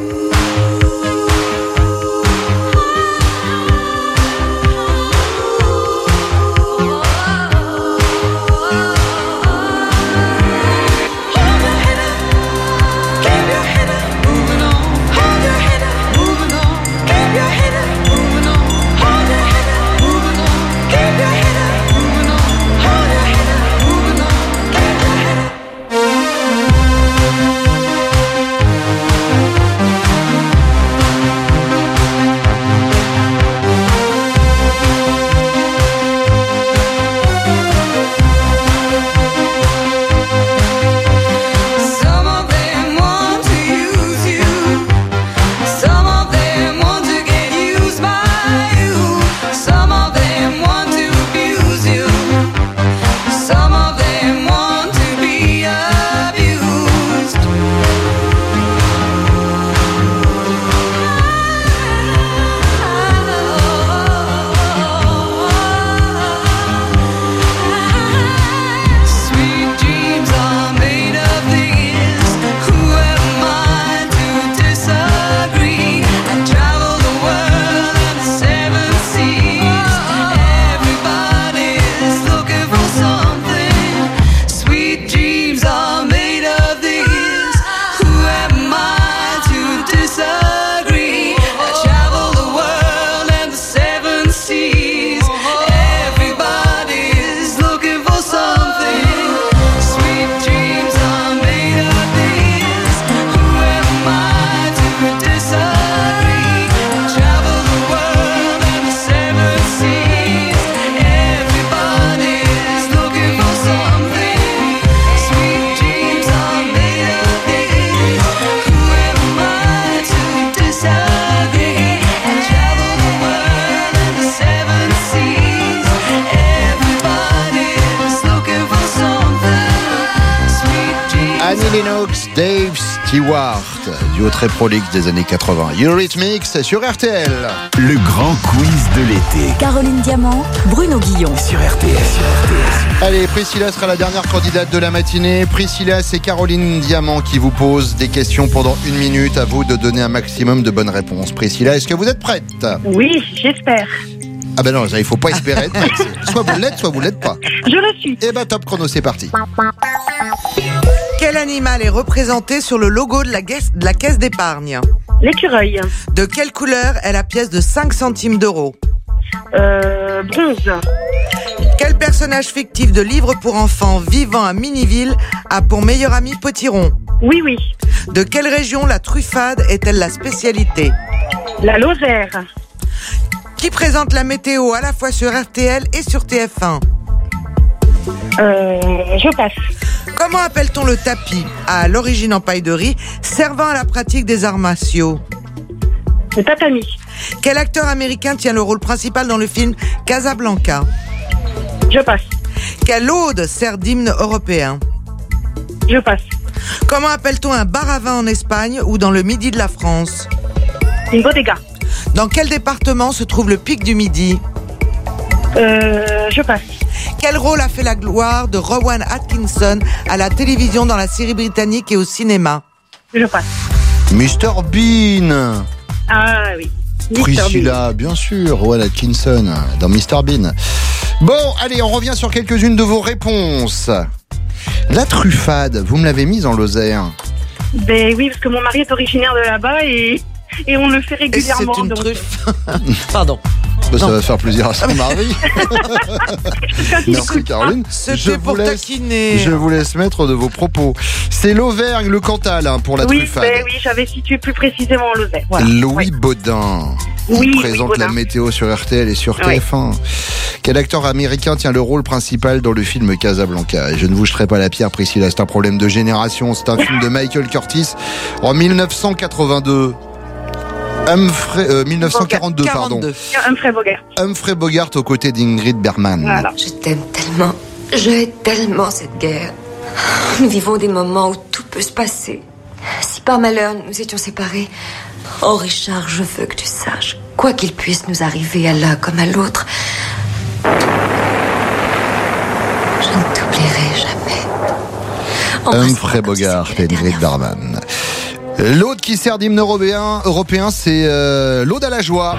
Keep your head up, moving on. Hold your head up, moving on. Keep your head up, moving on. Hold your head up, moving on. Keep your head up, moving on. Hold your head up, moving on. Keep your head up. Some of them want to use you. Some of them want to get used by you. Some of them want to abuse you. Some of them want to be abused. Sweet dreams are made of these. Who am I to disagree? I travel the world and the 7 seas. Everybody's looking for something. Sweet dreams are made of these. Who am I to disagree? I travel the world and the 7 seas. Everybody's looking for something. Sweet dreams are made of these. Who am I to disagree? I travel the world and the 7 seas. Everybody's looking for something. Sweet dreams are made of these. Who am I to disagree? I travel the world and the 7 seas. Everybody's looking for something. Sweet dreams. Annie Lennox, Dave Stewart, duo très prolixe des années 80. Eurythmics sur RTL. Le grand quiz de l'été Caroline Diamant, Bruno Guillon. sur RTL. Allez, Priscilla sera la dernière candidate de la matinée. Priscilla, c'est Caroline Diamant qui vous pose des questions pendant 1 minute. À vous de donner un maximum de bonnes réponses. Priscilla, est-ce que vous êtes prête? Oui, j'espère. Ah ben non, il faut pas espérer être prête. Soit vous l'êtes pas. Je le suis. Eh ben top chrono, c'est parti. Quel animal est représenté sur le logo de la caisse d'épargne? L'écureuil. De quelle couleur est la pièce de 5 centimes d'euros? Bronze. Quel personnage fictif de livre pour enfants vivant à Miniville a pour meilleur ami Potiron? Oui. De quelle région la truffade est-elle la spécialité? La Lozère. Qui présente la météo à la fois sur RTL et sur TF1? Je passe. Comment appelle-t-on le tapis, à l'origine en paille de riz, servant à la pratique des arts martiaux? Le tatami. Quel acteur américain tient le rôle principal dans le film Casablanca? Je passe. Quelle ode sert d'hymne européen? Je passe. Comment appelle-t-on un bar à vin en Espagne ou dans le midi de la France? Une bodega. Dans quel département se trouve le pic du Midi? Je passe. Quel rôle a fait la gloire de Rowan Atkinson à la télévision, dans la série britannique et au cinéma? Je passe. Mr Bean. Ah oui. Priscilla, bien sûr, Rowan Atkinson dans Mr Bean. Bon, allez, on revient sur quelques-unes de vos réponses. La truffade, vous me l'avez mise en Lozère. Ben oui, parce que mon mari est originaire de là-bas et on le fait régulièrement. Et c'est une donc... truffe. Pardon. Ça va faire plaisir à son mari. Merci Caroline. C'était pour taquiner. Je vous laisse mettre de vos propos. C'est l'Auvergne, le Cantal pour la truffade. Oui, j'avais situé plus précisément en Lozère. Voilà. Louis Baudin. Il présente Baudin. la météo sur RTL et sur TF1. Quel acteur américain tient le rôle principal dans le film Casablanca? Et je ne vous jeterai pas la pierre, Priscilla, c'est un problème de génération. C'est un film de Michael Curtis en 1982. 1942, pardon. Humphrey Bogart aux côtés d'Ingrid Bergman. Voilà. Je t'aime tellement. Je hais tellement cette guerre. Nous vivons des moments où tout peut se passer. Si par malheur nous étions séparés, oh Richard, je veux que tu saches, quoi qu'il puisse nous arriver à l'un comme à l'autre, je ne t'oublierai jamais. Humphrey Bogart et Ingrid Bergman. L'aude qui sert d'hymne européen, c'est l'Aude à la joie.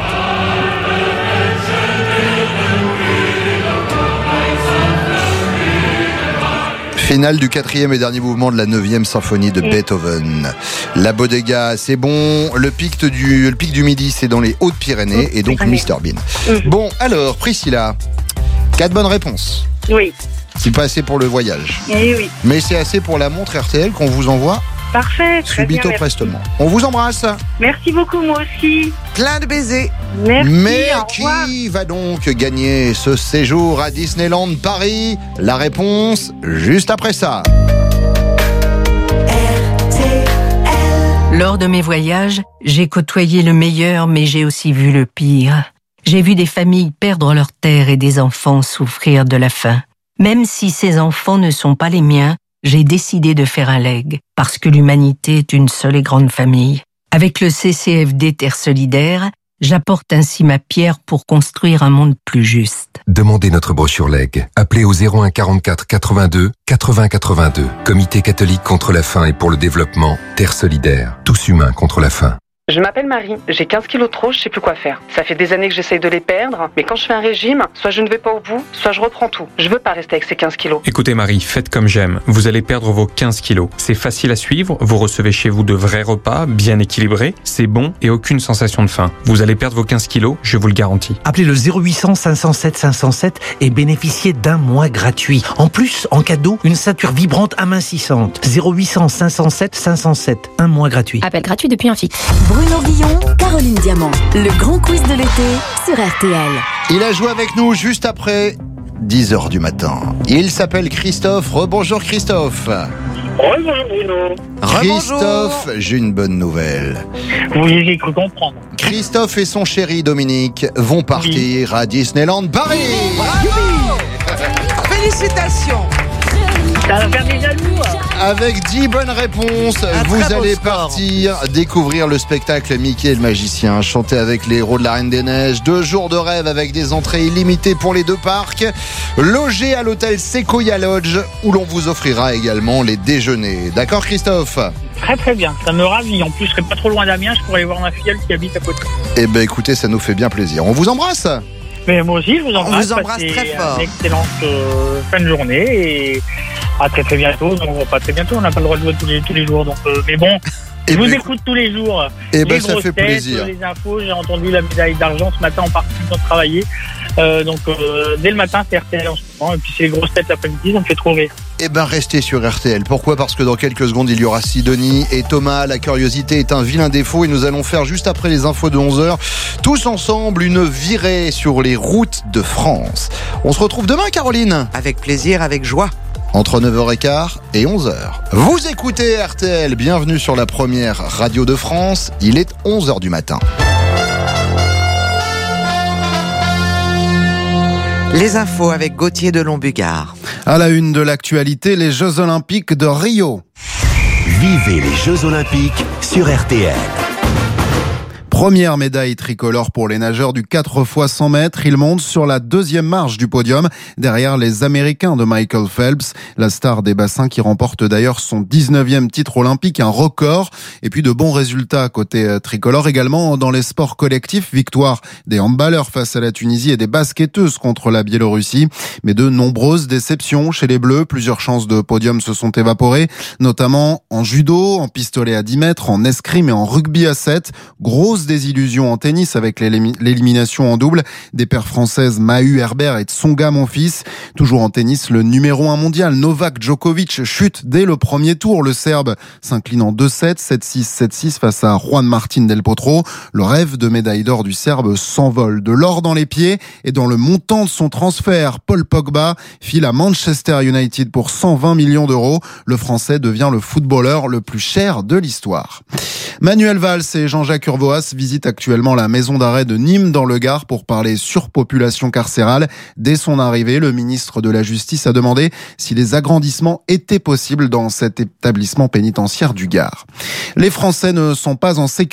Finale du 4e et dernier mouvement de la 9e symphonie de Beethoven. La bodega, c'est bon. Le pic du Midi, c'est dans les Hautes-Pyrénées et donc Mr Bean. Bon, alors, Priscilla, 4 bonnes réponses. Oui. C'est pas assez pour le voyage. Eh oui. Mais c'est assez pour la montre RTL qu'on vous envoie. Parfait, très bien, Subito prestement. On vous embrasse. Merci beaucoup, moi aussi. Plein de baisers. Merci. Mais qui va donc gagner ce séjour à Disneyland Paris? La réponse, juste après ça. Lors de mes voyages, j'ai côtoyé le meilleur, mais j'ai aussi vu le pire. J'ai vu des familles perdre leurs terres et des enfants souffrir de la faim. Même si ces enfants ne sont pas les miens, j'ai décidé de faire un leg, parce que l'humanité est une seule et grande famille. Avec le CCFD Terre Solidaire, j'apporte ainsi ma pierre pour construire un monde plus juste. Demandez notre brochure leg. Appelez au 01 44 82 80 82. Comité catholique contre la faim et pour le développement, Terre Solidaire. Tous humains contre la faim. Je m'appelle Marie, j'ai 15 kilos de trop, je sais plus quoi faire. Ça fait des années que j'essaye de les perdre, mais quand je fais un régime, soit je ne vais pas au bout, soit je reprends tout. Je veux pas rester avec ces 15 kilos. Écoutez Marie, faites comme j'aime. Vous allez perdre vos 15 kilos. C'est facile à suivre, vous recevez chez vous de vrais repas, bien équilibrés, c'est bon et aucune sensation de faim. Vous allez perdre vos 15 kilos, je vous le garantis. Appelez le 0800 507 507 et bénéficiez d'un mois gratuit. En plus, en cadeau, une ceinture vibrante amincissante. 0800 507 507, un mois gratuit. Appel gratuit depuis un fixe. Bruno Guillon, Caroline Diamant. Le grand quiz de l'été sur RTL. Il a joué avec nous juste après 10h du matin. Il s'appelle Christophe. Rebonjour Christophe. Rebonjour Bruno. Christophe, j'ai une bonne nouvelle. Oui, j'ai cru comprendre. Christophe et son chéri Dominique vont partir à Disneyland Paris. Bravo. Félicitations. Ça va faire des jaloux. Avec 10 bonnes réponses, vous allez partir découvrir le spectacle Mickey et le magicien, chanter avec les héros de la Reine des Neiges, 2 jours de rêve avec des entrées illimitées pour les 2 parcs, loger à l'hôtel Sequoia Lodge où l'on vous offrira également les déjeuners. D'accord Christophe? Très très bien, ça me ravit. En plus, je serai pas trop loin d'Amiens, je pourrais aller voir ma filleule qui habite à côté. Eh ben écoutez, ça nous fait bien plaisir. On vous embrasse. Mais moi aussi, je vous embrasse. On vous embrasse très fort. Une excellente fin de journée et à très très bientôt. Donc, pas très bientôt, on n'a pas le droit de jouer tous les jours. Donc, mais bon, je vous écoute tous les jours. Eh ben, les ça grosses fait têtes, plaisir. Les infos, j'ai entendu la médaille d'argent ce matin en partant de travailler. Donc, dès le matin, c'est RTL en ce moment. Et puis, c'est les grosses têtes l'après-midi, ça me fait trop rire. Eh ben restez sur RTL. Pourquoi? Parce que dans quelques secondes, il y aura Sidonie et Thomas. La curiosité est un vilain défaut et nous allons faire juste après les infos de 11h, tous ensemble, une virée sur les routes de France. On se retrouve demain, Caroline. Avec plaisir, avec joie. entre 9h15 et 11h. Vous écoutez RTL, bienvenue sur la première radio de France. Il est 11h du matin. Les infos avec Gauthier de Lombugard. À la une de l'actualité, les Jeux Olympiques de Rio. Vivez les Jeux Olympiques sur RTL. Première médaille tricolore pour les nageurs du 4x100 mètres. Ils montent sur la deuxième marche du podium, derrière les Américains de Michael Phelps, la star des bassins qui remporte d'ailleurs son 19e titre olympique, un record. Et puis de bons résultats côté tricolore également dans les sports collectifs. Victoire des handballeurs face à la Tunisie et des basketteuses contre la Biélorussie. Mais de nombreuses déceptions chez les Bleus. Plusieurs chances de podium se sont évaporées, notamment en judo, en pistolet à 10 mètres, en escrime et en rugby à 7. Grosse désillusion en tennis avec l'élimination en double des paires françaises Mahut Herbert et Tsonga Monfils. Toujours en tennis, le numéro 1 mondial Novak Djokovic chute dès le premier tour. Le Serbe s'incline en 2-7, 7-6, 7-6 face à Juan Martín del Potro. Le rêve de médaille d'or du Serbe s'envole. De l'or dans les pieds et dans le montant de son transfert, Paul Pogba file à Manchester United pour 120 millions d'euros. Le Français devient le footballeur le plus cher de l'histoire. Manuel Valls et Jean-Jacques Urvoas visitent actuellement la maison d'arrêt de Nîmes dans le Gard pour parler surpopulation carcérale. Dès son arrivée, le ministre de la Justice a demandé si les agrandissements étaient possibles dans cet établissement pénitentiaire du Gard. Les Français ne sont pas en sécurité